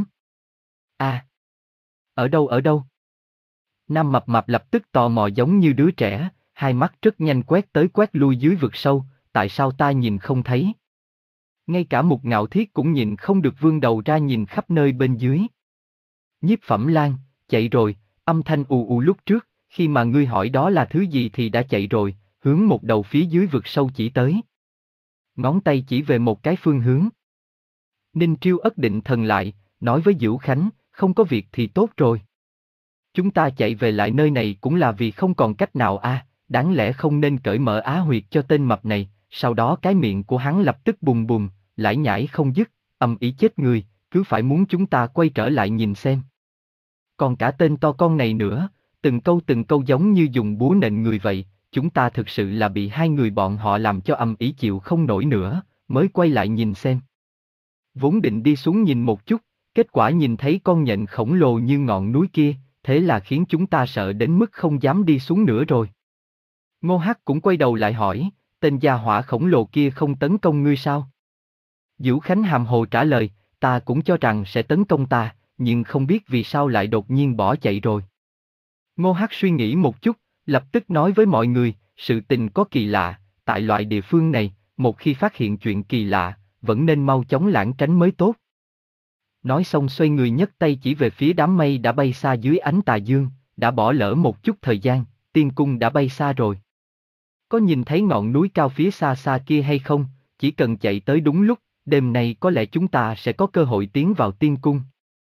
A. À. Ở đâu ở đâu? Nam Mập Mạp lập tức tò mò giống như đứa trẻ, hai mắt rất nhanh quét tới quét lui dưới vực sâu, tại sao ta nhìn không thấy? Ngay cả Mục Ngạo Thiết cũng nhìn không được vươn đầu ra nhìn khắp nơi bên dưới. Nhiếp Phẩm Lan, chạy rồi, âm thanh ù ù lúc trước, khi mà ngươi hỏi đó là thứ gì thì đã chạy rồi, hướng một đầu phía dưới vực sâu chỉ tới. Ngón tay chỉ về một cái phương hướng. Ninh Triêu Ất định thần lại, nói với Vũ Khánh, không có việc thì tốt rồi. Chúng ta chạy về lại nơi này cũng là vì không còn cách nào a, à, đáng lẽ không nên cởi mở á huyệt cho tên mập này, sau đó cái miệng của hắn lập tức bùng bùng, lải nhải không dứt, ầm ĩ chết người, cứ phải muốn chúng ta quay trở lại nhìn xem. Còn cả tên to con này nữa, từng câu từng câu giống như dùng búa nện người vậy, chúng ta thực sự là bị hai người bọn họ làm cho ầm ĩ chịu không nổi nữa, mới quay lại nhìn xem. Vốn định đi xuống nhìn một chút, Kết quả nhìn thấy con nhện khổng lồ như ngọn núi kia, thế là khiến chúng ta sợ đến mức không dám đi xuống nữa rồi. Ngô Hắc cũng quay đầu lại hỏi, tên gia hỏa khổng lồ kia không tấn công ngươi sao? Vũ Khánh hàm hồ trả lời, ta cũng cho rằng sẽ tấn công ta, nhưng không biết vì sao lại đột nhiên bỏ chạy rồi. Ngô Hắc suy nghĩ một chút, lập tức nói với mọi người, sự tình có kỳ lạ, tại loại địa phương này, một khi phát hiện chuyện kỳ lạ, vẫn nên mau chóng lảng tránh mới tốt. Nói xong xoay người nhấc tay chỉ về phía đám mây đã bay xa dưới ánh tà dương, đã bỏ lỡ một chút thời gian, tiên cung đã bay xa rồi. Có nhìn thấy ngọn núi cao phía xa xa kia hay không, chỉ cần chạy tới đúng lúc, đêm nay có lẽ chúng ta sẽ có cơ hội tiến vào tiên cung.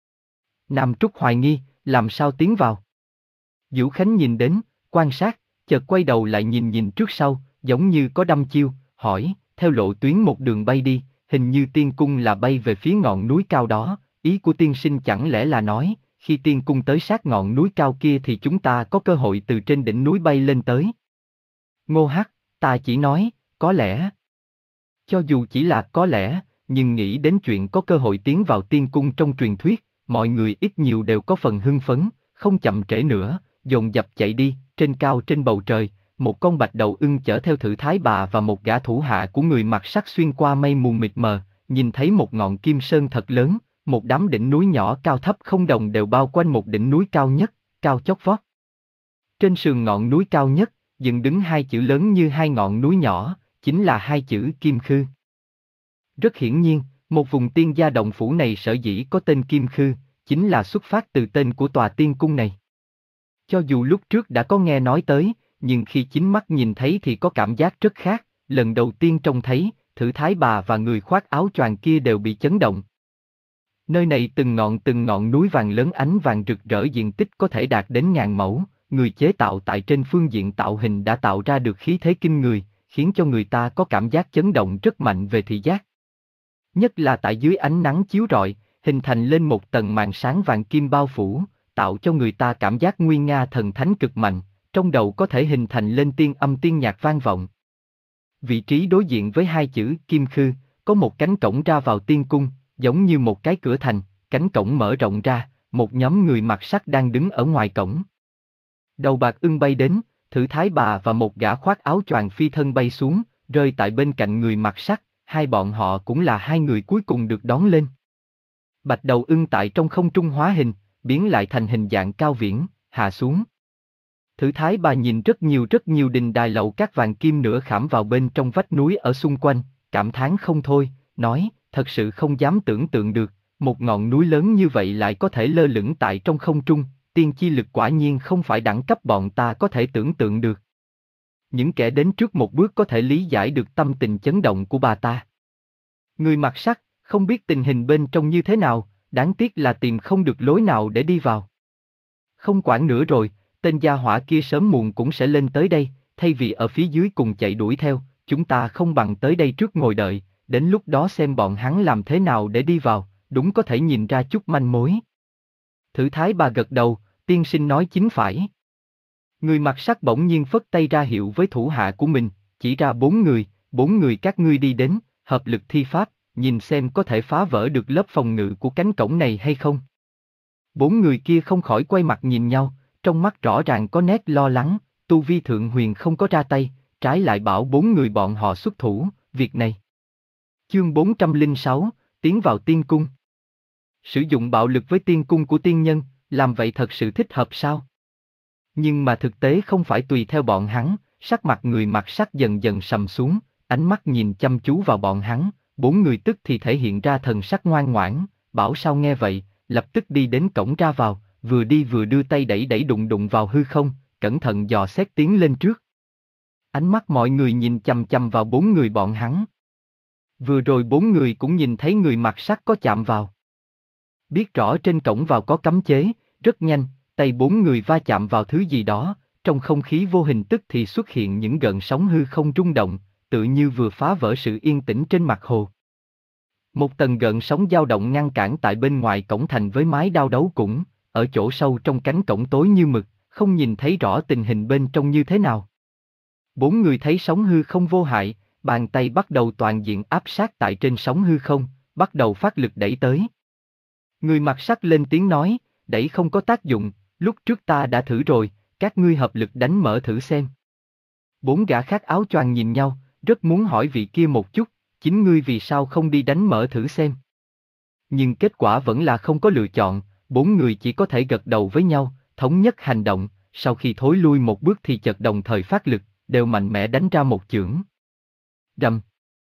Nam Trúc hoài nghi, làm sao tiến vào? Vũ Khánh nhìn đến, quan sát, chợt quay đầu lại nhìn nhìn trước sau, giống như có đăm chiêu, hỏi, theo lộ tuyến một đường bay đi, hình như tiên cung là bay về phía ngọn núi cao đó, ý của tiên sinh chẳng lẽ là nói, khi tiên cung tới sát ngọn núi cao kia thì chúng ta có cơ hội từ trên đỉnh núi bay lên tới. Ngô Hắc, ta chỉ nói, có lẽ. Cho dù chỉ là có lẽ, nhưng nghĩ đến chuyện có cơ hội tiến vào tiên cung trong truyền thuyết, mọi người ít nhiều đều có phần hưng phấn, không chậm trễ nữa, dồn dập chạy đi, trên cao trên bầu trời, một con bạch đầu ưng chở theo Thử Thái Bà và một gã thủ hạ của người mặc sắc xuyên qua mây mù mịt mờ, nhìn thấy một ngọn kim sơn thật lớn, một đám đỉnh núi nhỏ cao thấp không đồng đều bao quanh một đỉnh núi cao nhất, cao chót vót. Trên sườn ngọn núi cao nhất, dựng đứng hai chữ lớn như hai ngọn núi nhỏ, chính là hai chữ Kim Khư. Rất hiển nhiên, một vùng tiên gia động phủ này sở dĩ có tên Kim Khư, chính là xuất phát từ tên của tòa tiên cung này. Cho dù lúc trước đã có nghe nói tới, nhưng khi chính mắt nhìn thấy thì có cảm giác rất khác, lần đầu tiên trông thấy, Thử Thái Bà và người khoác áo choàng kia đều bị chấn động. Nơi này từng ngọn từng ngọn núi vàng lớn ánh vàng rực rỡ diện tích có thể đạt đến ngàn mẫu, người chế tạo tại trên phương diện tạo hình đã tạo ra được khí thế kinh người, khiến cho người ta có cảm giác chấn động rất mạnh về thị giác. Nhất là tại dưới ánh nắng chiếu rọi, hình thành lên một tầng màn sáng vàng kim bao phủ, tạo cho người ta cảm giác nguy nga thần thánh cực mạnh, trong đầu có thể hình thành lên tiên âm tiên nhạc vang vọng. Vị trí đối diện với hai chữ Kim Khư, có một cánh cổng ra vào tiên cung, giống như một cái cửa thành, cánh cổng mở rộng ra, một nhóm người mặc sắc đang đứng ở ngoài cổng. Đầu bạc ưng bay đến, Thử Thái Bà và một gã khoác áo choàng phi thân bay xuống, rơi tại bên cạnh người mặc sắc, hai bọn họ cũng là hai người cuối cùng được đón lên. Bạch đầu ưng tại trong không trung hóa hình, biến lại thành hình dạng cao viễn, hạ xuống. Thử Thái Bà nhìn rất nhiều rất nhiều đình đài lậu các vàng kim nữa khảm vào bên trong vách núi ở xung quanh, cảm thán không thôi, nói, thật sự không dám tưởng tượng được, một ngọn núi lớn như vậy lại có thể lơ lửng tại trong không trung, tiên chi lực quả nhiên không phải đẳng cấp bọn ta có thể tưởng tượng được. Những kẻ đến trước một bước có thể lý giải được tâm tình chấn động của bà ta. Người mặc sắc, không biết tình hình bên trong như thế nào, đáng tiếc là tìm không được lối nào để đi vào. Không quản nữa rồi, tên gia hỏa kia sớm muộn cũng sẽ lên tới đây, thay vì ở phía dưới cùng chạy đuổi theo, chúng ta không bằng tới đây trước ngồi đợi, đến lúc đó xem bọn hắn làm thế nào để đi vào, đúng có thể nhìn ra chút manh mối. Thử Thái Bà gật đầu, tiên sinh nói chính phải. Người mặc sắc bỗng nhiên phất tay ra hiệu với thủ hạ của mình, chỉ ra bốn người, bốn người các ngươi đi đến, hợp lực thi pháp, nhìn xem có thể phá vỡ được lớp phòng ngự của cánh cổng này hay không. Bốn người kia không khỏi quay mặt nhìn nhau, trong mắt rõ ràng có nét lo lắng, tu vi thượng huyền không có ra tay, trái lại bảo bốn người bọn họ xuất thủ, việc này. Chương bốn trăm lẻ sáu, tiến vào tiên cung. Sử dụng bạo lực với tiên cung của tiên nhân, làm vậy thật sự thích hợp sao? Nhưng mà thực tế không phải tùy theo bọn hắn, sắc mặt người mặc sắc dần dần sầm xuống, ánh mắt nhìn chăm chú vào bọn hắn, bốn người tức thì thể hiện ra thần sắc ngoan ngoãn, bảo sao nghe vậy, lập tức đi đến cổng ra vào, vừa đi vừa đưa tay đẩy đẩy đụng đụng vào hư không, cẩn thận dò xét tiến lên trước. Ánh mắt mọi người nhìn chằm chằm vào bốn người bọn hắn. Vừa rồi bốn người cũng nhìn thấy người mặc sắc có chạm vào. Biết rõ trên cổng vào có cấm chế, rất nhanh, tay bốn người va chạm vào thứ gì đó, trong không khí vô hình tức thì xuất hiện những gợn sóng hư không rung động, tự như vừa phá vỡ sự yên tĩnh trên mặt hồ. Một tầng gợn sóng dao động ngăn cản tại bên ngoài cổng thành với mái đao đấu cũng, ở chỗ sâu trong cánh cổng tối như mực, không nhìn thấy rõ tình hình bên trong như thế nào. Bốn người thấy sóng hư không vô hại, bàn tay bắt đầu toàn diện áp sát tại trên sóng hư không, bắt đầu phát lực đẩy tới. Người mặc sắt lên tiếng nói, đẩy không có tác dụng, lúc trước ta đã thử rồi, các ngươi hợp lực đánh mở thử xem. Bốn gã khác áo choàng nhìn nhau, rất muốn hỏi vị kia một chút, chính ngươi vì sao không đi đánh mở thử xem. Nhưng kết quả vẫn là không có lựa chọn, bốn người chỉ có thể gật đầu với nhau, thống nhất hành động, sau khi thối lui một bước thì chợt đồng thời phát lực, đều mạnh mẽ đánh ra một chưởng. Rầm.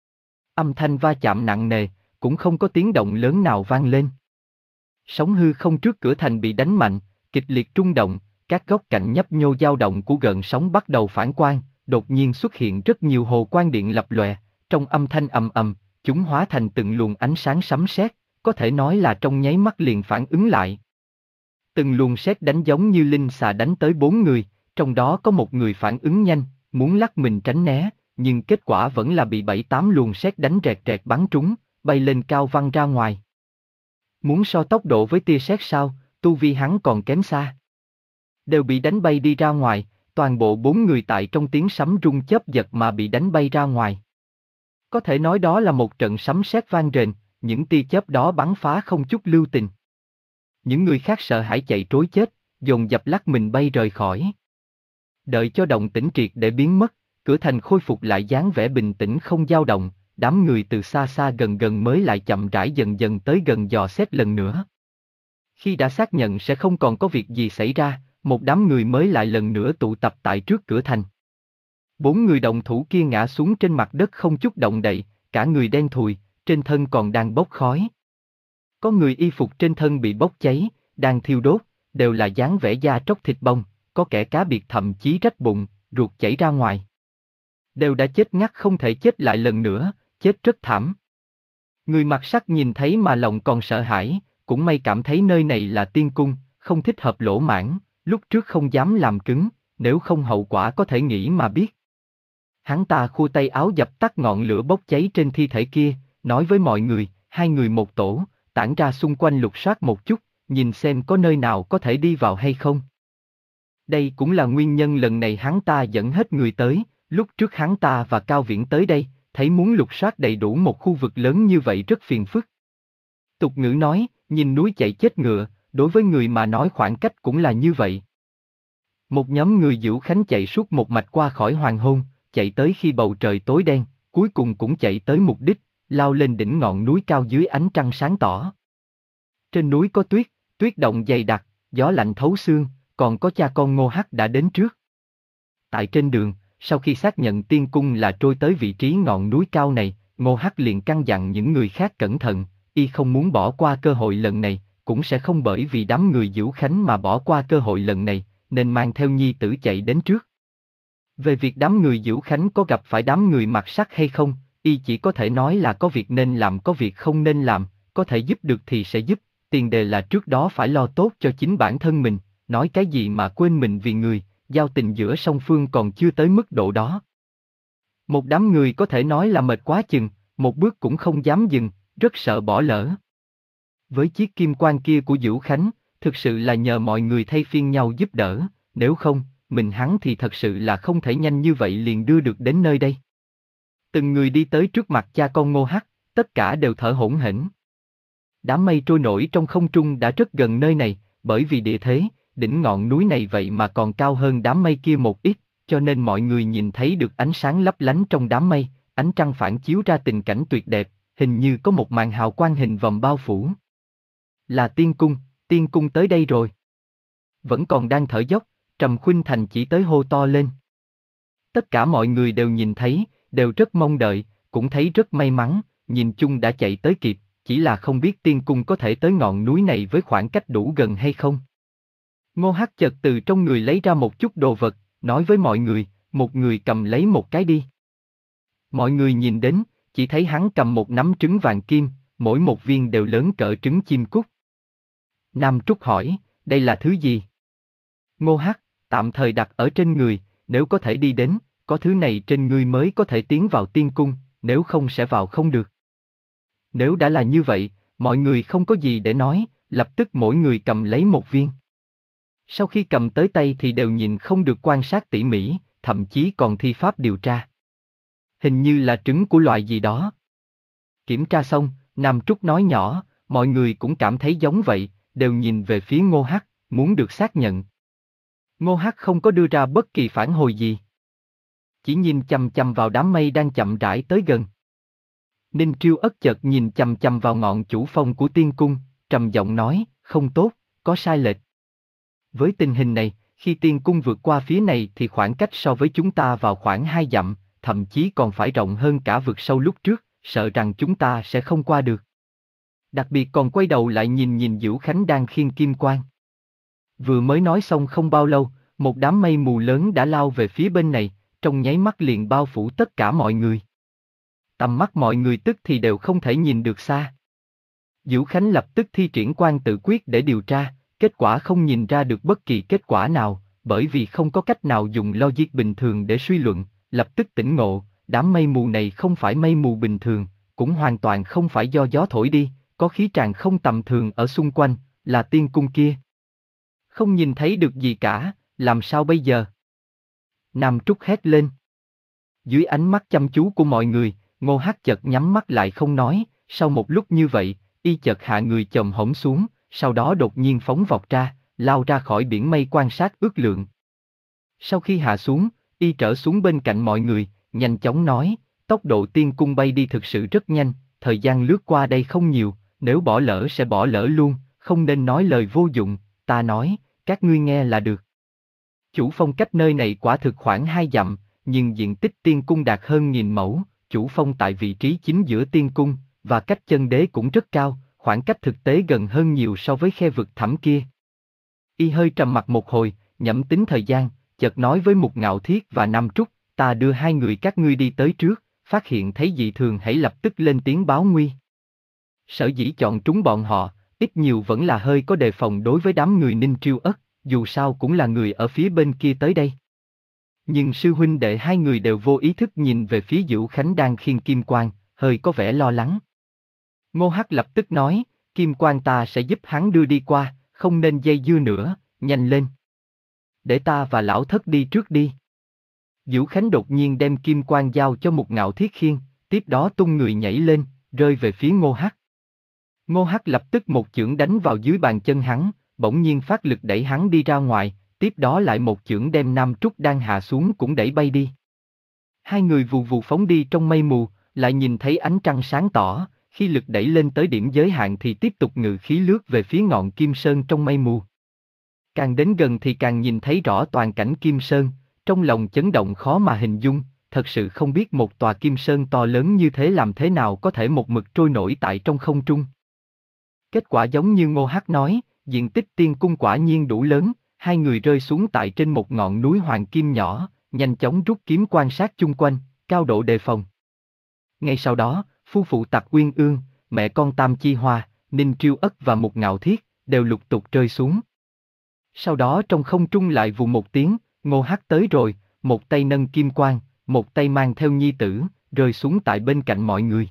Âm thanh va chạm nặng nề, cũng không có tiếng động lớn nào vang lên. Sóng hư không trước cửa thành bị đánh mạnh, kịch liệt rung động, các góc cạnh nhấp nhô dao động của gợn sóng bắt đầu phản quang, đột nhiên xuất hiện rất nhiều hồ quang điện lập lòe, trong âm thanh ầm ầm, chúng hóa thành từng luồng ánh sáng sấm sét, có thể nói là trong nháy mắt liền phản ứng lại. Từng luồng sét đánh giống như linh xà đánh tới bốn người, trong đó có một người phản ứng nhanh, muốn lắc mình tránh né, nhưng kết quả vẫn là bị bảy tám luồng sét đánh rẹt rẹt bắn trúng, bay lên cao văng ra ngoài. Muốn so tốc độ với tia sét sao, tu vi hắn còn kém xa. Đều bị đánh bay đi ra ngoài, toàn bộ bốn người tại trong tiếng sấm rung chớp giật mà bị đánh bay ra ngoài. Có thể nói đó là một trận sấm sét vang rền, những tia chớp đó bắn phá không chút lưu tình. Những người khác sợ hãi chạy trối chết, dồn dập lắc mình bay rời khỏi. Đợi cho động tĩnh triệt để biến mất, cửa thành khôi phục lại dáng vẻ bình tĩnh không dao động, đám người từ xa xa gần gần mới lại chậm rãi dần dần tới gần dò xét lần nữa. Khi đã xác nhận sẽ không còn có việc gì xảy ra, một đám người mới lại lần nữa tụ tập tại trước cửa thành. Bốn người động thủ kia ngã xuống trên mặt đất không chút động đậy, cả người đen thùi, trên thân còn đang bốc khói. Có người y phục trên thân bị bốc cháy, đang thiêu đốt, đều là dáng vẻ da tróc thịt bong, có kẻ cá biệt thậm chí rách bụng, ruột chảy ra ngoài. Đều đã chết ngắt không thể chết lại lần nữa, chết rất thảm. Người mặc sắt nhìn thấy mà lòng còn sợ hãi, cũng may cảm thấy nơi này là tiên cung, không thích hợp lỗ mãng, lúc trước không dám làm cứng, nếu không hậu quả có thể nghĩ mà biết. Hắn ta khua tay áo dập tắt ngọn lửa bốc cháy trên thi thể kia, nói với mọi người, hai người một tổ, tản ra xung quanh lục soát một chút, nhìn xem có nơi nào có thể đi vào hay không. Đây cũng là nguyên nhân lần này hắn ta dẫn hết người tới, lúc trước hắn ta và Cao Viễn tới đây, thấy muốn lục soát đầy đủ một khu vực lớn như vậy rất phiền phức. Tục ngữ nói, nhìn núi chạy chết ngựa, đối với người mà nói khoảng cách cũng là như vậy. Một nhóm người Dữu Khánh chạy suốt một mạch qua khỏi hoàng hôn, chạy tới khi bầu trời tối đen, cuối cùng cũng chạy tới mục đích, lao lên đỉnh ngọn núi cao dưới ánh trăng sáng tỏ. Trên núi có tuyết, tuyết động dày đặc, gió lạnh thấu xương, còn có cha con Ngô Hắc đã đến trước. Tại trên đường, sau khi xác nhận tiên cung là trôi tới vị trí ngọn núi cao này, Ngô Hắc liền căn dặn những người khác cẩn thận, y không muốn bỏ qua cơ hội lần này, cũng sẽ không bởi vì đám người Dữu Khánh mà bỏ qua cơ hội lần này, nên mang theo nhi tử chạy đến trước. Về việc đám người Dữu Khánh có gặp phải đám người mặc sắt hay không, y chỉ có thể nói là có việc nên làm có việc không nên làm, có thể giúp được thì sẽ giúp, tiền đề là trước đó phải lo tốt cho chính bản thân mình, nói cái gì mà quên mình vì người, giao tình giữa song phương còn chưa tới mức độ đó. Một đám người có thể nói là mệt quá chừng, một bước cũng không dám dừng, rất sợ bỏ lỡ. Với chiếc kim quan kia của Dữu Khánh, thực sự là nhờ mọi người thay phiên nhau giúp đỡ, nếu không, mình hắn thì thật sự là không thể nhanh như vậy liền đưa được đến nơi đây. Từng người đi tới trước mặt cha con Ngô Hắc, tất cả đều thở hổn hển. Đám mây trôi nổi trong không trung đã rất gần nơi này, bởi vì địa thế, đỉnh ngọn núi này vậy mà còn cao hơn đám mây kia một ít, cho nên mọi người nhìn thấy được ánh sáng lấp lánh trong đám mây, ánh trăng phản chiếu ra tình cảnh tuyệt đẹp, hình như có một màn hào quang hình vòm bao phủ. Là tiên cung, tiên cung tới đây rồi. Vẫn còn đang thở dốc, Trầm Khuynh Thành chỉ tới hô to lên. Tất cả mọi người đều nhìn thấy, đều rất mong đợi, cũng thấy rất may mắn, nhìn chung đã chạy tới kịp, chỉ là không biết tiên cung có thể tới ngọn núi này với khoảng cách đủ gần hay không. Ngô Hắc chợt từ trong người lấy ra một chút đồ vật, nói với mọi người, một người cầm lấy một cái đi. Mọi người nhìn đến, chỉ thấy hắn cầm một nắm trứng vàng kim, mỗi một viên đều lớn cỡ trứng chim cút. Nam Trúc hỏi, đây là thứ gì? Ngô Hắc, tạm thời đặt ở trên người, nếu có thể đi đến, có thứ này trên ngươi mới có thể tiến vào tiên cung, nếu không sẽ vào không được. Nếu đã là như vậy, mọi người không có gì để nói, lập tức mỗi người cầm lấy một viên. Sau khi cầm tới tay thì đều nhìn không được quan sát tỉ mỉ, thậm chí còn thi pháp điều tra. Hình như là trứng của loài gì đó. Kiểm tra xong, Nam Trúc nói nhỏ, Mọi người cũng cảm thấy giống vậy, đều nhìn về phía Ngô Hắc, muốn được xác nhận. Ngô Hắc không có đưa ra bất kỳ phản hồi gì. Chỉ nhìn chằm chằm vào đám mây đang chậm rãi tới gần. Ninh Triêu Ất chợt nhìn chằm chằm vào ngọn chủ phong của tiên cung, trầm giọng nói, không tốt, có sai lệch. Với tình hình này, khi tiên cung vượt qua phía này thì khoảng cách so với chúng ta vào khoảng hai dặm, thậm chí còn phải rộng hơn cả vực sâu lúc trước, sợ rằng chúng ta sẽ không qua được. Đặc biệt còn quay đầu lại nhìn nhìn Dữu Khánh đang khiêng kim quan. Vừa mới nói xong không bao lâu, một đám mây mù lớn đã lao về phía bên này, trong nháy mắt liền bao phủ tất cả mọi người. Tầm mắt mọi người tức thì đều không thể nhìn được xa. Dữu Khánh lập tức thi triển quan tự quyết để điều tra, kết quả không nhìn ra được bất kỳ kết quả nào, bởi vì không có cách nào dùng logic bình thường để suy luận, lập tức tỉnh ngộ, đám mây mù này không phải mây mù bình thường, cũng hoàn toàn không phải do gió thổi đi, có khí tràng không tầm thường ở xung quanh, là tiên cung kia. Không nhìn thấy được gì cả, làm sao bây giờ? Nam Trúc hét lên. Dưới ánh mắt chăm chú của mọi người, Ngô Hắc chợt nhắm mắt lại không nói, sau một lúc như vậy, y chợt hạ người chồm hổm xuống, sau đó đột nhiên phóng vọt ra, lao ra khỏi biển mây quan sát ước lượng. Sau khi hạ xuống, y trở xuống bên cạnh mọi người, nhanh chóng nói, tốc độ tiên cung bay đi thực sự rất nhanh, thời gian lướt qua đây không nhiều, nếu bỏ lỡ sẽ bỏ lỡ luôn, không nên nói lời vô dụng, ta nói, các ngươi nghe là được. Chủ phong cách nơi này quả thực khoảng hai dặm, nhưng diện tích tiên cung đạt hơn nghìn mẫu, chủ phong tại vị trí chính giữa tiên cung, và cách chân đế cũng rất cao, khoảng cách thực tế gần hơn nhiều so với khe vực thẳm kia. Y hơi trầm mặt một hồi, nhẩm tính thời gian, chợt nói với Mục Ngạo Thiết và Nam Trúc, ta đưa hai người các ngươi đi tới trước, phát hiện thấy dị thường hãy lập tức lên tiếng báo nguy. Sở dĩ chọn trúng bọn họ, ít nhiều vẫn là hơi có đề phòng đối với đám người Ninh Triêu Ất, dù sao cũng là người ở phía bên kia tới đây. Nhưng sư huynh đệ hai người đều vô ý thức nhìn về phía Dữu Khánh đang khiêng kim quan, hơi có vẻ lo lắng. Ngô Hắc lập tức nói, kim quan ta sẽ giúp hắn đưa đi qua, không nên dây dưa nữa, nhanh lên. Để ta và lão thất đi trước đi. Dữu Khánh đột nhiên đem kim quan giao cho Mục Ngạo Thiết khiêng, tiếp đó tung người nhảy lên, rơi về phía Ngô Hắc. Ngô Hắc lập tức một chưởng đánh vào dưới bàn chân hắn, bỗng nhiên phát lực đẩy hắn đi ra ngoài, tiếp đó lại một chưởng đem Nam Trúc đang hạ xuống cũng đẩy bay đi. Hai người vù vù phóng đi trong mây mù, lại nhìn thấy ánh trăng sáng tỏ, khi lực đẩy lên tới điểm giới hạn thì tiếp tục ngự khí lướt về phía ngọn Kim Sơn trong mây mù. Càng đến gần thì càng nhìn thấy rõ toàn cảnh Kim Sơn, trong lòng chấn động khó mà hình dung, thật sự không biết một tòa Kim Sơn to lớn như thế làm thế nào có thể một mực trôi nổi tại trong không trung. Kết quả giống như Ngô Hắc nói, diện tích tiên cung quả nhiên đủ lớn, hai người rơi xuống tại trên một ngọn núi hoàng kim nhỏ, nhanh chóng rút kiếm quan sát chung quanh, cao độ đề phòng. Ngay sau đó, phu phụ Tặc Uyên Ương, mẹ con Tam Chi Hoa, Ninh Triêu Ất và Mục Ngạo Thiết, đều lục tục rơi xuống. Sau đó trong không trung lại vù một tiếng, Ngô Hắc tới rồi, một tay nâng kim quan, một tay mang theo nhi tử, rơi xuống tại bên cạnh mọi người.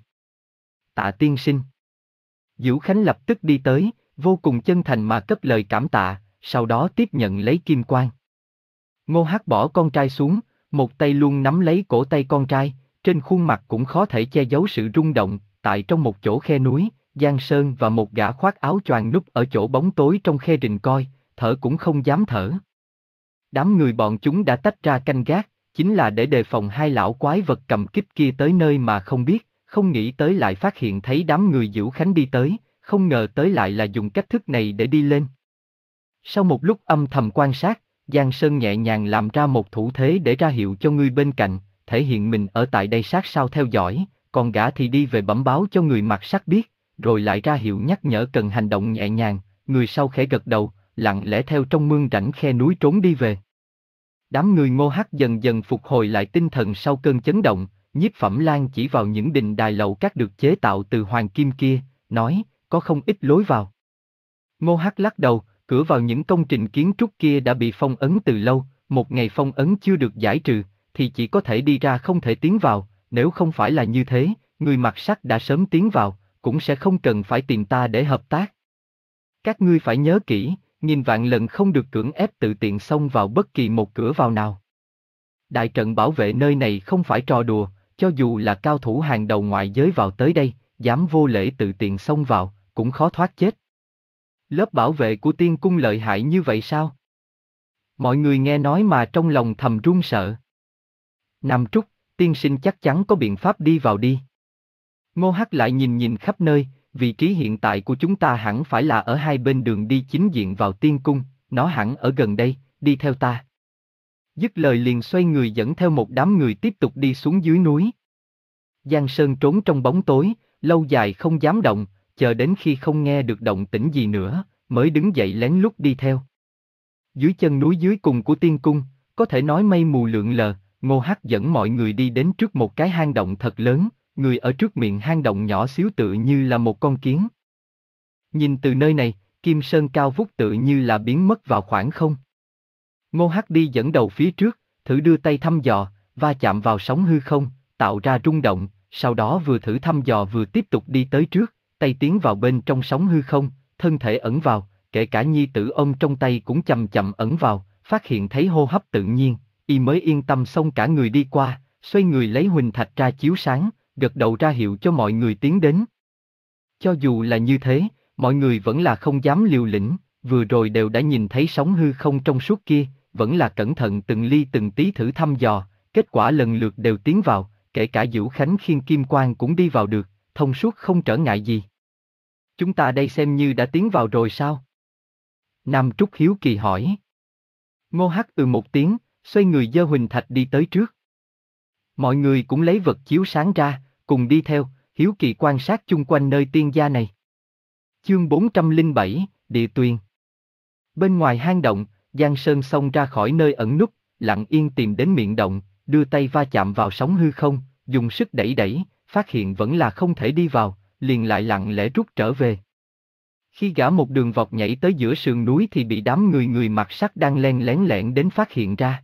Tạ tiên sinh. Dữu Khánh lập tức đi tới, vô cùng chân thành mà cất lời cảm tạ, sau đó tiếp nhận lấy kim quan. Ngô Hắc bỏ con trai xuống, một tay luôn nắm lấy cổ tay con trai, trên khuôn mặt cũng khó thể che giấu sự rung động, tại trong một chỗ khe núi, Giang Sơn và một gã khoác áo choàng núp ở chỗ bóng tối trong khe rình coi, thở cũng không dám thở. Đám người bọn chúng đã tách ra canh gác, chính là để đề phòng hai lão quái vật cầm kíp kia tới nơi mà không biết, không nghĩ tới lại phát hiện thấy đám người Dữu Khánh đi tới, không ngờ tới lại là dùng cách thức này để đi lên. Sau một lúc âm thầm quan sát, Giang Sơn nhẹ nhàng làm ra một thủ thế để ra hiệu cho người bên cạnh, thể hiện mình ở tại đây sát sao theo dõi, còn gã thì đi về bẩm báo cho người mặc sắc biết, rồi lại ra hiệu nhắc nhở cần hành động nhẹ nhàng, người sau khẽ gật đầu, lặng lẽ theo trong mương rãnh khe núi trốn đi về. Đám người Ngô Hắc dần dần phục hồi lại tinh thần sau cơn chấn động, Nhiếp Phẩm Lan chỉ vào những đình đài lầu các được chế tạo từ hoàng kim kia, nói, có không ít lối vào. Ngô Hắc lắc đầu, cửa vào những công trình kiến trúc kia đã bị phong ấn từ lâu, một ngày phong ấn chưa được giải trừ, thì chỉ có thể đi ra không thể tiến vào, nếu không phải là như thế, người mặc sắc đã sớm tiến vào, cũng sẽ không cần phải tìm ta để hợp tác. Các ngươi phải nhớ kỹ, nghìn vạn lần không được cưỡng ép tự tiện xông vào bất kỳ một cửa vào nào. Đại trận bảo vệ nơi này không phải trò đùa, cho dù là cao thủ hàng đầu ngoại giới vào tới đây, dám vô lễ tự tiện xông vào, cũng khó thoát chết. Lớp bảo vệ của tiên cung lợi hại như vậy sao? Mọi người nghe nói mà trong lòng thầm run sợ. Nam Trúc, tiên sinh chắc chắn có biện pháp đi vào đi. Ngô Hắc lại nhìn nhìn khắp nơi, vị trí hiện tại của chúng ta hẳn phải là ở hai bên đường đi chính diện vào tiên cung, nó hẳn ở gần đây, đi theo ta. Dứt lời liền xoay người dẫn theo một đám người tiếp tục đi xuống dưới núi. Giang Sơn trốn trong bóng tối, lâu dài không dám động, chờ đến khi không nghe được động tĩnh gì nữa, mới đứng dậy lén lút đi theo. Dưới chân núi dưới cùng của tiên cung, có thể nói mây mù lượn lờ, Ngô Hắc dẫn mọi người đi đến trước một cái hang động thật lớn, người ở trước miệng hang động nhỏ xíu tự như là một con kiến. Nhìn từ nơi này, Kim Sơn cao vút tự như là biến mất vào khoảng không. Ngô Hắc đi dẫn đầu phía trước, thử đưa tay thăm dò, va chạm vào sóng hư không, tạo ra rung động, sau đó vừa thử thăm dò vừa tiếp tục đi tới trước, tay tiến vào bên trong sóng hư không, thân thể ẩn vào, kể cả nhi tử ôm trong tay cũng chậm chậm ẩn vào, phát hiện thấy hô hấp tự nhiên, y mới yên tâm xông cả người đi qua, xoay người lấy huỳnh thạch ra chiếu sáng, gật đầu ra hiệu cho mọi người tiến đến. Cho dù là như thế, mọi người vẫn là không dám liều lĩnh, vừa rồi đều đã nhìn thấy sóng hư không trong suốt kia, vẫn là cẩn thận từng ly từng tí thử thăm dò, kết quả lần lượt đều tiến vào, kể cả Dữu Khánh khiên kim quang cũng đi vào được, thông suốt không trở ngại gì. Chúng ta đây xem như đã tiến vào rồi sao? Nam Trúc hiếu kỳ hỏi. Ngô Hắc ừ một tiếng, xoay người giơ huỳnh thạch đi tới trước. Mọi người cũng lấy vật chiếu sáng ra, cùng đi theo, hiếu kỳ quan sát chung quanh nơi tiên gia này. Chương bốn trăm lẻ bảy, Địa Tuyền. Bên ngoài hang động, Giang Sơn xông ra khỏi nơi ẩn núp, lặng yên tìm đến miệng động, đưa tay va chạm vào sóng hư không, dùng sức đẩy đẩy, phát hiện vẫn là không thể đi vào, liền lại lặng lẽ rút trở về. Khi gã một đường vọt nhảy tới giữa sườn núi thì bị đám người người mặc sắt đang len lén lẻn đến phát hiện ra.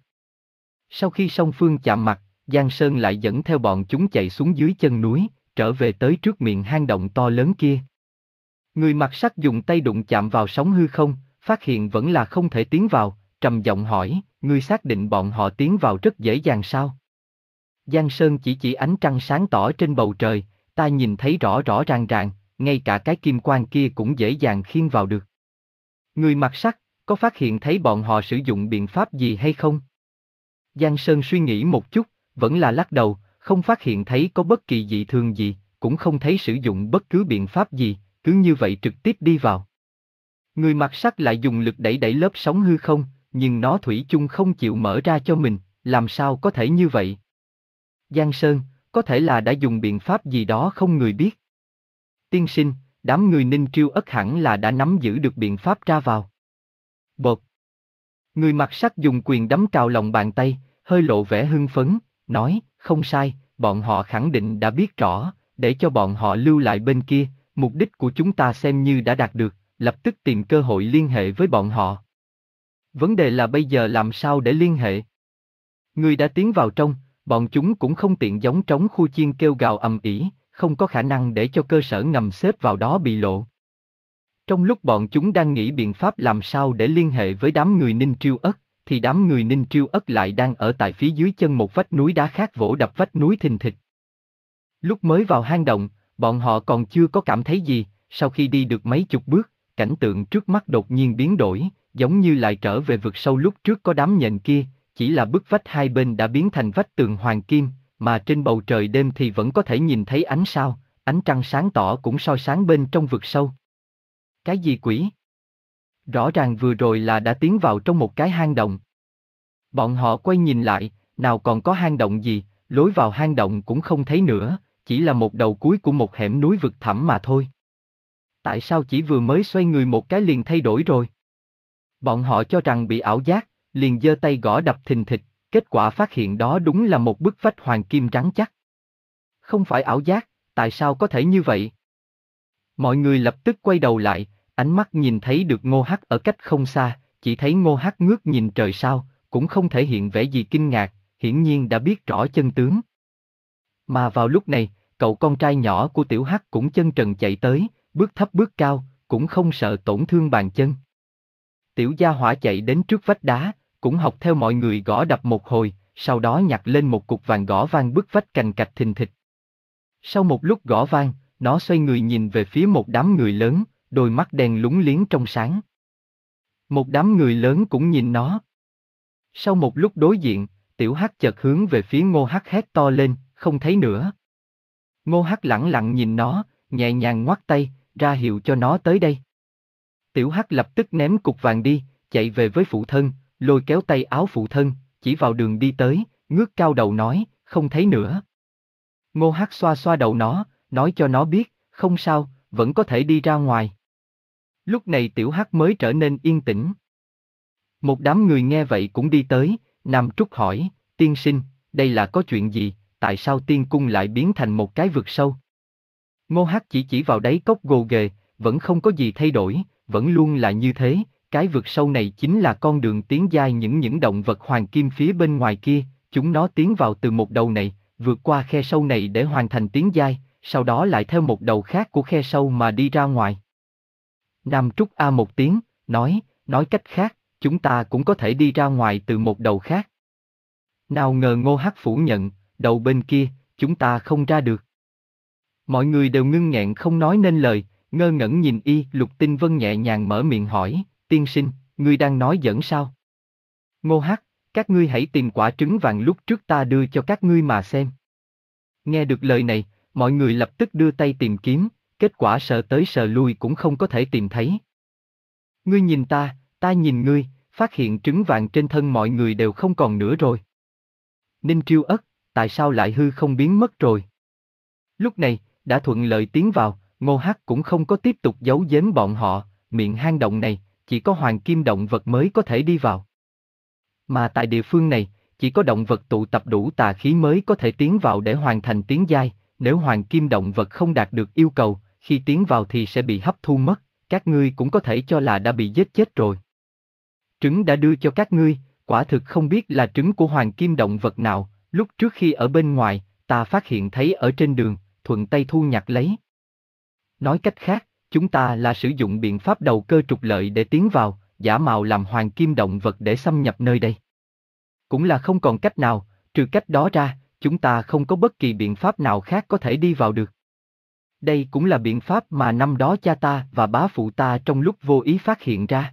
Sau khi song phương chạm mặt, Giang Sơn lại dẫn theo bọn chúng chạy xuống dưới chân núi, trở về tới trước miệng hang động to lớn kia. Người mặc sắt dùng tay đụng chạm vào sóng hư không, phát hiện vẫn là không thể tiến vào, trầm giọng hỏi, ngươi xác định bọn họ tiến vào rất dễ dàng sao? Giang Sơn chỉ chỉ ánh trăng sáng tỏ trên bầu trời, ta nhìn thấy rõ rõ ràng ràng, ngay cả cái kim quang kia cũng dễ dàng khiêng vào được. Người mặc sắt, có phát hiện thấy bọn họ sử dụng biện pháp gì hay không? Giang Sơn suy nghĩ một chút, vẫn là lắc đầu, không phát hiện thấy có bất kỳ dị thường gì, cũng không thấy sử dụng bất cứ biện pháp gì, cứ như vậy trực tiếp đi vào. Người mặc sắt lại dùng lực đẩy đẩy lớp sóng hư không, nhưng nó thủy chung không chịu mở ra cho mình, làm sao có thể như vậy? Giang Sơn, có thể là đã dùng biện pháp gì đó không người biết. Tiên sinh, đám người Ninh Triêu Ất hẳn là đã nắm giữ được biện pháp ra vào. Bột. Người mặc sắt dùng quyền đấm cào lòng bàn tay, hơi lộ vẻ hưng phấn, nói, không sai, bọn họ khẳng định đã biết rõ, để cho bọn họ lưu lại bên kia, mục đích của chúng ta xem như đã đạt được, lập tức tìm cơ hội liên hệ với bọn họ. Vấn đề là bây giờ làm sao để liên hệ? Người đã tiến vào trong, bọn chúng cũng không tiện giống trống khu chiên kêu gào ầm ĩ, không có khả năng để cho cơ sở ngầm xếp vào đó bị lộ. Trong lúc bọn chúng đang nghĩ biện pháp làm sao để liên hệ với đám người Ninh Triêu Ất, thì đám người Ninh Triêu Ất lại đang ở tại phía dưới chân một vách núi đá khác vỗ đập vách núi thình thịch. Lúc mới vào hang động, bọn họ còn chưa có cảm thấy gì, sau khi đi được mấy chục bước, cảnh tượng trước mắt đột nhiên biến đổi, giống như lại trở về vực sâu lúc trước có đám nhện kia, chỉ là bức vách hai bên đã biến thành vách tường hoàng kim, mà trên bầu trời đêm thì vẫn có thể nhìn thấy ánh sao, ánh trăng sáng tỏ cũng soi sáng bên trong vực sâu. Cái gì quỷ? Rõ ràng vừa rồi là đã tiến vào trong một cái hang động. Bọn họ quay nhìn lại, nào còn có hang động gì, lối vào hang động cũng không thấy nữa, chỉ là một đầu cuối của một hẻm núi vực thẳm mà thôi. Tại sao chỉ vừa mới xoay người một cái liền thay đổi rồi? Bọn họ cho rằng bị ảo giác, liền giơ tay gõ đập thình thịch, kết quả phát hiện đó đúng là một bức vách hoàng kim rắn chắc. Không phải ảo giác, tại sao có thể như vậy? Mọi người lập tức quay đầu lại, ánh mắt nhìn thấy được Ngô Hắc ở cách không xa, chỉ thấy Ngô Hắc ngước nhìn trời sao, cũng không thể hiện vẻ gì kinh ngạc, hiển nhiên đã biết rõ chân tướng. Mà vào lúc này, cậu con trai nhỏ của Tiểu Hắc cũng chân trần chạy tới, bước thấp bước cao, cũng không sợ tổn thương bàn chân. Tiểu gia hỏa chạy đến trước vách đá, cũng học theo mọi người gõ đập một hồi, sau đó nhặt lên một cục vàng gõ vang bức vách cành cạch thình thịch. Sau một lúc gõ vang, nó xoay người nhìn về phía một đám người lớn, đôi mắt đen lúng liếng trong sáng. Một đám người lớn cũng nhìn nó. Sau một lúc đối diện, Tiểu Hắc chợt hướng về phía Ngô Hắc hét to lên, không thấy nữa. Ngô Hắc lẳng lặng nhìn nó, nhẹ nhàng ngoắc tay, ra hiệu cho nó tới đây. Tiểu Hắc lập tức ném cục vàng đi, chạy về với phụ thân, lôi kéo tay áo phụ thân, chỉ vào đường đi tới, ngước cao đầu nói, không thấy nữa. Ngô Hắc xoa xoa đầu nó, nói cho nó biết, không sao, vẫn có thể đi ra ngoài. Lúc này Tiểu Hắc mới trở nên yên tĩnh. Một đám người nghe vậy cũng đi tới, Nam Trúc hỏi, tiên sinh, đây là có chuyện gì, tại sao tiên cung lại biến thành một cái vực sâu? Ngô Hắc chỉ chỉ vào đáy cốc gồ ghề, vẫn không có gì thay đổi, vẫn luôn là như thế, cái vực sâu này chính là con đường tiến giai những những động vật hoàng kim phía bên ngoài kia, chúng nó tiến vào từ một đầu này, vượt qua khe sâu này để hoàn thành tiến giai, sau đó lại theo một đầu khác của khe sâu mà đi ra ngoài. Nam Trúc a một tiếng, nói, nói cách khác, chúng ta cũng có thể đi ra ngoài từ một đầu khác. Nào ngờ Ngô Hắc phủ nhận, đầu bên kia, chúng ta không ra được. Mọi người đều ngưng nghẹn không nói nên lời, ngơ ngẩn nhìn y. Lục Tinh Vân nhẹ nhàng mở miệng hỏi, tiên sinh, ngươi đang nói giỡn sao? Ngô Hắc, các ngươi hãy tìm quả trứng vàng lúc trước ta đưa cho các ngươi mà xem. Nghe được lời này, mọi người lập tức đưa tay tìm kiếm, kết quả sờ tới sờ lui cũng không có thể tìm thấy. Ngươi nhìn ta, ta nhìn ngươi, phát hiện trứng vàng trên thân mọi người đều không còn nữa rồi. Ninh Triêu ất, tại sao lại hư không biến mất rồi? Lúc này, đã thuận lợi tiến vào, Ngô Hắc cũng không có tiếp tục giấu giếm bọn họ, miệng hang động này, chỉ có hoàng kim động vật mới có thể đi vào. Mà tại địa phương này, chỉ có động vật tụ tập đủ tà khí mới có thể tiến vào để hoàn thành tiến giai, nếu hoàng kim động vật không đạt được yêu cầu, khi tiến vào thì sẽ bị hấp thu mất, các ngươi cũng có thể cho là đã bị giết chết rồi. Trứng đã đưa cho các ngươi, quả thực không biết là trứng của hoàng kim động vật nào, lúc trước khi ở bên ngoài, ta phát hiện thấy ở trên đường, thuận tay thu nhặt lấy. Nói cách khác, chúng ta là sử dụng biện pháp đầu cơ trục lợi để tiến vào, giả mạo làm hoàng kim động vật để xâm nhập nơi đây. Cũng là không còn cách nào, trừ cách đó ra, chúng ta không có bất kỳ biện pháp nào khác có thể đi vào được. Đây cũng là biện pháp mà năm đó cha ta và bá phụ ta trong lúc vô ý phát hiện ra.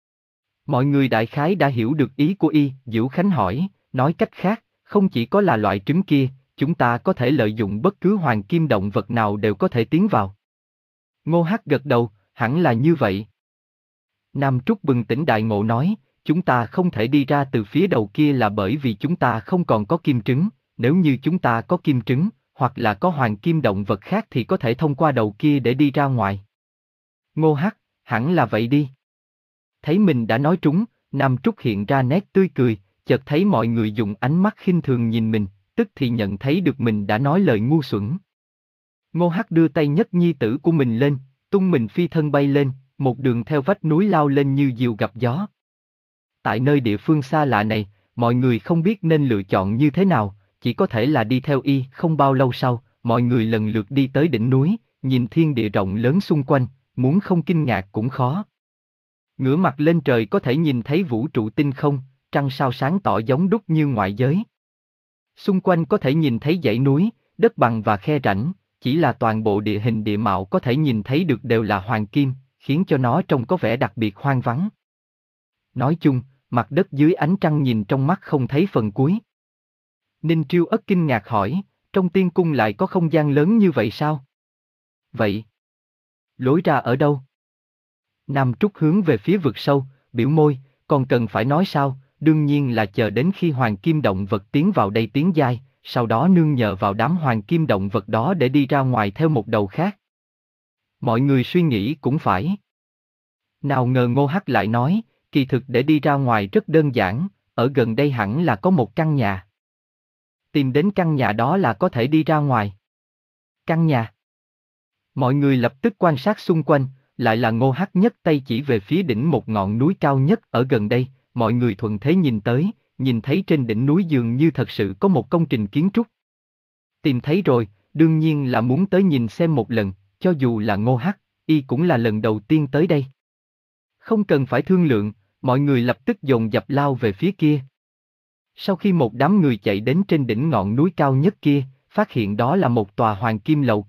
Mọi người đại khái đã hiểu được ý của y. Diễu Khánh hỏi, nói cách khác, không chỉ có là loại trứng kia, chúng ta có thể lợi dụng bất cứ hoàng kim động vật nào đều có thể tiến vào. Ngô Hắc gật đầu, hẳn là như vậy. Nam Trúc bừng tỉnh đại ngộ nói, chúng ta không thể đi ra từ phía đầu kia là bởi vì chúng ta không còn có kim trứng, nếu như chúng ta có kim trứng, hoặc là có hoàng kim động vật khác thì có thể thông qua đầu kia để đi ra ngoài. Ngô Hắc, hẳn là vậy đi. Thấy mình đã nói trúng, Nam Trúc hiện ra nét tươi cười, chợt thấy mọi người dùng ánh mắt khinh thường nhìn mình, tức thì nhận thấy được mình đã nói lời ngu xuẩn. Ngô Hắc đưa tay nhấc nhi tử của mình lên, tung mình phi thân bay lên, một đường theo vách núi lao lên như diều gặp gió. Tại nơi địa phương xa lạ này, mọi người không biết nên lựa chọn như thế nào, chỉ có thể là đi theo y. Không bao lâu sau, mọi người lần lượt đi tới đỉnh núi, nhìn thiên địa rộng lớn xung quanh, muốn không kinh ngạc cũng khó. Ngửa mặt lên trời có thể nhìn thấy vũ trụ tinh không, trăng sao sáng tỏ giống đúc như ngoại giới. Xung quanh có thể nhìn thấy dãy núi, đất bằng và khe rãnh, chỉ là toàn bộ địa hình địa mạo có thể nhìn thấy được đều là hoàng kim, khiến cho nó trông có vẻ đặc biệt hoang vắng. Nói chung, mặt đất dưới ánh trăng nhìn trong mắt không thấy phần cuối. Ninh Triêu ất kinh ngạc hỏi, trong tiên cung lại có không gian lớn như vậy sao? Vậy, lối ra ở đâu? Nam Trúc hướng về phía vực sâu, biểu môi, còn cần phải nói sao, đương nhiên là chờ đến khi hoàng kim động vật tiến vào đây tiến giai, sau đó nương nhờ vào đám hoàng kim động vật đó để đi ra ngoài theo một đầu khác. Mọi người suy nghĩ cũng phải. Nào ngờ Ngô Hắc lại nói, kỳ thực để đi ra ngoài rất đơn giản, ở gần đây hẳn là có một căn nhà. Tìm đến căn nhà đó là có thể đi ra ngoài. Căn nhà. Mọi người lập tức quan sát xung quanh, lại là Ngô Hắc nhấc tay chỉ về phía đỉnh một ngọn núi cao nhất ở gần đây, mọi người thuận thế nhìn tới, nhìn thấy trên đỉnh núi dường như thật sự có một công trình kiến trúc. Tìm thấy rồi, đương nhiên là muốn tới nhìn xem một lần, cho dù là Ngô Hắc, y cũng là lần đầu tiên tới đây. Không cần phải thương lượng, mọi người lập tức dồn dập lao về phía kia. Sau khi một đám người chạy đến trên đỉnh ngọn núi cao nhất kia, phát hiện đó là một tòa hoàng kim lầu cát,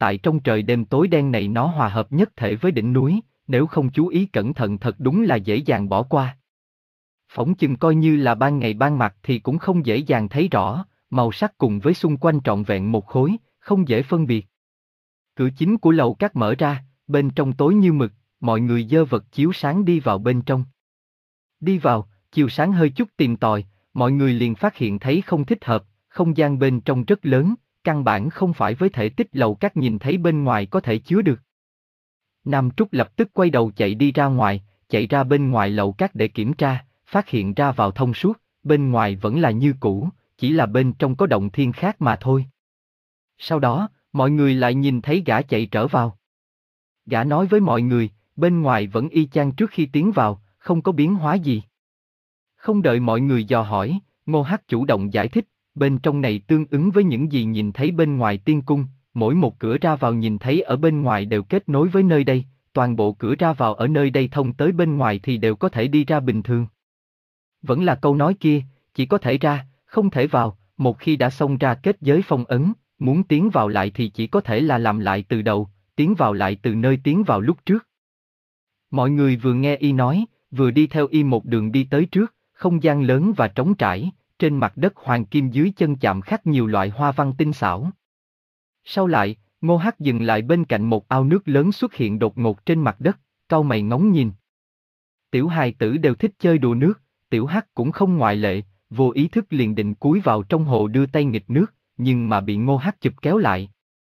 tại trong trời đêm tối đen này nó hòa hợp nhất thể với đỉnh núi, nếu không chú ý cẩn thận thật đúng là dễ dàng bỏ qua. Phỏng chừng coi như là ban ngày ban mặt thì cũng không dễ dàng thấy rõ, màu sắc cùng với xung quanh trọn vẹn một khối, không dễ phân biệt. Cửa chính của lầu các mở ra, bên trong tối như mực, mọi người dơ vật chiếu sáng đi vào bên trong. Đi vào, chiều sáng hơi chút tìm tòi, mọi người liền phát hiện thấy không thích hợp, không gian bên trong rất lớn, căn bản không phải với thể tích lầu các nhìn thấy bên ngoài có thể chứa được. Nam Trúc lập tức quay đầu chạy đi ra ngoài, chạy ra bên ngoài lầu các để kiểm tra, phát hiện ra vào thông suốt, bên ngoài vẫn là như cũ, chỉ là bên trong có động thiên khác mà thôi. Sau đó, mọi người lại nhìn thấy gã chạy trở vào. Gã nói với mọi người, bên ngoài vẫn y chang trước khi tiến vào, không có biến hóa gì. Không đợi mọi người dò hỏi, Ngô Hắc chủ động giải thích, bên trong này tương ứng với những gì nhìn thấy bên ngoài tiên cung, mỗi một cửa ra vào nhìn thấy ở bên ngoài đều kết nối với nơi đây, toàn bộ cửa ra vào ở nơi đây thông tới bên ngoài thì đều có thể đi ra bình thường. Vẫn là câu nói kia, chỉ có thể ra, không thể vào, một khi đã xông ra kết giới phong ấn, muốn tiến vào lại thì chỉ có thể là làm lại từ đầu, tiến vào lại từ nơi tiến vào lúc trước. Mọi người vừa nghe y nói, vừa đi theo y một đường đi tới trước, không gian lớn và trống trải, trên mặt đất hoàng kim dưới chân chạm khắc nhiều loại hoa văn tinh xảo. Sau lại, Ngô Hắc dừng lại bên cạnh một ao nước lớn xuất hiện đột ngột trên mặt đất, cau mày ngóng nhìn. Tiểu hài tử đều thích chơi đùa nước, Tiểu Hắc cũng không ngoại lệ, vô ý thức liền định cúi vào trong hồ đưa tay nghịch nước, nhưng mà bị Ngô Hắc chụp kéo lại.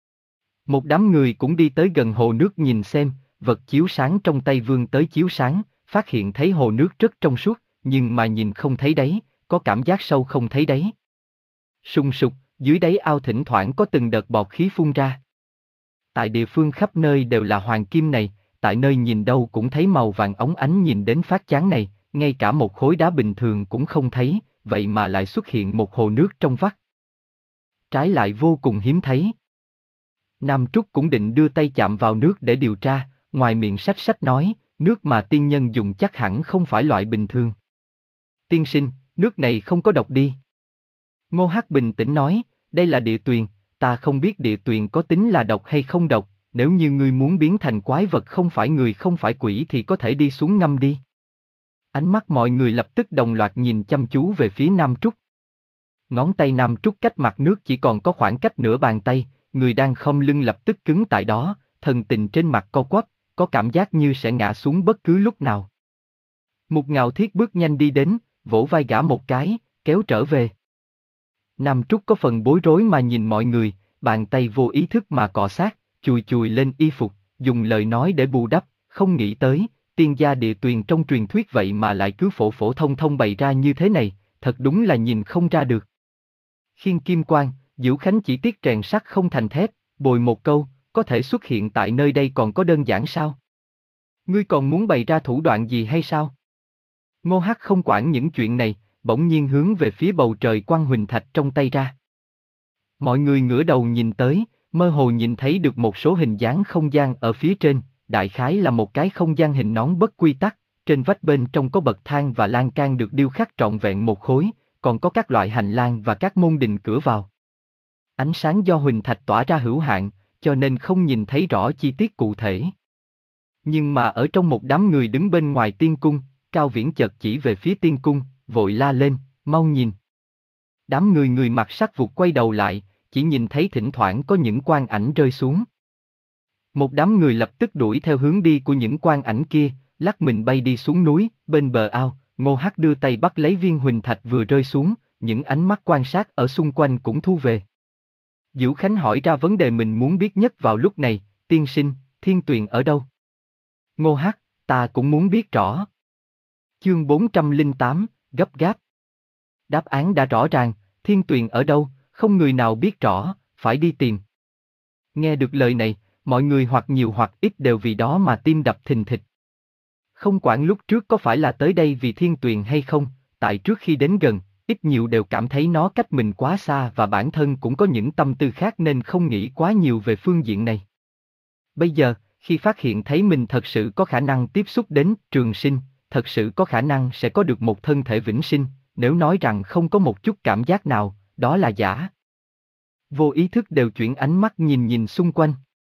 Một đám người cũng đi tới gần hồ nước nhìn xem, vật chiếu sáng trong tay vươn tới chiếu sáng, phát hiện thấy hồ nước rất trong suốt, nhưng mà nhìn không thấy đáy, có cảm giác sâu không thấy đáy. Sùng sục, dưới đáy ao thỉnh thoảng có từng đợt bọt khí phun ra. Tại địa phương khắp nơi đều là hoàng kim này, tại nơi nhìn đâu cũng thấy màu vàng óng ánh nhìn đến phát chán này, ngay cả một khối đá bình thường cũng không thấy, vậy mà lại xuất hiện một hồ nước trong vắt. Trái lại vô cùng hiếm thấy. Nam Trúc cũng định đưa tay chạm vào nước để điều tra, ngoài miệng sách sách nói, nước mà tiên nhân dùng chắc hẳn không phải loại bình thường. Tiên sinh, nước này không có độc đi. Ngô Hắc bình tĩnh nói, đây là địa tuyền, ta không biết địa tuyền có tính là độc hay không độc, nếu như ngươi muốn biến thành quái vật không phải người không phải quỷ thì có thể đi xuống ngâm đi. Ánh mắt mọi người lập tức đồng loạt nhìn chăm chú về phía Nam Trúc. Ngón tay Nam Trúc cách mặt nước chỉ còn có khoảng cách nửa bàn tay, người đang khom lưng lập tức cứng tại đó, thần tình trên mặt co quắp, có cảm giác như sẽ ngã xuống bất cứ lúc nào. Một Ngạo Thiết bước nhanh đi đến, vỗ vai gã một cái, kéo trở về. Nam Trúc có phần bối rối mà nhìn mọi người, bàn tay vô ý thức mà cọ sát, chùi chùi lên y phục, dùng lời nói để bù đắp, không nghĩ tới, tiên gia địa tuyền trong truyền thuyết vậy mà lại cứ phổ phổ thông thông bày ra như thế này, thật đúng là nhìn không ra được. Khiên kim quan, Diễu Khánh chỉ tiếc rèn sắt không thành thép, bồi một câu, có thể xuất hiện tại nơi đây còn có đơn giản sao? Ngươi còn muốn bày ra thủ đoạn gì hay sao? Ngô Hắc không quản những chuyện này, bỗng nhiên hướng về phía bầu trời quăng huỳnh thạch trong tay ra. Mọi người ngửa đầu nhìn tới, mơ hồ nhìn thấy được một số hình dáng không gian ở phía trên, đại khái là một cái không gian hình nón bất quy tắc, trên vách bên trong có bậc thang và lan can được điêu khắc trọn vẹn một khối, còn có các loại hành lang và các môn đình cửa vào. Ánh sáng do huỳnh thạch tỏa ra hữu hạn, cho nên không nhìn thấy rõ chi tiết cụ thể. Nhưng mà ở trong một đám người đứng bên ngoài tiên cung, Cao Viễn chợt chỉ về phía tiên cung, vội la lên, mau nhìn. Đám người người mặc sắc vụt quay đầu lại, chỉ nhìn thấy thỉnh thoảng có những quang ảnh rơi xuống. Một đám người lập tức đuổi theo hướng đi của những quang ảnh kia, lắc mình bay đi xuống núi, bên bờ ao, Ngô Hắc đưa tay bắt lấy viên huỳnh thạch vừa rơi xuống, những ánh mắt quan sát ở xung quanh cũng thu về. Diễu Khánh hỏi ra vấn đề mình muốn biết nhất vào lúc này, tiên sinh, Thiên Tuyền ở đâu? Ngô Hắc, ta cũng muốn biết rõ. Chương bốn trăm lẻ tám, gấp gáp. Đáp án đã rõ ràng, Thiên Tuyền ở đâu, không người nào biết rõ, phải đi tìm. Nghe được lời này, mọi người hoặc nhiều hoặc ít đều vì đó mà tim đập thình thịch. Không quản lúc trước có phải là tới đây vì Thiên Tuyền hay không, tại trước khi đến gần, ít nhiều đều cảm thấy nó cách mình quá xa và bản thân cũng có những tâm tư khác nên không nghĩ quá nhiều về phương diện này. Bây giờ, khi phát hiện thấy mình thật sự có khả năng tiếp xúc đến trường sinh, thật sự có khả năng sẽ có được một thân thể vĩnh sinh, nếu nói rằng không có một chút cảm giác nào, đó là giả. Vô ý thức đều chuyển ánh mắt nhìn nhìn xung quanh.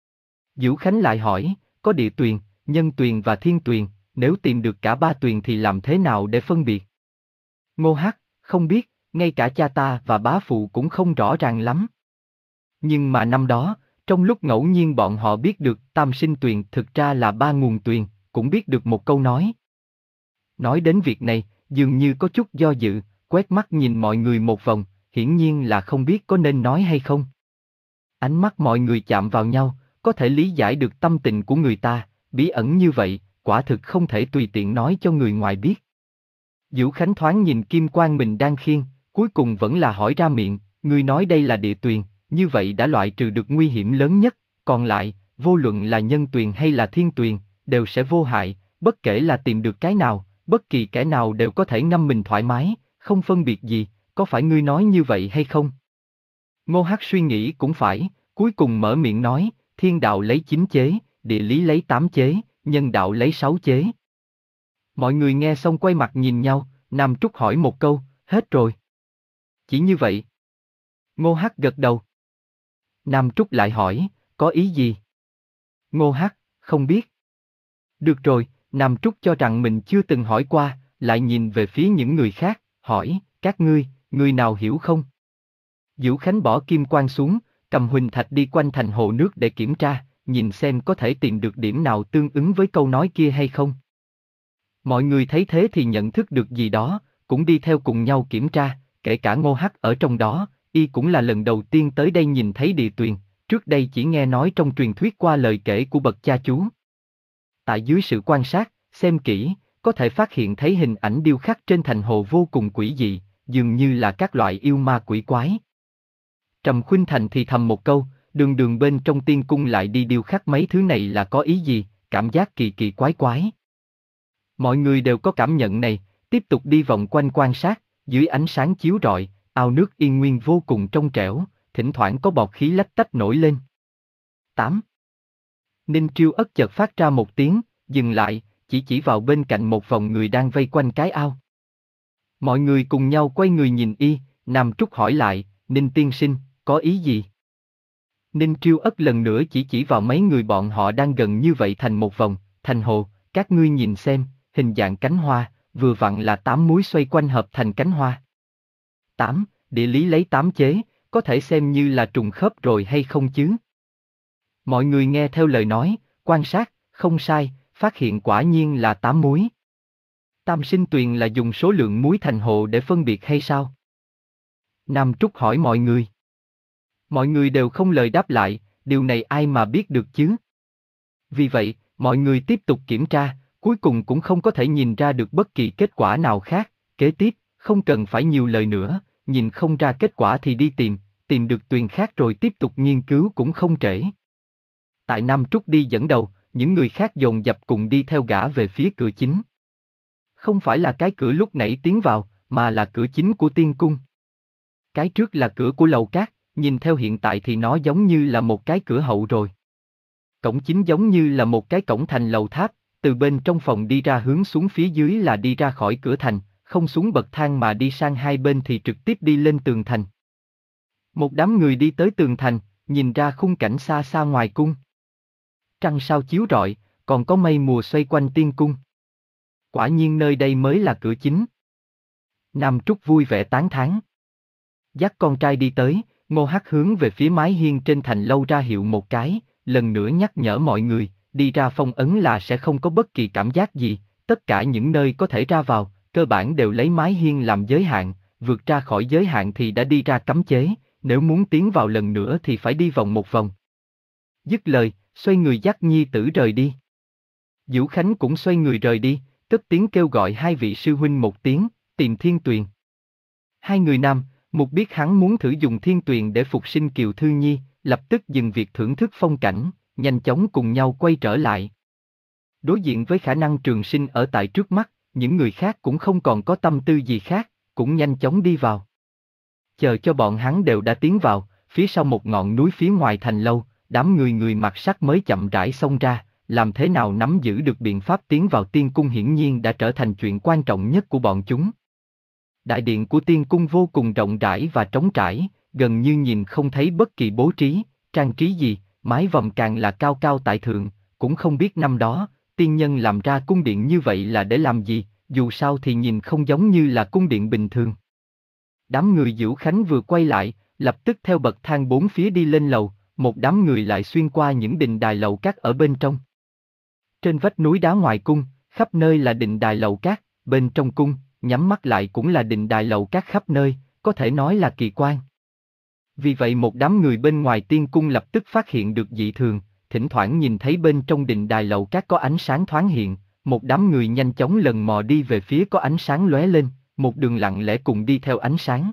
Diễu Khánh lại hỏi, có địa tuyền, nhân tuyền và thiên tuyền, nếu tìm được cả ba tuyền thì làm thế nào để phân biệt? Ngô Hắc, không biết, ngay cả cha ta và bá phụ cũng không rõ ràng lắm. Nhưng mà năm đó, trong lúc ngẫu nhiên bọn họ biết được tam sinh tuyền thực ra là ba nguồn tuyền, cũng biết được một câu nói. Nói đến việc này, dường như có chút do dự, quét mắt nhìn mọi người một vòng, hiển nhiên là không biết có nên nói hay không. Ánh mắt mọi người chạm vào nhau, có thể lý giải được tâm tình của người ta, bí ẩn như vậy, quả thực không thể tùy tiện nói cho người ngoài biết. Diễu Khánh thoáng nhìn kim quan mình đang khiêng, cuối cùng vẫn là hỏi ra miệng, ngươi nói đây là địa tuyền, như vậy đã loại trừ được nguy hiểm lớn nhất, còn lại, vô luận là nhân tuyền hay là thiên tuyền, đều sẽ vô hại, bất kể là tìm được cái nào, bất kỳ kẻ nào đều có thể ngâm mình thoải mái, không phân biệt gì, có phải ngươi nói như vậy hay không? Ngô Hắc suy nghĩ cũng phải, cuối cùng mở miệng nói, thiên đạo lấy chín chế, địa lý lấy tám chế, nhân đạo lấy sáu chế. Mọi người nghe xong quay mặt nhìn nhau, Nam Trúc hỏi một câu, hết rồi. Chỉ như vậy. Ngô Hắc gật đầu. Nam Trúc lại hỏi, có ý gì? Ngô Hắc, không biết. Được rồi, Nam Trúc cho rằng mình chưa từng hỏi qua, lại nhìn về phía những người khác, hỏi, các ngươi, người nào hiểu không? Diễu Khánh bỏ kim quan xuống, cầm huỳnh thạch đi quanh thành hồ nước để kiểm tra, nhìn xem có thể tìm được điểm nào tương ứng với câu nói kia hay không. Mọi người thấy thế thì nhận thức được gì đó, cũng đi theo cùng nhau kiểm tra, kể cả Ngô Hắc ở trong đó, y cũng là lần đầu tiên tới đây nhìn thấy địa tuyền, trước đây chỉ nghe nói trong truyền thuyết qua lời kể của bậc cha chú. Tại dưới sự quan sát, xem kỹ, có thể phát hiện thấy hình ảnh điêu khắc trên thành hồ vô cùng quỷ dị, dường như là các loại yêu ma quỷ quái. Trầm Khuynh Thành thì thầm một câu, đường đường bên trong tiên cung lại đi điêu khắc mấy thứ này là có ý gì, cảm giác kỳ kỳ quái quái. Mọi người đều có cảm nhận này, tiếp tục đi vòng quanh quan sát, dưới ánh sáng chiếu rọi, ao nước yên nguyên vô cùng trong trẻo, thỉnh thoảng có bọt khí lách tách nổi lên. tám. Ninh Triêu Ất chợt phát ra một tiếng, dừng lại, chỉ chỉ vào bên cạnh một vòng người đang vây quanh cái ao. Mọi người cùng nhau quay người nhìn y, Nam Trúc hỏi lại, Ninh tiên sinh, có ý gì? Ninh Triêu Ất lần nữa chỉ chỉ vào mấy người bọn họ đang gần như vậy thành một vòng, thành hồ, các ngươi nhìn xem, hình dạng cánh hoa, vừa vặn là tám múi xoay quanh hợp thành cánh hoa. tám. Địa lý lấy tám chế, có thể xem như là trùng khớp rồi hay không chứ? Mọi người nghe theo lời nói, quan sát, không sai, phát hiện quả nhiên là tám múi. Tam sinh tuyền là dùng số lượng múi thành hồ để phân biệt hay sao? Nam Trúc hỏi mọi người. Mọi người đều không lời đáp lại, điều này ai mà biết được chứ? Vì vậy, mọi người tiếp tục kiểm tra, cuối cùng cũng không có thể nhìn ra được bất kỳ kết quả nào khác, kế tiếp, không cần phải nhiều lời nữa, nhìn không ra kết quả thì đi tìm, tìm được tuyền khác rồi tiếp tục nghiên cứu cũng không trễ. Tại Nam Trúc đi dẫn đầu, những người khác dồn dập cùng đi theo gã về phía cửa chính. Không phải là cái cửa lúc nãy tiến vào, mà là cửa chính của tiên cung. Cái trước là cửa của lầu cát, nhìn theo hiện tại thì nó giống như là một cái cửa hậu rồi. Cổng chính giống như là một cái cổng thành lầu tháp, từ bên trong phòng đi ra hướng xuống phía dưới là đi ra khỏi cửa thành, không xuống bậc thang mà đi sang hai bên thì trực tiếp đi lên tường thành. Một đám người đi tới tường thành, nhìn ra khung cảnh xa xa ngoài cung. Trăng sao chiếu rọi, còn có mây mùa xoay quanh tiên cung. Quả nhiên nơi đây mới là cửa chính. Nam Trúc vui vẻ tán thán. Dắt con trai đi tới, Ngô Hắc hướng về phía mái hiên trên thành lâu ra hiệu một cái, lần nữa nhắc nhở mọi người, đi ra phong ấn là sẽ không có bất kỳ cảm giác gì, tất cả những nơi có thể ra vào, cơ bản đều lấy mái hiên làm giới hạn, vượt ra khỏi giới hạn thì đã đi ra cấm chế, nếu muốn tiến vào lần nữa thì phải đi vòng một vòng. Dứt lời, xoay người dắt nhi tử rời đi. Diễu Khánh cũng xoay người rời đi, cất tiếng kêu gọi hai vị sư huynh một tiếng, tìm thiên tuyền. Hai người nam, Mục biết hắn muốn thử dùng thiên tuyền để phục sinh Kiều Thư Nhi, lập tức dừng việc thưởng thức phong cảnh, nhanh chóng cùng nhau quay trở lại. Đối diện với khả năng trường sinh ở tại trước mắt, những người khác cũng không còn có tâm tư gì khác, cũng nhanh chóng đi vào. Chờ cho bọn hắn đều đã tiến vào, phía sau một ngọn núi phía ngoài thành lâu, đám người người mặc sắc mới chậm rãi xông ra, làm thế nào nắm giữ được biện pháp tiến vào tiên cung hiển nhiên đã trở thành chuyện quan trọng nhất của bọn chúng. Đại điện của tiên cung vô cùng rộng rãi và trống trải, gần như nhìn không thấy bất kỳ bố trí, trang trí gì, mái vòm càng là cao cao tại thượng, cũng không biết năm đó, tiên nhân làm ra cung điện như vậy là để làm gì, dù sao thì nhìn không giống như là cung điện bình thường. Đám người Diễu Khánh vừa quay lại, lập tức theo bậc thang bốn phía đi lên lầu, một đám người lại xuyên qua những đình đài lầu cát ở bên trong. Trên vách núi đá ngoài cung, khắp nơi là đình đài lầu cát, bên trong cung, nhắm mắt lại cũng là đình đài lầu cát khắp nơi, có thể nói là kỳ quan. Vì vậy một đám người bên ngoài tiên cung lập tức phát hiện được dị thường, thỉnh thoảng nhìn thấy bên trong đình đài lầu cát có ánh sáng thoáng hiện, một đám người nhanh chóng lần mò đi về phía có ánh sáng lóe lên, một đường lặng lẽ cùng đi theo ánh sáng.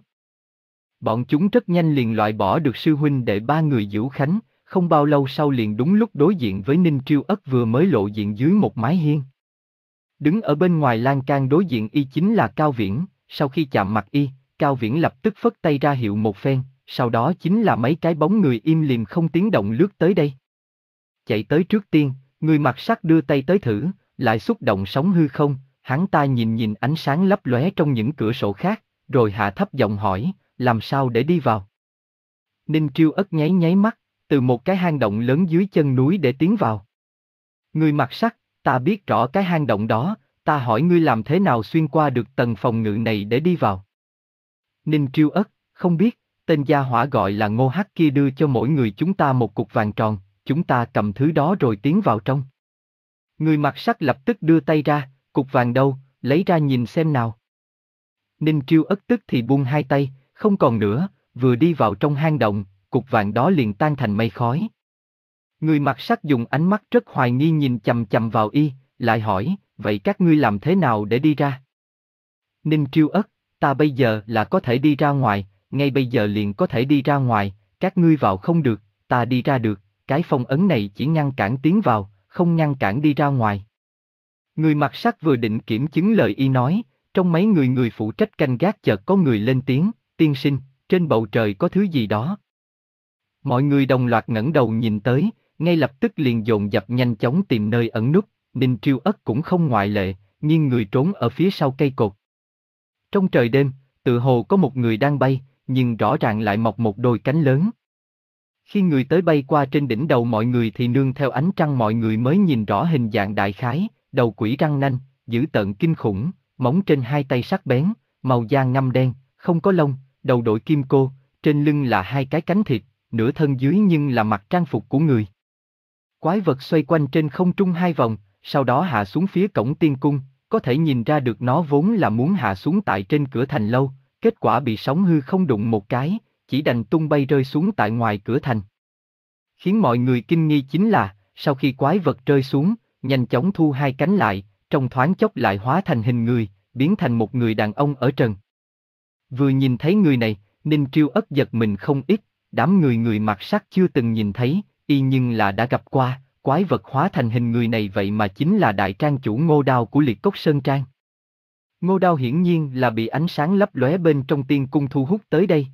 Bọn chúng rất nhanh liền loại bỏ được sư huynh đệ ba người Diễu Khánh, không bao lâu sau liền đúng lúc đối diện với Ninh Triêu Ất vừa mới lộ diện dưới một mái hiên. Đứng ở bên ngoài lan can đối diện y chính là Cao Viễn, sau khi chạm mặt y, Cao Viễn lập tức phất tay ra hiệu một phen, sau đó chính là mấy cái bóng người im lìm không tiếng động lướt tới đây. Chạy tới trước tiên, người mặc sắt đưa tay tới thử, lại xúc động sóng hư không, hắn ta nhìn nhìn ánh sáng lấp lóe trong những cửa sổ khác, rồi hạ thấp giọng hỏi, làm sao để đi vào? Ninh Triêu Ất nháy nháy mắt, từ một cái hang động lớn dưới chân núi để tiến vào. Người mặc sắt, ta biết rõ cái hang động đó, ta hỏi ngươi làm thế nào xuyên qua được tầng phòng ngự này để đi vào? Ninh Triêu Ất, không biết, tên gia hỏa gọi là Ngô Hắc kia đưa cho mỗi người chúng ta một cục vàng tròn, chúng ta cầm thứ đó rồi tiến vào trong. Người mặc sắt lập tức đưa tay ra, cục vàng đâu, lấy ra nhìn xem nào. Ninh Triêu Ất tức thì buông hai tay, không còn nữa, vừa đi vào trong hang động, cục vàng đó liền tan thành mây khói. Người mặc sắt dùng ánh mắt rất hoài nghi nhìn chằm chằm vào y, lại hỏi, vậy các ngươi làm thế nào để đi ra? Ninh Triêu Ất, ta bây giờ là có thể đi ra ngoài, ngay bây giờ liền có thể đi ra ngoài, các ngươi vào không được, ta đi ra được, cái phong ấn này chỉ ngăn cản tiến vào, không ngăn cản đi ra ngoài. Người mặc sắt vừa định kiểm chứng lời y nói, trong mấy người người phụ trách canh gác chợt có người lên tiếng, tiên sinh, trên bầu trời có thứ gì đó. Mọi người đồng loạt ngẩng đầu nhìn tới, ngay lập tức liền dồn dập nhanh chóng tìm nơi ẩn núp, Ninh Triêu Ất cũng không ngoại lệ, nhưng người trốn ở phía sau cây cột. Trong trời đêm, tự hồ có một người đang bay, nhưng rõ ràng lại mọc một đôi cánh lớn. Khi người tới bay qua trên đỉnh đầu mọi người thì nương theo ánh trăng mọi người mới nhìn rõ hình dạng đại khái, đầu quỷ răng nanh, dữ tợn kinh khủng, móng trên hai tay sắc bén, màu da ngăm đen, không có lông, đầu đội kim cô, trên lưng là hai cái cánh thịt, nửa thân dưới nhưng là mặc trang phục của người. Quái vật xoay quanh trên không trung hai vòng, sau đó hạ xuống phía cổng tiên cung, có thể nhìn ra được nó vốn là muốn hạ xuống tại trên cửa thành lâu, kết quả bị sóng hư không đụng một cái, chỉ đành tung bay rơi xuống tại ngoài cửa thành. Khiến mọi người kinh nghi chính là, sau khi quái vật rơi xuống, nhanh chóng thu hai cánh lại, trong thoáng chốc lại hóa thành hình người, biến thành một người đàn ông ở trần. Vừa nhìn thấy người này, Ninh Triêu Ất giật mình không ít, đám người người mặc sắt chưa từng nhìn thấy, y nhưng là đã gặp qua, quái vật hóa thành hình người này vậy mà chính là đại trang chủ Ngô Đao của Liệt Cốc Sơn Trang. Ngô Đao hiển nhiên là bị ánh sáng lấp lóe bên trong tiên cung thu hút tới đây.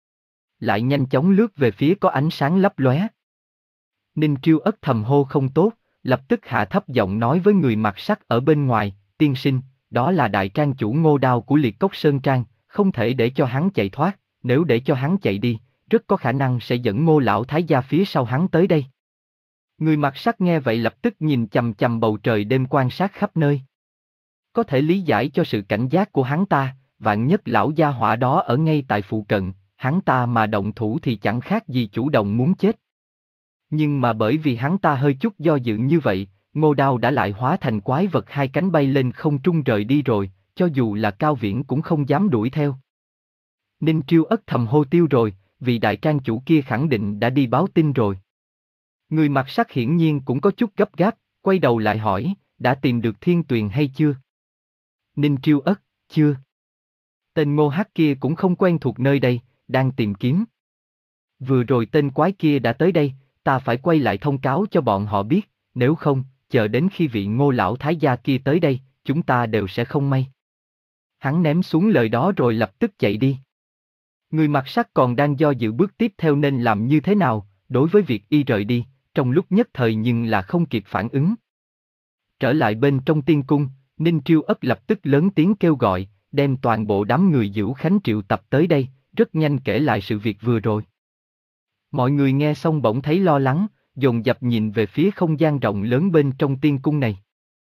Lại nhanh chóng lướt về phía có ánh sáng lấp lóe. Ninh Triêu Ất thầm hô không tốt, lập tức hạ thấp giọng nói với người mặc sắt ở bên ngoài, tiên sinh, đó là đại trang chủ Ngô Đao của Liệt Cốc Sơn Trang, không thể để cho hắn chạy thoát, nếu để cho hắn chạy đi, rất có khả năng sẽ dẫn Ngô lão thái gia phía sau hắn tới đây. Người mặc sắt nghe vậy lập tức nhìn chằm chằm bầu trời đêm quan sát khắp nơi. Có thể lý giải cho sự cảnh giác của hắn ta, vạn nhất lão gia hỏa đó ở ngay tại phụ cận, hắn ta mà động thủ thì chẳng khác gì chủ động muốn chết. Nhưng mà bởi vì hắn ta hơi chút do dự như vậy, Ngô Đao đã lại hóa thành quái vật hai cánh bay lên không trung rời đi rồi, cho dù là Cao Viễn cũng không dám đuổi theo. Ninh Triêu Ất thầm hô tiêu rồi, vì đại trang chủ kia khẳng định đã đi báo tin rồi. Người mặc sắt hiển nhiên cũng có chút gấp gáp, quay đầu lại hỏi, đã tìm được Thiên Tuyền hay chưa? Ninh Triêu Ất, chưa. Tên Ngô Hắc kia cũng không quen thuộc nơi đây, đang tìm kiếm. Vừa rồi tên quái kia đã tới đây, ta phải quay lại thông cáo cho bọn họ biết, nếu không, chờ đến khi vị Ngô lão thái gia kia tới đây, chúng ta đều sẽ không may. Hắn ném xuống lời đó rồi lập tức chạy đi. Người mặc sắt còn đang do dự bước tiếp theo nên làm như thế nào, đối với việc y rời đi, trong lúc nhất thời nhưng là không kịp phản ứng. Trở lại bên trong tiên cung, Ninh Triêu Ất lập tức lớn tiếng kêu gọi, đem toàn bộ đám người Diễu Khánh triệu tập tới đây, rất nhanh kể lại sự việc vừa rồi. Mọi người nghe xong bỗng thấy lo lắng, dồn dập nhìn về phía không gian rộng lớn bên trong tiên cung này.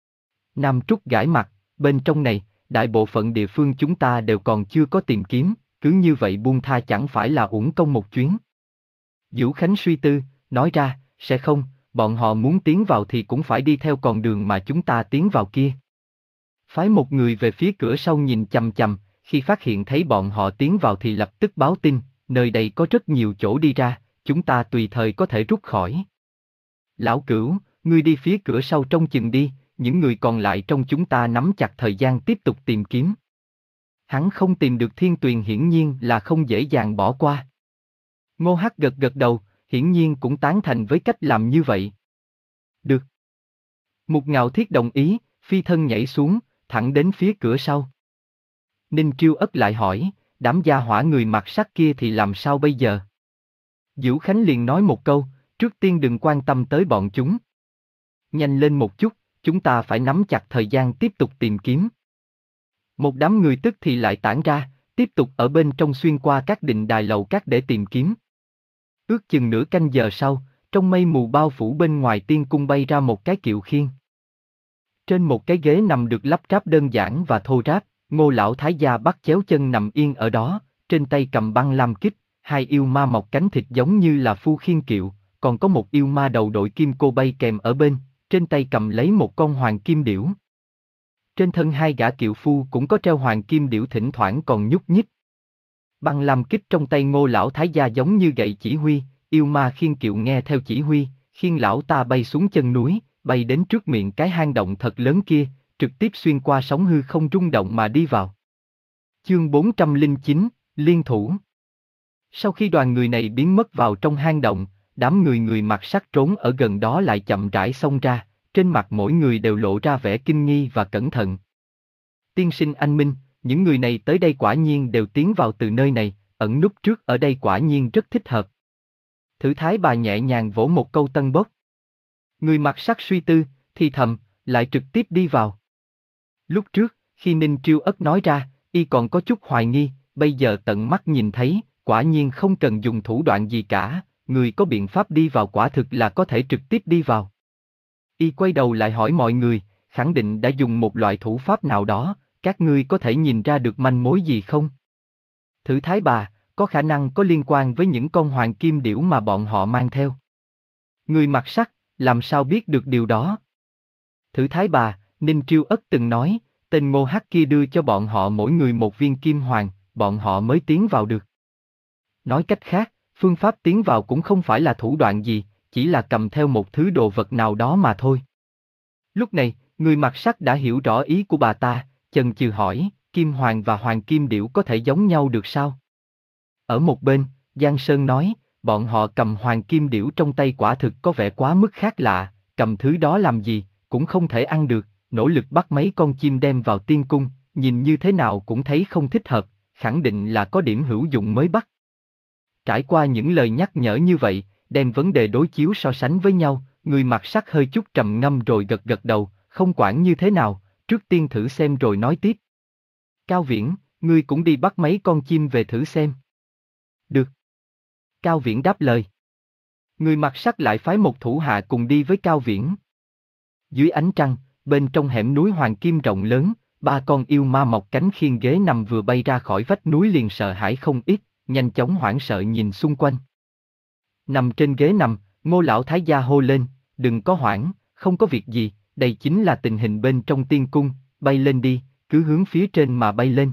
Nam Trúc gãi mặt, bên trong này, đại bộ phận địa phương chúng ta đều còn chưa có tìm kiếm, cứ như vậy buông tha chẳng phải là uổng công một chuyến. Vũ Khánh suy tư, nói ra, sẽ không, bọn họ muốn tiến vào thì cũng phải đi theo con đường mà chúng ta tiến vào kia. Phái một người về phía cửa sau nhìn chằm chằm, khi phát hiện thấy bọn họ tiến vào thì lập tức báo tin, nơi đây có rất nhiều chỗ đi ra, chúng ta tùy thời có thể rút khỏi. Lão Cửu, ngươi đi phía cửa sau trông chừng đi, những người còn lại trong chúng ta nắm chặt thời gian tiếp tục tìm kiếm. Hắn không tìm được Thiên Tuyền hiển nhiên là không dễ dàng bỏ qua. Ngô Hắc gật gật đầu, hiển nhiên cũng tán thành với cách làm như vậy. Được. Mục Ngạo Thiết đồng ý, phi thân nhảy xuống, thẳng đến phía cửa sau. Ninh Triêu Ất lại hỏi, đám gia hỏa người mặc sắt kia thì làm sao bây giờ? Vũ Khánh liền nói một câu, trước tiên đừng quan tâm tới bọn chúng. Nhanh lên một chút, chúng ta phải nắm chặt thời gian tiếp tục tìm kiếm. Một đám người tức thì lại tản ra, tiếp tục ở bên trong xuyên qua các đình đài lầu các để tìm kiếm. Ước chừng nửa canh giờ sau, trong mây mù bao phủ bên ngoài tiên cung bay ra một cái kiệu khiên. Trên một cái ghế nằm được lắp ráp đơn giản và thô ráp, Ngô lão thái gia bắt chéo chân nằm yên ở đó, trên tay cầm băng lam kích, hai yêu ma mọc cánh thịt giống như là phu khiên kiệu, còn có một yêu ma đầu đội kim cô bay kèm ở bên, trên tay cầm lấy một con hoàng kim điểu. Trên thân hai gã kiệu phu cũng có treo hoàng kim điểu thỉnh thoảng còn nhúc nhích. Băng lam kích trong tay Ngô lão thái gia giống như gậy chỉ huy, yêu ma khiên kiệu nghe theo chỉ huy, khiên lão ta bay xuống chân núi, bay đến trước miệng cái hang động thật lớn kia, trực tiếp xuyên qua sóng hư không rung động mà đi vào. Chương bốn trăm lẻ chín, Liên thủ. Sau khi đoàn người này biến mất vào trong hang động, đám người người mặc sắt trốn ở gần đó lại chậm rãi xông ra, trên mặt mỗi người đều lộ ra vẻ kinh nghi và cẩn thận. Tiên sinh anh minh, những người này tới đây quả nhiên đều tiến vào từ nơi này, ẩn núp trước ở đây quả nhiên rất thích hợp. Thử Thái bà nhẹ nhàng vỗ một câu tân bốc. Người mặc sắt suy tư, thì thầm, lại trực tiếp đi vào. Lúc trước, khi Ninh Triêu Ất nói ra, y còn có chút hoài nghi, bây giờ tận mắt nhìn thấy, quả nhiên không cần dùng thủ đoạn gì cả, người có biện pháp đi vào quả thực là có thể trực tiếp đi vào. Y quay đầu lại hỏi mọi người, khẳng định đã dùng một loại thủ pháp nào đó, các ngươi có thể nhìn ra được manh mối gì không? Thử Thái bà, có khả năng có liên quan với những con hoàng kim điểu mà bọn họ mang theo. Người mặc sắt, làm sao biết được điều đó? Thử Thái bà, Ninh Triêu Ất từng nói, tên Ngô Hắc kia đưa cho bọn họ mỗi người một viên kim hoàng, bọn họ mới tiến vào được. Nói cách khác, phương pháp tiến vào cũng không phải là thủ đoạn gì, chỉ là cầm theo một thứ đồ vật nào đó mà thôi. Lúc này, người mặc sắt đã hiểu rõ ý của bà ta, chần chừ hỏi, kim hoàng và hoàng kim điểu có thể giống nhau được sao? Ở một bên, Giang Sơn nói, bọn họ cầm hoàng kim điểu trong tay quả thực có vẻ quá mức khác lạ, cầm thứ đó làm gì, cũng không thể ăn được, nỗ lực bắt mấy con chim đem vào tiên cung, nhìn như thế nào cũng thấy không thích hợp, khẳng định là có điểm hữu dụng mới bắt. Trải qua những lời nhắc nhở như vậy, đem vấn đề đối chiếu so sánh với nhau, người mặc sắt hơi chút trầm ngâm rồi gật gật đầu, không quản như thế nào, trước tiên thử xem rồi nói tiếp. Cao Viễn, ngươi cũng đi bắt mấy con chim về thử xem. Được. Cao Viễn đáp lời. Người mặc sắt lại phái một thủ hạ cùng đi với Cao Viễn. Dưới ánh trăng, bên trong hẻm núi hoàng kim rộng lớn, ba con yêu ma mọc cánh khiên ghế nằm vừa bay ra khỏi vách núi liền sợ hãi không ít, nhanh chóng hoảng sợ nhìn xung quanh. Nằm trên ghế nằm, Ngô lão thái gia hô lên, đừng có hoảng, không có việc gì, đây chính là tình hình bên trong tiên cung, bay lên đi, cứ hướng phía trên mà bay lên.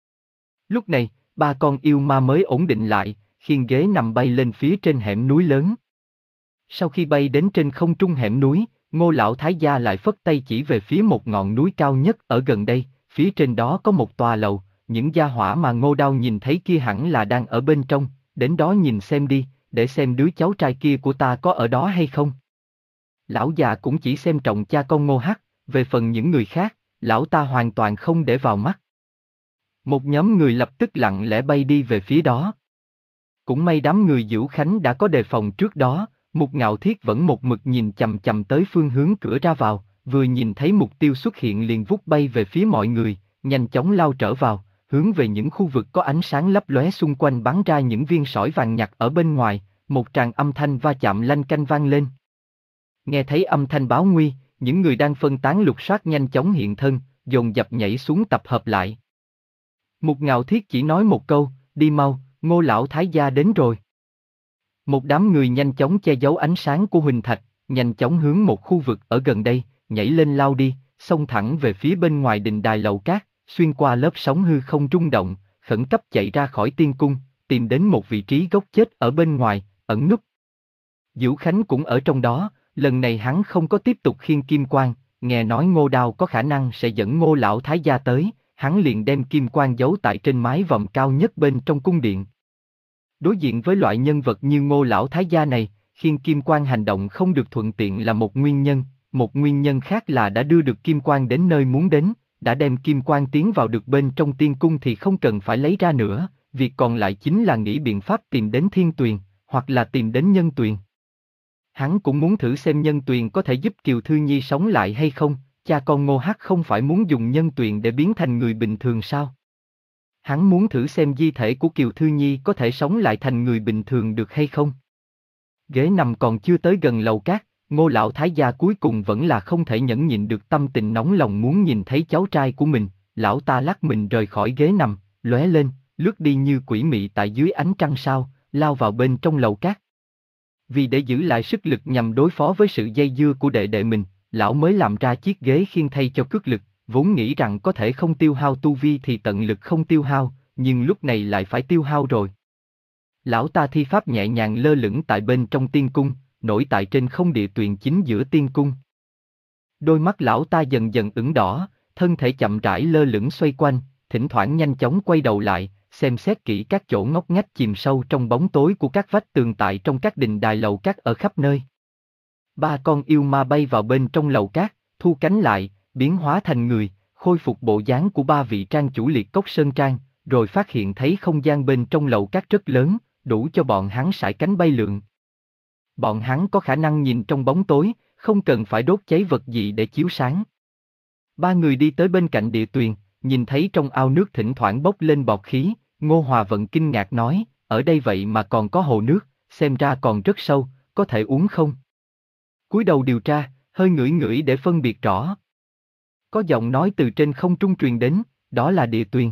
Lúc này, ba con yêu ma mới ổn định lại, khiên ghế nằm bay lên phía trên hẻm núi lớn. Sau khi bay đến trên không trung hẻm núi, Ngô lão thái gia lại phất tay chỉ về phía một ngọn núi cao nhất ở gần đây, phía trên đó có một tòa lầu, những gia hỏa mà Ngô Đao nhìn thấy kia hẳn là đang ở bên trong, đến đó nhìn xem đi, để xem đứa cháu trai kia của ta có ở đó hay không. Lão già cũng chỉ xem trọng cha con Ngô Hắc, về phần những người khác, lão ta hoàn toàn không để vào mắt. Một nhóm người lập tức lặng lẽ bay đi về phía đó. Cũng may đám người Vũ Khánh đã có đề phòng trước đó, Mục Ngạo Thiết vẫn một mực nhìn chằm chằm tới phương hướng cửa ra vào, vừa nhìn thấy mục tiêu xuất hiện liền vút bay về phía mọi người, nhanh chóng lao trở vào, hướng về những khu vực có ánh sáng lấp lóe xung quanh bắn ra những viên sỏi vàng nhặt ở bên ngoài, một tràng âm thanh va chạm lanh canh vang lên, Nghe thấy âm thanh báo nguy, những người đang phân tán lục soát nhanh chóng hiện thân, dồn dập nhảy xuống tập hợp lại. Mục Ngạo Thiết chỉ nói một câu, đi mau, Ngô lão thái gia đến rồi. Một đám người nhanh chóng che giấu ánh sáng của huỳnh thạch, nhanh chóng hướng một khu vực ở gần đây, nhảy lên lao đi, xông thẳng về phía bên ngoài đình đài lầu cát, xuyên qua lớp sóng hư không rung động, khẩn cấp chạy ra khỏi tiên cung, tìm đến một vị trí gốc chết ở bên ngoài, ẩn núp. Dữu Khánh cũng ở trong đó, lần này hắn không có tiếp tục khiêng kim quan, nghe nói Ngô Đao có khả năng sẽ dẫn Ngô lão thái gia tới, hắn liền đem kim quan giấu tại trên mái vòm cao nhất bên trong cung điện. Đối diện với loại nhân vật như Ngô lão thái gia này, khiêng kim quan hành động không được thuận tiện là một nguyên nhân, một nguyên nhân khác là đã đưa được kim quan đến nơi muốn đến, đã đem kim quan tiến vào được bên trong tiên cung thì không cần phải lấy ra nữa, việc còn lại chính là nghĩ biện pháp tìm đến thiên tuyền, hoặc là tìm đến nhân tuyền. Hắn cũng muốn thử xem nhân tuyền có thể giúp Kiều Thư Nhi sống lại hay không, cha con Ngô Hắc không phải muốn dùng nhân tuyền để biến thành người bình thường sao? Hắn muốn thử xem di thể của Kiều Thư Nhi có thể sống lại thành người bình thường được hay không? Ghế nằm còn chưa tới gần lầu cát, Ngô lão thái gia cuối cùng vẫn là không thể nhẫn nhịn được tâm tình nóng lòng muốn nhìn thấy cháu trai của mình, lão ta lắc mình rời khỏi ghế nằm, lóe lên, lướt đi như quỷ mị tại dưới ánh trăng sao, lao vào bên trong lầu cát. Vì để giữ lại sức lực nhằm đối phó với sự dây dưa của đệ đệ mình, lão mới làm ra chiếc ghế khiêng thay cho cước lực, vốn nghĩ rằng có thể không tiêu hao tu vi thì tận lực không tiêu hao, nhưng lúc này lại phải tiêu hao rồi. Lão ta thi pháp nhẹ nhàng lơ lửng tại bên trong tiên cung, nổi tại trên không địa tuyền chính giữa tiên cung. Đôi mắt lão ta dần dần ửng đỏ, thân thể chậm rãi lơ lửng xoay quanh, thỉnh thoảng nhanh chóng quay đầu lại, xem xét kỹ các chỗ ngóc ngách chìm sâu trong bóng tối của các vách tường tại trong các đình đài lầu cát ở khắp nơi. Ba con yêu ma bay vào bên trong lầu cát, thu cánh lại, biến hóa thành người, khôi phục bộ dáng của ba vị trang chủ Liệt Cốc Sơn Trang, rồi phát hiện thấy không gian bên trong lầu cát rất lớn, đủ cho bọn hắn sải cánh bay lượn. Bọn hắn có khả năng nhìn trong bóng tối, không cần phải đốt cháy vật gì để chiếu sáng. Ba người đi tới bên cạnh địa tuyền, nhìn thấy trong ao nước thỉnh thoảng bốc lên bọt khí, Ngô Hòa Vận kinh ngạc nói, ở đây vậy mà còn có hồ nước, xem ra còn rất sâu, có thể uống không? Cúi đầu điều tra, hơi ngửi ngửi để phân biệt rõ. Có giọng nói từ trên không trung truyền đến, đó là địa tuyền.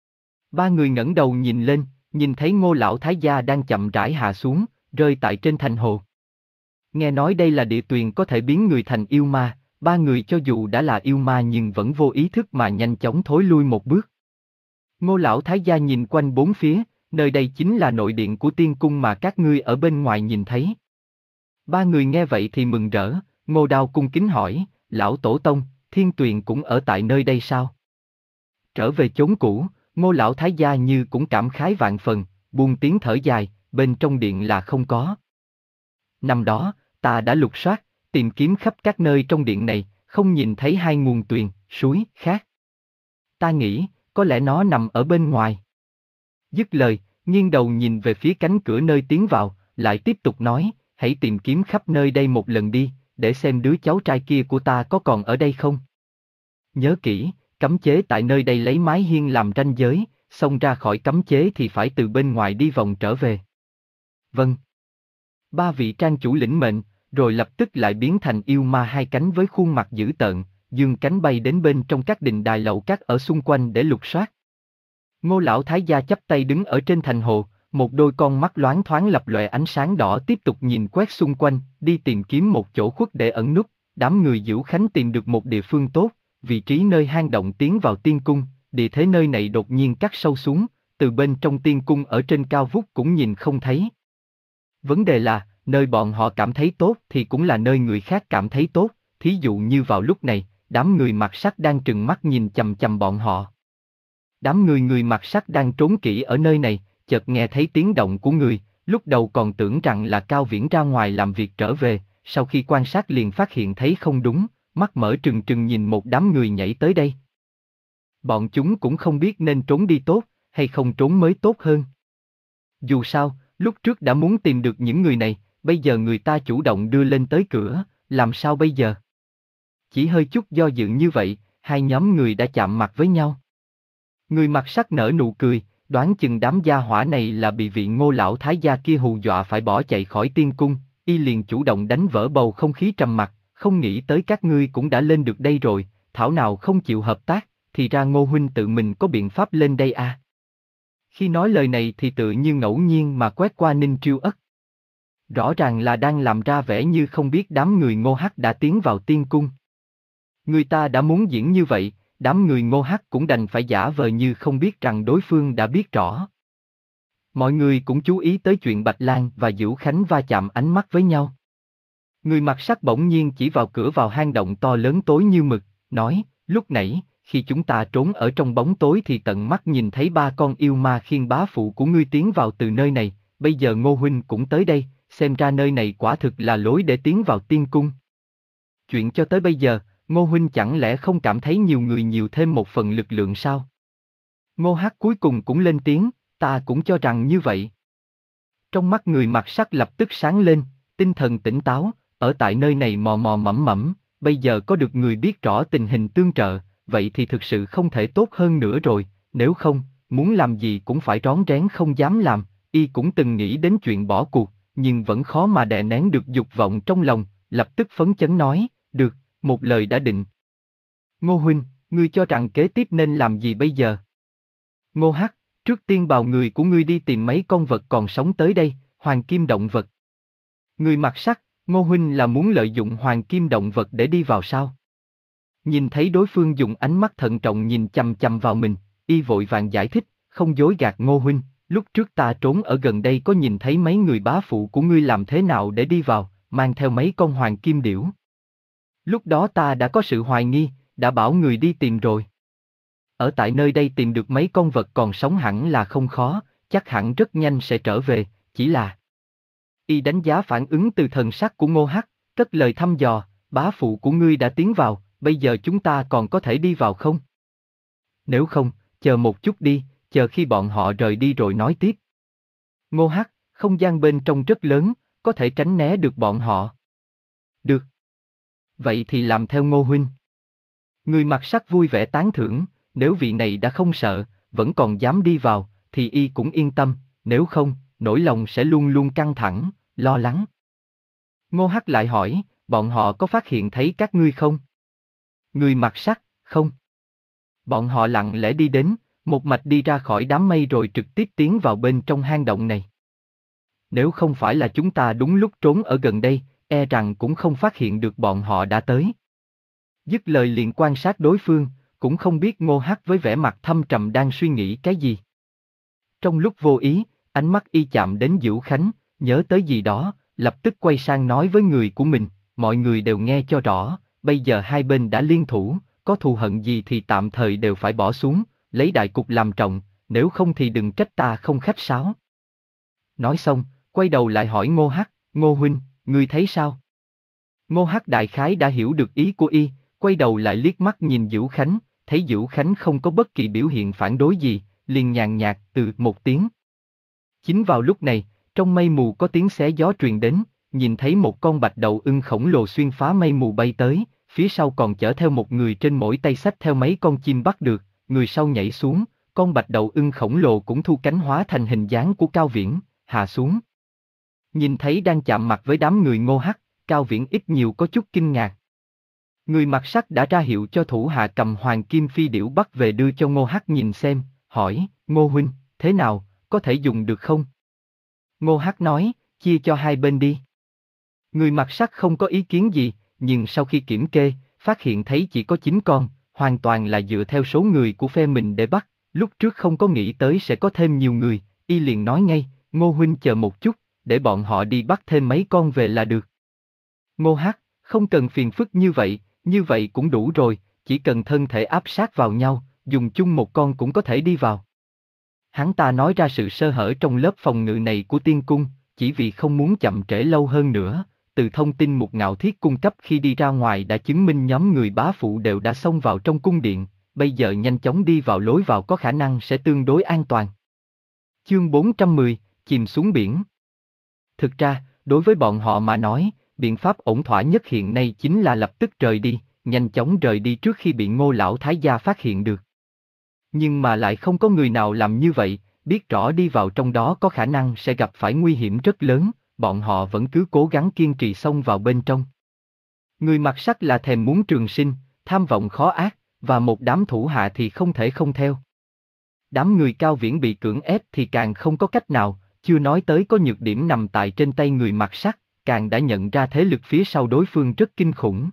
Ba người ngẩng đầu nhìn lên, nhìn thấy Ngô lão thái gia đang chậm rãi hạ xuống, rơi tại trên thành hồ. Nghe nói đây là địa tuyền có thể biến người thành yêu ma, ba người cho dù đã là yêu ma nhưng vẫn vô ý thức mà nhanh chóng thối lui một bước. Ngô lão thái gia nhìn quanh bốn phía, nơi đây chính là nội điện của tiên cung mà các ngươi ở bên ngoài nhìn thấy. Ba người nghe vậy thì mừng rỡ, Ngô Đao cung kính hỏi, lão tổ tông, thiên tuyền cũng ở tại nơi đây sao? Trở về chốn cũ, Ngô lão thái gia như cũng cảm khái vạn phần, buông tiếng thở dài, bên trong điện là không có. Năm đó, ta đã lục soát, tìm kiếm khắp các nơi trong điện này, không nhìn thấy hai nguồn tuyền, suối, khác. Ta nghĩ, có lẽ nó nằm ở bên ngoài. Dứt lời, nghiêng đầu nhìn về phía cánh cửa nơi tiến vào, lại tiếp tục nói, hãy tìm kiếm khắp nơi đây một lần đi, để xem đứa cháu trai kia của ta có còn ở đây không. Nhớ kỹ, cấm chế tại nơi đây lấy mái hiên làm ranh giới, xông ra khỏi cấm chế thì phải từ bên ngoài đi vòng trở về. Vâng. Ba vị trang chủ lĩnh mệnh, rồi lập tức lại biến thành yêu ma hai cánh với khuôn mặt dữ tợn, dương cánh bay đến bên trong các đình đài lầu cát ở xung quanh để lục soát. Ngô lão thái gia chắp tay đứng ở trên thành hồ, một đôi con mắt loáng thoáng lập lòe ánh sáng đỏ tiếp tục nhìn quét xung quanh, đi tìm kiếm một chỗ khuất để ẩn núp. Đám người Dữu Khánh tìm được một địa phương tốt, vị trí nơi hang động tiến vào tiên cung, địa thế nơi này đột nhiên cắt sâu xuống, từ bên trong tiên cung ở trên cao vút cũng nhìn không thấy. Vấn đề là, nơi bọn họ cảm thấy tốt thì cũng là nơi người khác cảm thấy tốt, thí dụ như vào lúc này, đám người mặc sắt đang trừng mắt nhìn chằm chằm bọn họ. Đám người người mặc sắt đang trốn kỹ ở nơi này, chợt nghe thấy tiếng động của người, lúc đầu còn tưởng rằng là Cao Viễn ra ngoài làm việc trở về, sau khi quan sát liền phát hiện thấy không đúng, mắt mở trừng trừng nhìn một đám người nhảy tới đây. Bọn chúng cũng không biết nên trốn đi tốt, hay không trốn mới tốt hơn. Dù sao, lúc trước đã muốn tìm được những người này, bây giờ người ta chủ động đưa lên tới cửa, làm sao bây giờ? Chỉ hơi chút do dự như vậy, hai nhóm người đã chạm mặt với nhau. Người mặc sắt nở nụ cười, đoán chừng đám gia hỏa này là bị vị Ngô lão thái gia kia hù dọa phải bỏ chạy khỏi tiên cung, y liền chủ động đánh vỡ bầu không khí trầm mặc, không nghĩ tới các ngươi cũng đã lên được đây rồi, thảo nào không chịu hợp tác, thì ra Ngô huynh tự mình có biện pháp lên đây à. Khi nói lời này thì tự như ngẫu nhiên mà quét qua Ninh Triêu Ất. Rõ ràng là đang làm ra vẻ như không biết đám người Ngô Hắc đã tiến vào tiên cung. Người ta đã muốn diễn như vậy, đám người Ngô Hắc cũng đành phải giả vờ như không biết rằng đối phương đã biết rõ. Mọi người cũng chú ý tới chuyện Bạch Lan và Dữu Khánh va chạm ánh mắt với nhau. Người mặc sắc bỗng nhiên chỉ vào cửa vào hang động to lớn tối như mực, nói, lúc nãy, khi chúng ta trốn ở trong bóng tối thì tận mắt nhìn thấy ba con yêu ma khiên bá phụ của ngươi tiến vào từ nơi này, bây giờ Ngô huynh cũng tới đây, xem ra nơi này quả thực là lối để tiến vào tiên cung. Chuyện cho tới bây giờ, Ngô huynh chẳng lẽ không cảm thấy nhiều người nhiều thêm một phần lực lượng sao? Ngô Hắc cuối cùng cũng lên tiếng, ta cũng cho rằng như vậy. Trong mắt người mặc sắc lập tức sáng lên, tinh thần tỉnh táo, ở tại nơi này mò mò mẫm mẫm, bây giờ có được người biết rõ tình hình tương trợ, vậy thì thực sự không thể tốt hơn nữa rồi, nếu không, muốn làm gì cũng phải rón rén không dám làm, y cũng từng nghĩ đến chuyện bỏ cuộc, nhưng vẫn khó mà đè nén được dục vọng trong lòng, lập tức phấn chấn nói, được, một lời đã định. Ngô huynh, ngươi cho rằng kế tiếp nên làm gì bây giờ? Ngô Hắc, trước tiên bảo người của ngươi đi tìm mấy con vật còn sống tới đây, hoàng kim động vật. Người mặc sắc, Ngô huynh là muốn lợi dụng hoàng kim động vật để đi vào sao? Nhìn thấy đối phương dùng ánh mắt thận trọng nhìn chằm chằm vào mình, y vội vàng giải thích, không dối gạt Ngô huynh, lúc trước ta trốn ở gần đây có nhìn thấy mấy người bá phụ của ngươi làm thế nào để đi vào, mang theo mấy con hoàng kim điểu. Lúc đó ta đã có sự hoài nghi, đã bảo người đi tìm rồi. Ở tại nơi đây tìm được mấy con vật còn sống hẳn là không khó, chắc hẳn rất nhanh sẽ trở về, chỉ là... Y đánh giá phản ứng từ thần sắc của Ngô Hắc, cất lời thăm dò, bá phụ của ngươi đã tiến vào, bây giờ chúng ta còn có thể đi vào không? Nếu không, chờ một chút đi, chờ khi bọn họ rời đi rồi nói tiếp. Ngô Hắc, không gian bên trong rất lớn, có thể tránh né được bọn họ. Được. Vậy thì làm theo Ngô huynh. Người mặc sắc vui vẻ tán thưởng, nếu vị này đã không sợ, vẫn còn dám đi vào, thì y cũng yên tâm, nếu không, nỗi lòng sẽ luôn luôn căng thẳng, lo lắng. Ngô Hắc lại hỏi, bọn họ có phát hiện thấy các ngươi không? Người mặc sắc, không. Bọn họ lặng lẽ đi đến, một mạch đi ra khỏi đám mây rồi trực tiếp tiến vào bên trong hang động này. Nếu không phải là chúng ta đúng lúc trốn ở gần đây, e rằng cũng không phát hiện được bọn họ đã tới. Dứt lời liền quan sát đối phương, cũng không biết Ngô Hắc với vẻ mặt thâm trầm đang suy nghĩ cái gì. Trong lúc vô ý, ánh mắt y chạm đến Dữu Khánh, nhớ tới gì đó, lập tức quay sang nói với người của mình, mọi người đều nghe cho rõ, bây giờ hai bên đã liên thủ, có thù hận gì thì tạm thời đều phải bỏ xuống, lấy đại cục làm trọng, nếu không thì đừng trách ta không khách sáo. Nói xong, quay đầu lại hỏi Ngô Hắc, Ngô huynh, ngươi thấy sao? Ngô Hắc đại khái đã hiểu được ý của y, quay đầu lại liếc mắt nhìn Dữu Khánh, thấy Dữu Khánh không có bất kỳ biểu hiện phản đối gì, liền nhàn nhạt từ một tiếng. Chính vào lúc này, trong mây mù có tiếng xé gió truyền đến, nhìn thấy một con bạch đầu ưng khổng lồ xuyên phá mây mù bay tới, phía sau còn chở theo một người trên mỗi tay xách theo mấy con chim bắt được, người sau nhảy xuống, con bạch đầu ưng khổng lồ cũng thu cánh hóa thành hình dáng của Cao Viễn, hạ xuống. Nhìn thấy đang chạm mặt với đám người Ngô Hắc, Cao Viễn ít nhiều có chút kinh ngạc. Người mặc sắc đã ra hiệu cho thủ hạ cầm hoàng kim phi điểu bắt về đưa cho Ngô Hắc nhìn xem, hỏi, Ngô huynh, thế nào, có thể dùng được không? Ngô Hắc nói, chia cho hai bên đi. Người mặc sắc không có ý kiến gì, nhưng sau khi kiểm kê, phát hiện thấy chỉ có chín con, hoàn toàn là dựa theo số người của phe mình để bắt, lúc trước không có nghĩ tới sẽ có thêm nhiều người, y liền nói ngay, Ngô huynh chờ một chút, để bọn họ đi bắt thêm mấy con về là được. Ngô Hắc, không cần phiền phức như vậy, như vậy cũng đủ rồi, chỉ cần thân thể áp sát vào nhau, dùng chung một con cũng có thể đi vào. Hắn ta nói ra sự sơ hở trong lớp phòng ngự này của tiên cung, chỉ vì không muốn chậm trễ lâu hơn nữa, từ thông tin Mục Ngạo Thiết cung cấp khi đi ra ngoài đã chứng minh nhóm người bá phụ đều đã xông vào trong cung điện, bây giờ nhanh chóng đi vào lối vào có khả năng sẽ tương đối an toàn. Chương bốn trăm mười, chìm xuống biển. Thực ra, đối với bọn họ mà nói, biện pháp ổn thỏa nhất hiện nay chính là lập tức rời đi, nhanh chóng rời đi trước khi bị Ngô lão thái gia phát hiện được. Nhưng mà lại không có người nào làm như vậy, biết rõ đi vào trong đó có khả năng sẽ gặp phải nguy hiểm rất lớn, bọn họ vẫn cứ cố gắng kiên trì xông vào bên trong. Người mặc sắt là thèm muốn trường sinh, tham vọng khó ác, và một đám thủ hạ thì không thể không theo. Đám người Cao Viễn bị cưỡng ép thì càng không có cách nào, chưa nói tới có nhược điểm nằm tại trên tay người mặc sắt, càng đã nhận ra thế lực phía sau đối phương rất kinh khủng.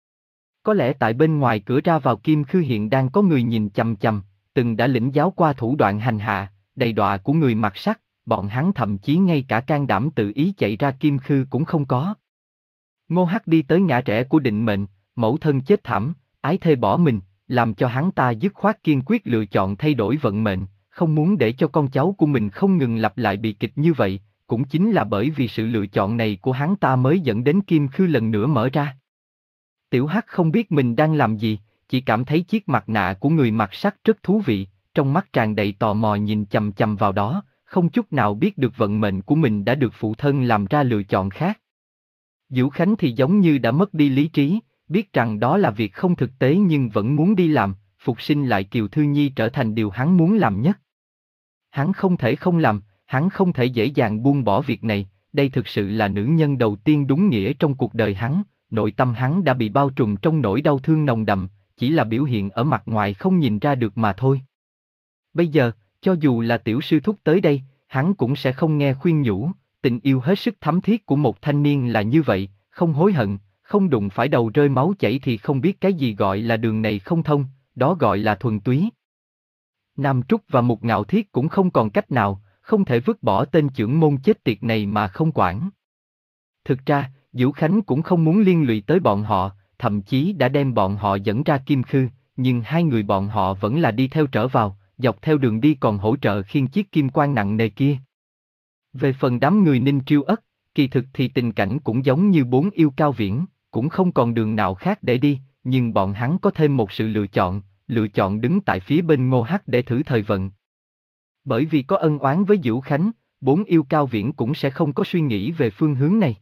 Có lẽ tại bên ngoài cửa ra vào Kim Khư hiện đang có người nhìn chằm chằm, từng đã lĩnh giáo qua thủ đoạn hành hạ, đầy đọa của người mặc sắt, bọn hắn thậm chí ngay cả can đảm tự ý chạy ra Kim Khư cũng không có. Ngô Hắc đi tới ngã rẽ của định mệnh, mẫu thân chết thảm, ái thê bỏ mình, làm cho hắn ta dứt khoát kiên quyết lựa chọn thay đổi vận mệnh, không muốn để cho con cháu của mình không ngừng lặp lại bi kịch như vậy, cũng chính là bởi vì sự lựa chọn này của hắn ta mới dẫn đến Kim Khư lần nữa mở ra. Tiểu Hắc không biết mình đang làm gì, chỉ cảm thấy chiếc mặt nạ của người mặc sắt rất thú vị, trong mắt tràn đầy tò mò nhìn chằm chằm vào đó, không chút nào biết được vận mệnh của mình đã được phụ thân làm ra lựa chọn khác. Vũ Khánh thì giống như đã mất đi lý trí, biết rằng đó là việc không thực tế nhưng vẫn muốn đi làm, phục sinh lại Kiều Thư Nhi trở thành điều hắn muốn làm nhất. Hắn không thể không làm, hắn không thể dễ dàng buông bỏ việc này, đây thực sự là nữ nhân đầu tiên đúng nghĩa trong cuộc đời hắn, nội tâm hắn đã bị bao trùm trong nỗi đau thương nồng đậm, chỉ là biểu hiện ở mặt ngoài không nhìn ra được mà thôi. Bây giờ, cho dù là tiểu sư thúc tới đây, hắn cũng sẽ không nghe khuyên nhủ, tình yêu hết sức thắm thiết của một thanh niên là như vậy, không hối hận, không đụng phải đầu rơi máu chảy thì không biết cái gì gọi là đường này không thông, đó gọi là thuần túy. Nam Trúc và Mục Ngạo Thiết cũng không còn cách nào, không thể vứt bỏ tên chưởng môn chết tiệt này mà không quản. Thực ra, Vũ Khánh cũng không muốn liên lụy tới bọn họ, thậm chí đã đem bọn họ dẫn ra Kim Khư, nhưng hai người bọn họ vẫn là đi theo trở vào, dọc theo đường đi còn hỗ trợ khiêng chiếc kim quan nặng nề kia. Về phần đám người Ninh Triêu Ất, kỳ thực thì tình cảnh cũng giống như bốn yêu Cao Viễn, cũng không còn đường nào khác để đi, nhưng bọn hắn có thêm một sự lựa chọn, lựa chọn đứng tại phía bên Ngô Hắc để thử thời vận. Bởi vì có ân oán với Vũ Khánh, bốn yêu Cao Viễn cũng sẽ không có suy nghĩ về phương hướng này.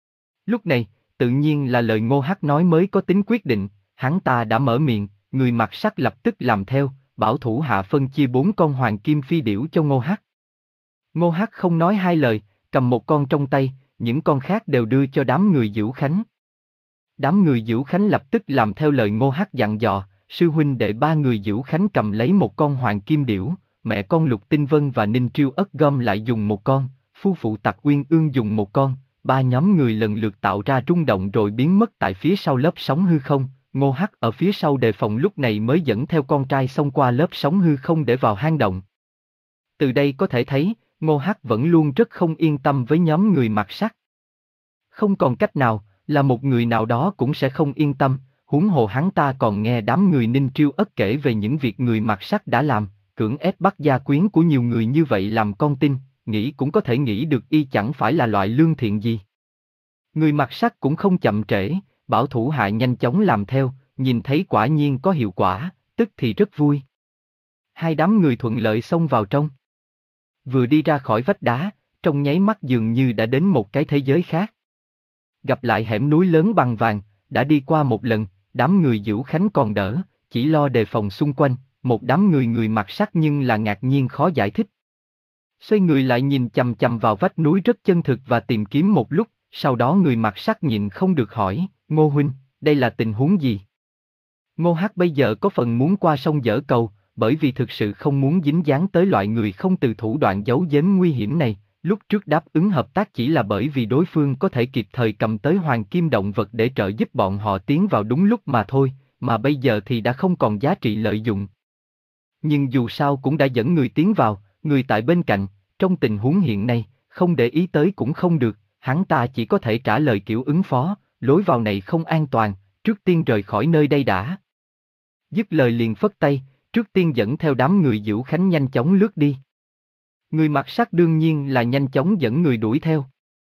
Lúc này, tự nhiên là lời Ngô Hắc nói mới có tính quyết định, hắn ta đã mở miệng, người mặc sắt lập tức làm theo, bảo thủ hạ phân chia bốn con hoàng kim phi điểu cho Ngô Hắc. Ngô Hắc không nói hai lời, cầm một con trong tay, những con khác đều đưa cho đám người Vũ Khánh. Đám người Vũ Khánh lập tức làm theo lời Ngô Hắc dặn dò, sư huynh đệ ba người Vũ Khánh cầm lấy một con hoàng kim điểu, mẹ con Lục Tinh Vân và Ninh Triêu Ất gom lại dùng một con, phu phụ Tặc Uyên Ương dùng một con, ba nhóm người lần lượt tạo ra rung động rồi biến mất tại phía sau lớp sóng hư không. Ngô Hắc ở phía sau đề phòng lúc này mới dẫn theo con trai xông qua lớp sóng hư không để vào hang động. Từ đây có thể thấy, Ngô Hắc vẫn luôn rất không yên tâm với nhóm người mặc sắt. Không còn cách nào, là một người nào đó cũng sẽ không yên tâm, huống hồ hắn ta còn nghe đám người Ninh Triêu Ất kể về những việc người mặc sắt đã làm, cưỡng ép bắt gia quyến của nhiều người như vậy làm con tin, nghĩ cũng có thể nghĩ được y chẳng phải là loại lương thiện gì. Người mặc sắt cũng không chậm trễ, bảo thủ hạ nhanh chóng làm theo, nhìn thấy quả nhiên có hiệu quả, tức thì rất vui. Hai đám người thuận lợi xông vào trong. Vừa đi ra khỏi vách đá, trong nháy mắt dường như đã đến một cái thế giới khác. Gặp lại hẻm núi lớn bằng vàng, đã đi qua một lần, đám người Vũ Khánh còn đỡ, chỉ lo đề phòng xung quanh, một đám người người mặc sắt nhưng là ngạc nhiên khó giải thích. Xoay người lại nhìn chằm chằm vào vách núi rất chân thực và tìm kiếm một lúc, sau đó người mặc sắt nhịn không được hỏi, Ngô huynh, đây là tình huống gì? Ngô Hắc bây giờ có phần muốn qua sông dở cầu, bởi vì thực sự không muốn dính dáng tới loại người không từ thủ đoạn giấu giếm nguy hiểm này, lúc trước đáp ứng hợp tác chỉ là bởi vì đối phương có thể kịp thời cầm tới hoàng kim động vật để trợ giúp bọn họ tiến vào đúng lúc mà thôi, mà bây giờ thì đã không còn giá trị lợi dụng. Nhưng dù sao cũng đã dẫn người tiến vào, người tại bên cạnh, trong tình huống hiện nay, không để ý tới cũng không được, hắn ta chỉ có thể trả lời kiểu ứng phó, lối vào này không an toàn, trước tiên rời khỏi nơi đây đã. Dứt lời liền phất tay, trước tiên dẫn theo đám người Vũ Khánh nhanh chóng lướt đi. Người mặc sắt đương nhiên là nhanh chóng dẫn người đuổi theo.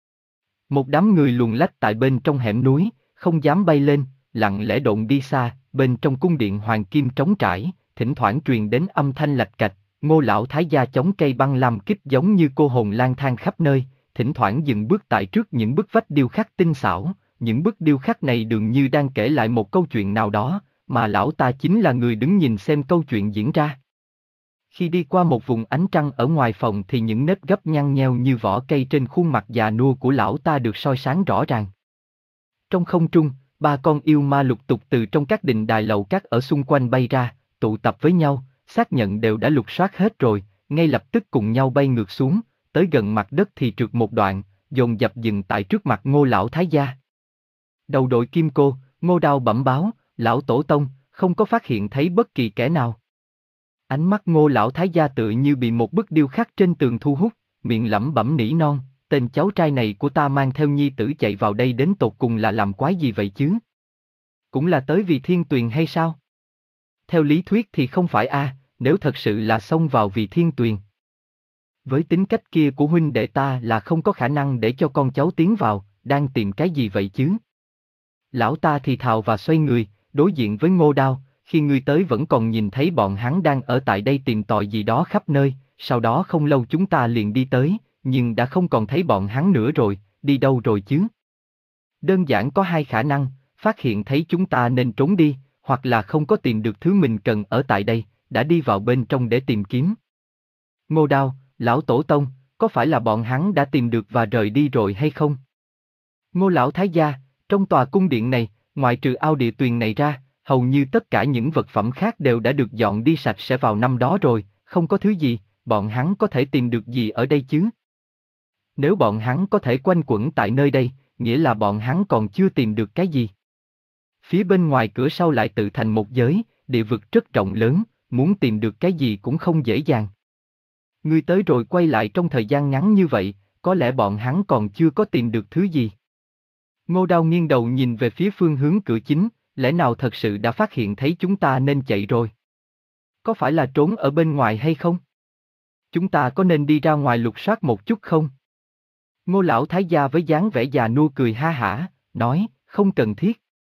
Một đám người luồn lách tại bên trong hẻm núi, không dám bay lên, lặng lẽ độn đi xa, bên trong cung điện hoàng kim trống trải, thỉnh thoảng truyền đến âm thanh lạch cạch, Ngô lão thái gia chống cây băng làm kíp giống như cô hồn lang thang khắp nơi, thỉnh thoảng dừng bước tại trước những bức vách điêu khắc tinh xảo, những bức điêu khắc này dường như đang kể lại một câu chuyện nào đó, mà lão ta chính là người đứng nhìn xem câu chuyện diễn ra. Khi đi qua một vùng ánh trăng ở ngoài phòng thì những nếp gấp nhăn nheo như vỏ cây trên khuôn mặt già nua của lão ta được soi sáng rõ ràng. Trong không trung, ba con yêu ma lục tục từ trong các đình đài lầu các ở xung quanh bay ra, tụ tập với nhau, xác nhận đều đã lục soát hết rồi, ngay lập tức cùng nhau bay ngược xuống, tới gần mặt đất thì trượt một đoạn, dồn dập dừng tại trước mặt Ngô lão thái gia. Đầu đội kim cô, Ngô Đao bẩm báo, lão tổ tông, không có phát hiện thấy bất kỳ kẻ nào. Ánh mắt Ngô lão thái gia tự như bị một bức điêu khắc trên tường thu hút, miệng lẩm bẩm nỉ non, tên cháu trai này của ta mang theo nhi tử chạy vào đây đến tột cùng là làm quái gì vậy chứ? Cũng là tới vì Thiên Tuyền hay sao? Theo lý thuyết thì không phải a, nếu thật sự là xông vào vì Thiên Tuyền. Với tính cách kia của huynh đệ ta là không có khả năng để cho con cháu tiến vào, đang tìm cái gì vậy chứ? Lão ta thì thào và xoay người, đối diện với Ngô Đao, khi ngươi tới vẫn còn nhìn thấy bọn hắn đang ở tại đây tìm tòi gì đó khắp nơi, sau đó không lâu chúng ta liền đi tới, nhưng đã không còn thấy bọn hắn nữa rồi, đi đâu rồi chứ? Đơn giản có hai khả năng, phát hiện thấy chúng ta nên trốn đi, hoặc là không có tìm được thứ mình cần ở tại đây, đã đi vào bên trong để tìm kiếm. Ngô Đao, lão tổ tông, có phải là bọn hắn đã tìm được và rời đi rồi hay không? Ngô lão thái gia, trong tòa cung điện này, ngoại trừ ao địa tuyền này ra, hầu như tất cả những vật phẩm khác đều đã được dọn đi sạch sẽ vào năm đó rồi, không có thứ gì, bọn hắn có thể tìm được gì ở đây chứ? Nếu bọn hắn có thể quanh quẩn tại nơi đây, nghĩa là bọn hắn còn chưa tìm được cái gì. Phía bên ngoài cửa sau lại tự thành một giới, địa vực rất rộng lớn, muốn tìm được cái gì cũng không dễ dàng. Ngươi tới rồi quay lại trong thời gian ngắn như vậy, có lẽ bọn hắn còn chưa có tìm được thứ gì. Ngô Đao nghiêng đầu nhìn về phía phương hướng cửa chính, lẽ nào thật sự đã phát hiện thấy chúng ta nên chạy rồi? Có phải là trốn ở bên ngoài hay không? Chúng ta có nên đi ra ngoài lục soát một chút không? Ngô lão thái gia với dáng vẻ già nua cười ha hả, nói, không cần thiết.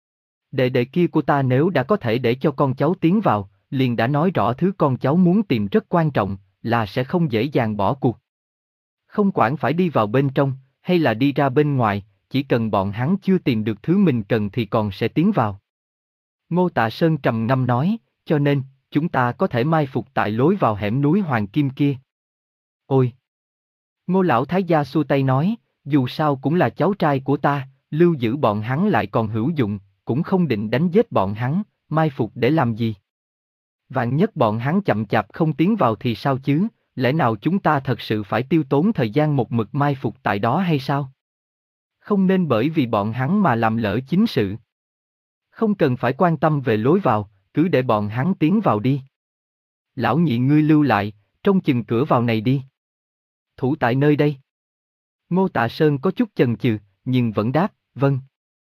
Đệ đệ kia của ta nếu đã có thể để cho con cháu tiến vào, liền đã nói rõ thứ con cháu muốn tìm rất quan trọng, là sẽ không dễ dàng bỏ cuộc. Không quản phải đi vào bên trong, hay là đi ra bên ngoài, chỉ cần bọn hắn chưa tìm được thứ mình cần thì còn sẽ tiến vào. Ngô Tạ Sơn trầm ngâm nói, cho nên, chúng ta có thể mai phục tại lối vào hẻm núi Hoàng Kim kia. Ôi! Ngô lão thái gia xua tay nói, dù sao cũng là cháu trai của ta, lưu giữ bọn hắn lại còn hữu dụng, cũng không định đánh giết bọn hắn, mai phục để làm gì? Vạn nhất bọn hắn chậm chạp không tiến vào thì sao chứ, lẽ nào chúng ta thật sự phải tiêu tốn thời gian một mực mai phục tại đó hay sao? Không nên bởi vì bọn hắn mà làm lỡ chính sự. Không cần phải quan tâm về lối vào, cứ để bọn hắn tiến vào đi. Lão nhị ngươi lưu lại, trông chừng cửa vào này đi. Thủ tại nơi đây. Ngô Tạ Sơn có chút chần chừ, nhưng vẫn đáp, vâng.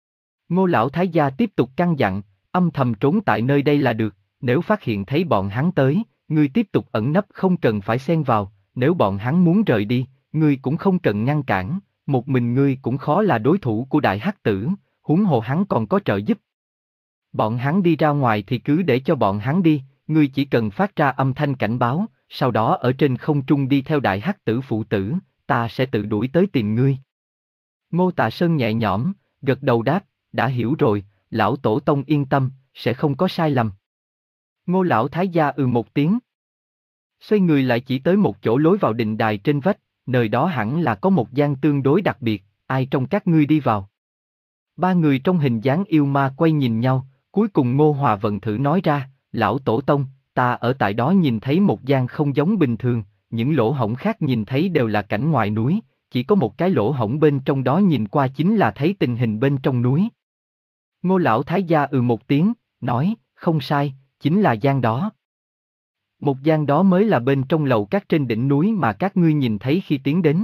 Ngô lão thái gia tiếp tục căn dặn, âm thầm trốn tại nơi đây là được, nếu phát hiện thấy bọn hắn tới, ngươi tiếp tục ẩn nấp không cần phải xen vào, nếu bọn hắn muốn rời đi, ngươi cũng không cần ngăn cản, một mình ngươi cũng khó là đối thủ của đại hắc tử, huống hồ hắn còn có trợ giúp. Bọn hắn đi ra ngoài thì cứ để cho bọn hắn đi, ngươi chỉ cần phát ra âm thanh cảnh báo, sau đó ở trên không trung đi theo đại hắc tử phụ tử, ta sẽ tự đuổi tới tìm ngươi. Ngô Tạ Sơn nhẹ nhõm, gật đầu đáp, đã hiểu rồi, lão tổ tông yên tâm, sẽ không có sai lầm. Ngô lão thái gia ừ một tiếng. Xoay người lại chỉ tới một chỗ lối vào đình đài trên vách, nơi đó hẳn là có một gian tương đối đặc biệt, ai trong các ngươi đi vào. Ba người trong hình dáng yêu ma quay nhìn nhau, cuối cùng Ngô Hòa Vận thử nói ra, lão tổ tông, ta ở tại đó nhìn thấy một gian không giống bình thường, những lỗ hổng khác nhìn thấy đều là cảnh ngoài núi, chỉ có một cái lỗ hổng bên trong đó nhìn qua chính là thấy tình hình bên trong núi. Ngô lão thái gia ừ một tiếng, nói, không sai, chính là gian đó. Một gian đó mới là bên trong lầu các trên đỉnh núi mà các ngươi nhìn thấy khi tiến đến.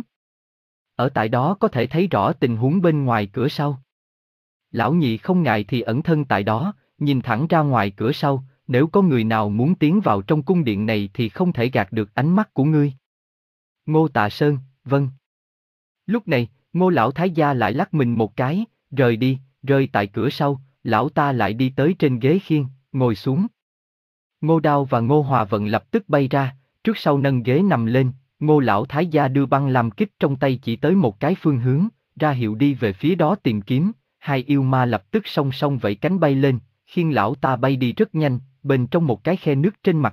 Ở tại đó có thể thấy rõ tình huống bên ngoài cửa sau. Lão nhị không ngại thì ẩn thân tại đó, nhìn thẳng ra ngoài cửa sau, nếu có người nào muốn tiến vào trong cung điện này thì không thể gạt được ánh mắt của ngươi. Ngô Tạ Sơn, vâng. Lúc này, Ngô lão thái gia lại lắc mình một cái, rời đi, rơi tại cửa sau, lão ta lại đi tới trên ghế khiên, ngồi xuống. Ngô Đao và Ngô Hòa Vận lập tức bay ra, trước sau nâng ghế nằm lên, Ngô lão thái gia đưa băng làm kích trong tay chỉ tới một cái phương hướng, ra hiệu đi về phía đó tìm kiếm, hai yêu ma lập tức song song vẫy cánh bay lên, khiêng lão ta bay đi rất nhanh, bên trong một cái khe nước trên mặt đất,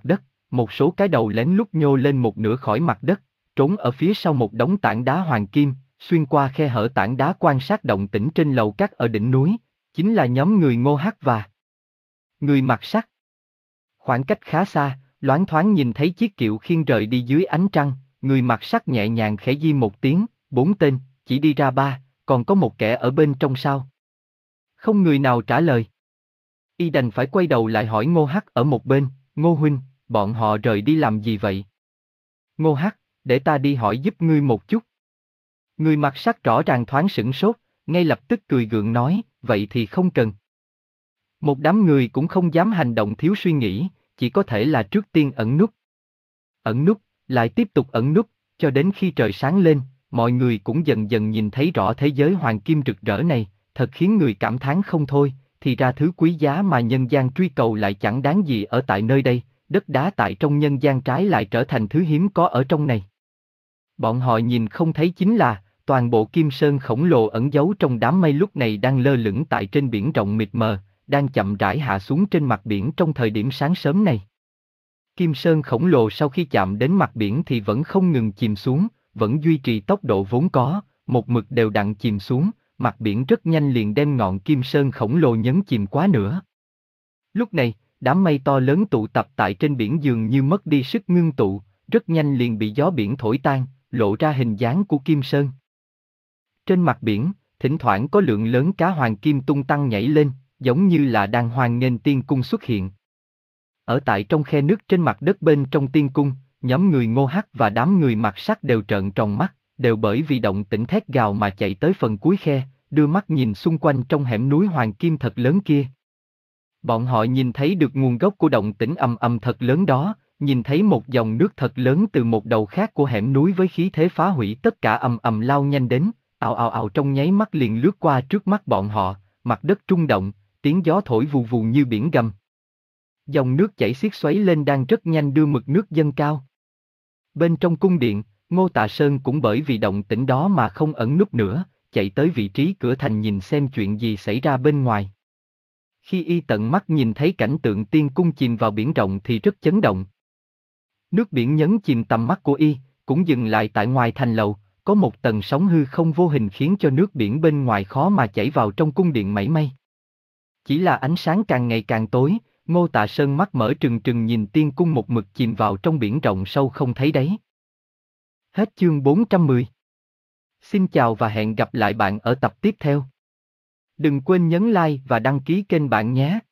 một số cái đầu lén lút nhô lên một nửa khỏi mặt đất, trốn ở phía sau một đống tảng đá hoàng kim, xuyên qua khe hở tảng đá quan sát động tĩnh trên lầu các ở đỉnh núi, chính là nhóm người Ngô Hắc và người mặc sắt. Khoảng cách khá xa, loáng thoáng nhìn thấy chiếc kiệu khiêng rời đi dưới ánh trăng, người mặc sắt nhẹ nhàng khẽ di một tiếng, bốn tên, chỉ đi ra ba, còn có một kẻ ở bên trong sao? Không người nào trả lời. Y đành phải quay đầu lại hỏi Ngô Hắc ở một bên, Ngô huynh, bọn họ rời đi làm gì vậy? Ngô Hắc, để ta đi hỏi giúp ngươi một chút. Người mặc sắt rõ ràng thoáng sửng sốt, ngay lập tức cười gượng nói, vậy thì không cần. Một đám người cũng không dám hành động thiếu suy nghĩ, chỉ có thể là trước tiên ẩn núp. Ẩn núp, lại tiếp tục ẩn núp, cho đến khi trời sáng lên, mọi người cũng dần dần nhìn thấy rõ thế giới hoàng kim rực rỡ này, thật khiến người cảm thán không thôi, thì ra thứ quý giá mà nhân gian truy cầu lại chẳng đáng gì ở tại nơi đây, đất đá tại trong nhân gian trái lại trở thành thứ hiếm có ở trong này. Bọn họ nhìn không thấy chính là, toàn bộ kim sơn khổng lồ ẩn giấu trong đám mây lúc này đang lơ lửng tại trên biển rộng mịt mờ, đang chậm rãi hạ xuống trên mặt biển trong thời điểm sáng sớm này. Kim sơn khổng lồ sau khi chạm đến mặt biển thì vẫn không ngừng chìm xuống, vẫn duy trì tốc độ vốn có, một mực đều đặn chìm xuống, mặt biển rất nhanh liền đem ngọn kim sơn khổng lồ nhấn chìm quá nữa. Lúc này, đám mây to lớn tụ tập tại trên biển dường như mất đi sức ngưng tụ, rất nhanh liền bị gió biển thổi tan, lộ ra hình dáng của kim sơn. Trên mặt biển, thỉnh thoảng có lượng lớn cá hoàng kim tung tăng nhảy lên, giống như là đang hoan nghênh tiên cung xuất hiện. Ở tại trong khe nước trên mặt đất bên trong tiên cung, nhóm người Ngô Hắc và đám người mặc sắt đều trợn tròn mắt, đều bởi vì động tĩnh thét gào mà chạy tới phần cuối khe, đưa mắt nhìn xung quanh trong hẻm núi hoàng kim thật lớn kia. Bọn họ nhìn thấy được nguồn gốc của động tĩnh ầm ầm thật lớn đó, nhìn thấy một dòng nước thật lớn từ một đầu khác của hẻm núi với khí thế phá hủy tất cả ầm ầm lao nhanh đến, ào ào ào trong nháy mắt liền lướt qua trước mắt bọn họ, mặt đất rung động, tiếng gió thổi vù vù như biển gầm. Dòng nước chảy xiết xoáy lên đang rất nhanh đưa mực nước dâng cao. Bên trong cung điện, Ngô Tạ Sơn cũng bởi vì động tĩnh đó mà không ẩn núp nữa, chạy tới vị trí cửa thành nhìn xem chuyện gì xảy ra bên ngoài. Khi y tận mắt nhìn thấy cảnh tượng tiên cung chìm vào biển rộng thì rất chấn động. Nước biển nhấn chìm tầm mắt của y, cũng dừng lại tại ngoài thành lầu, có một tầng sóng hư không vô hình khiến cho nước biển bên ngoài khó mà chảy vào trong cung điện mảy may. Chỉ là ánh sáng càng ngày càng tối, Ngô Tạ Sơn mắt mở trừng trừng nhìn tiên cung một mực chìm vào trong biển rộng sâu không thấy đáy. Hết chương bốn trăm mười. Xin chào và hẹn gặp lại bạn ở tập tiếp theo. Đừng quên nhấn like và đăng ký kênh bạn nhé.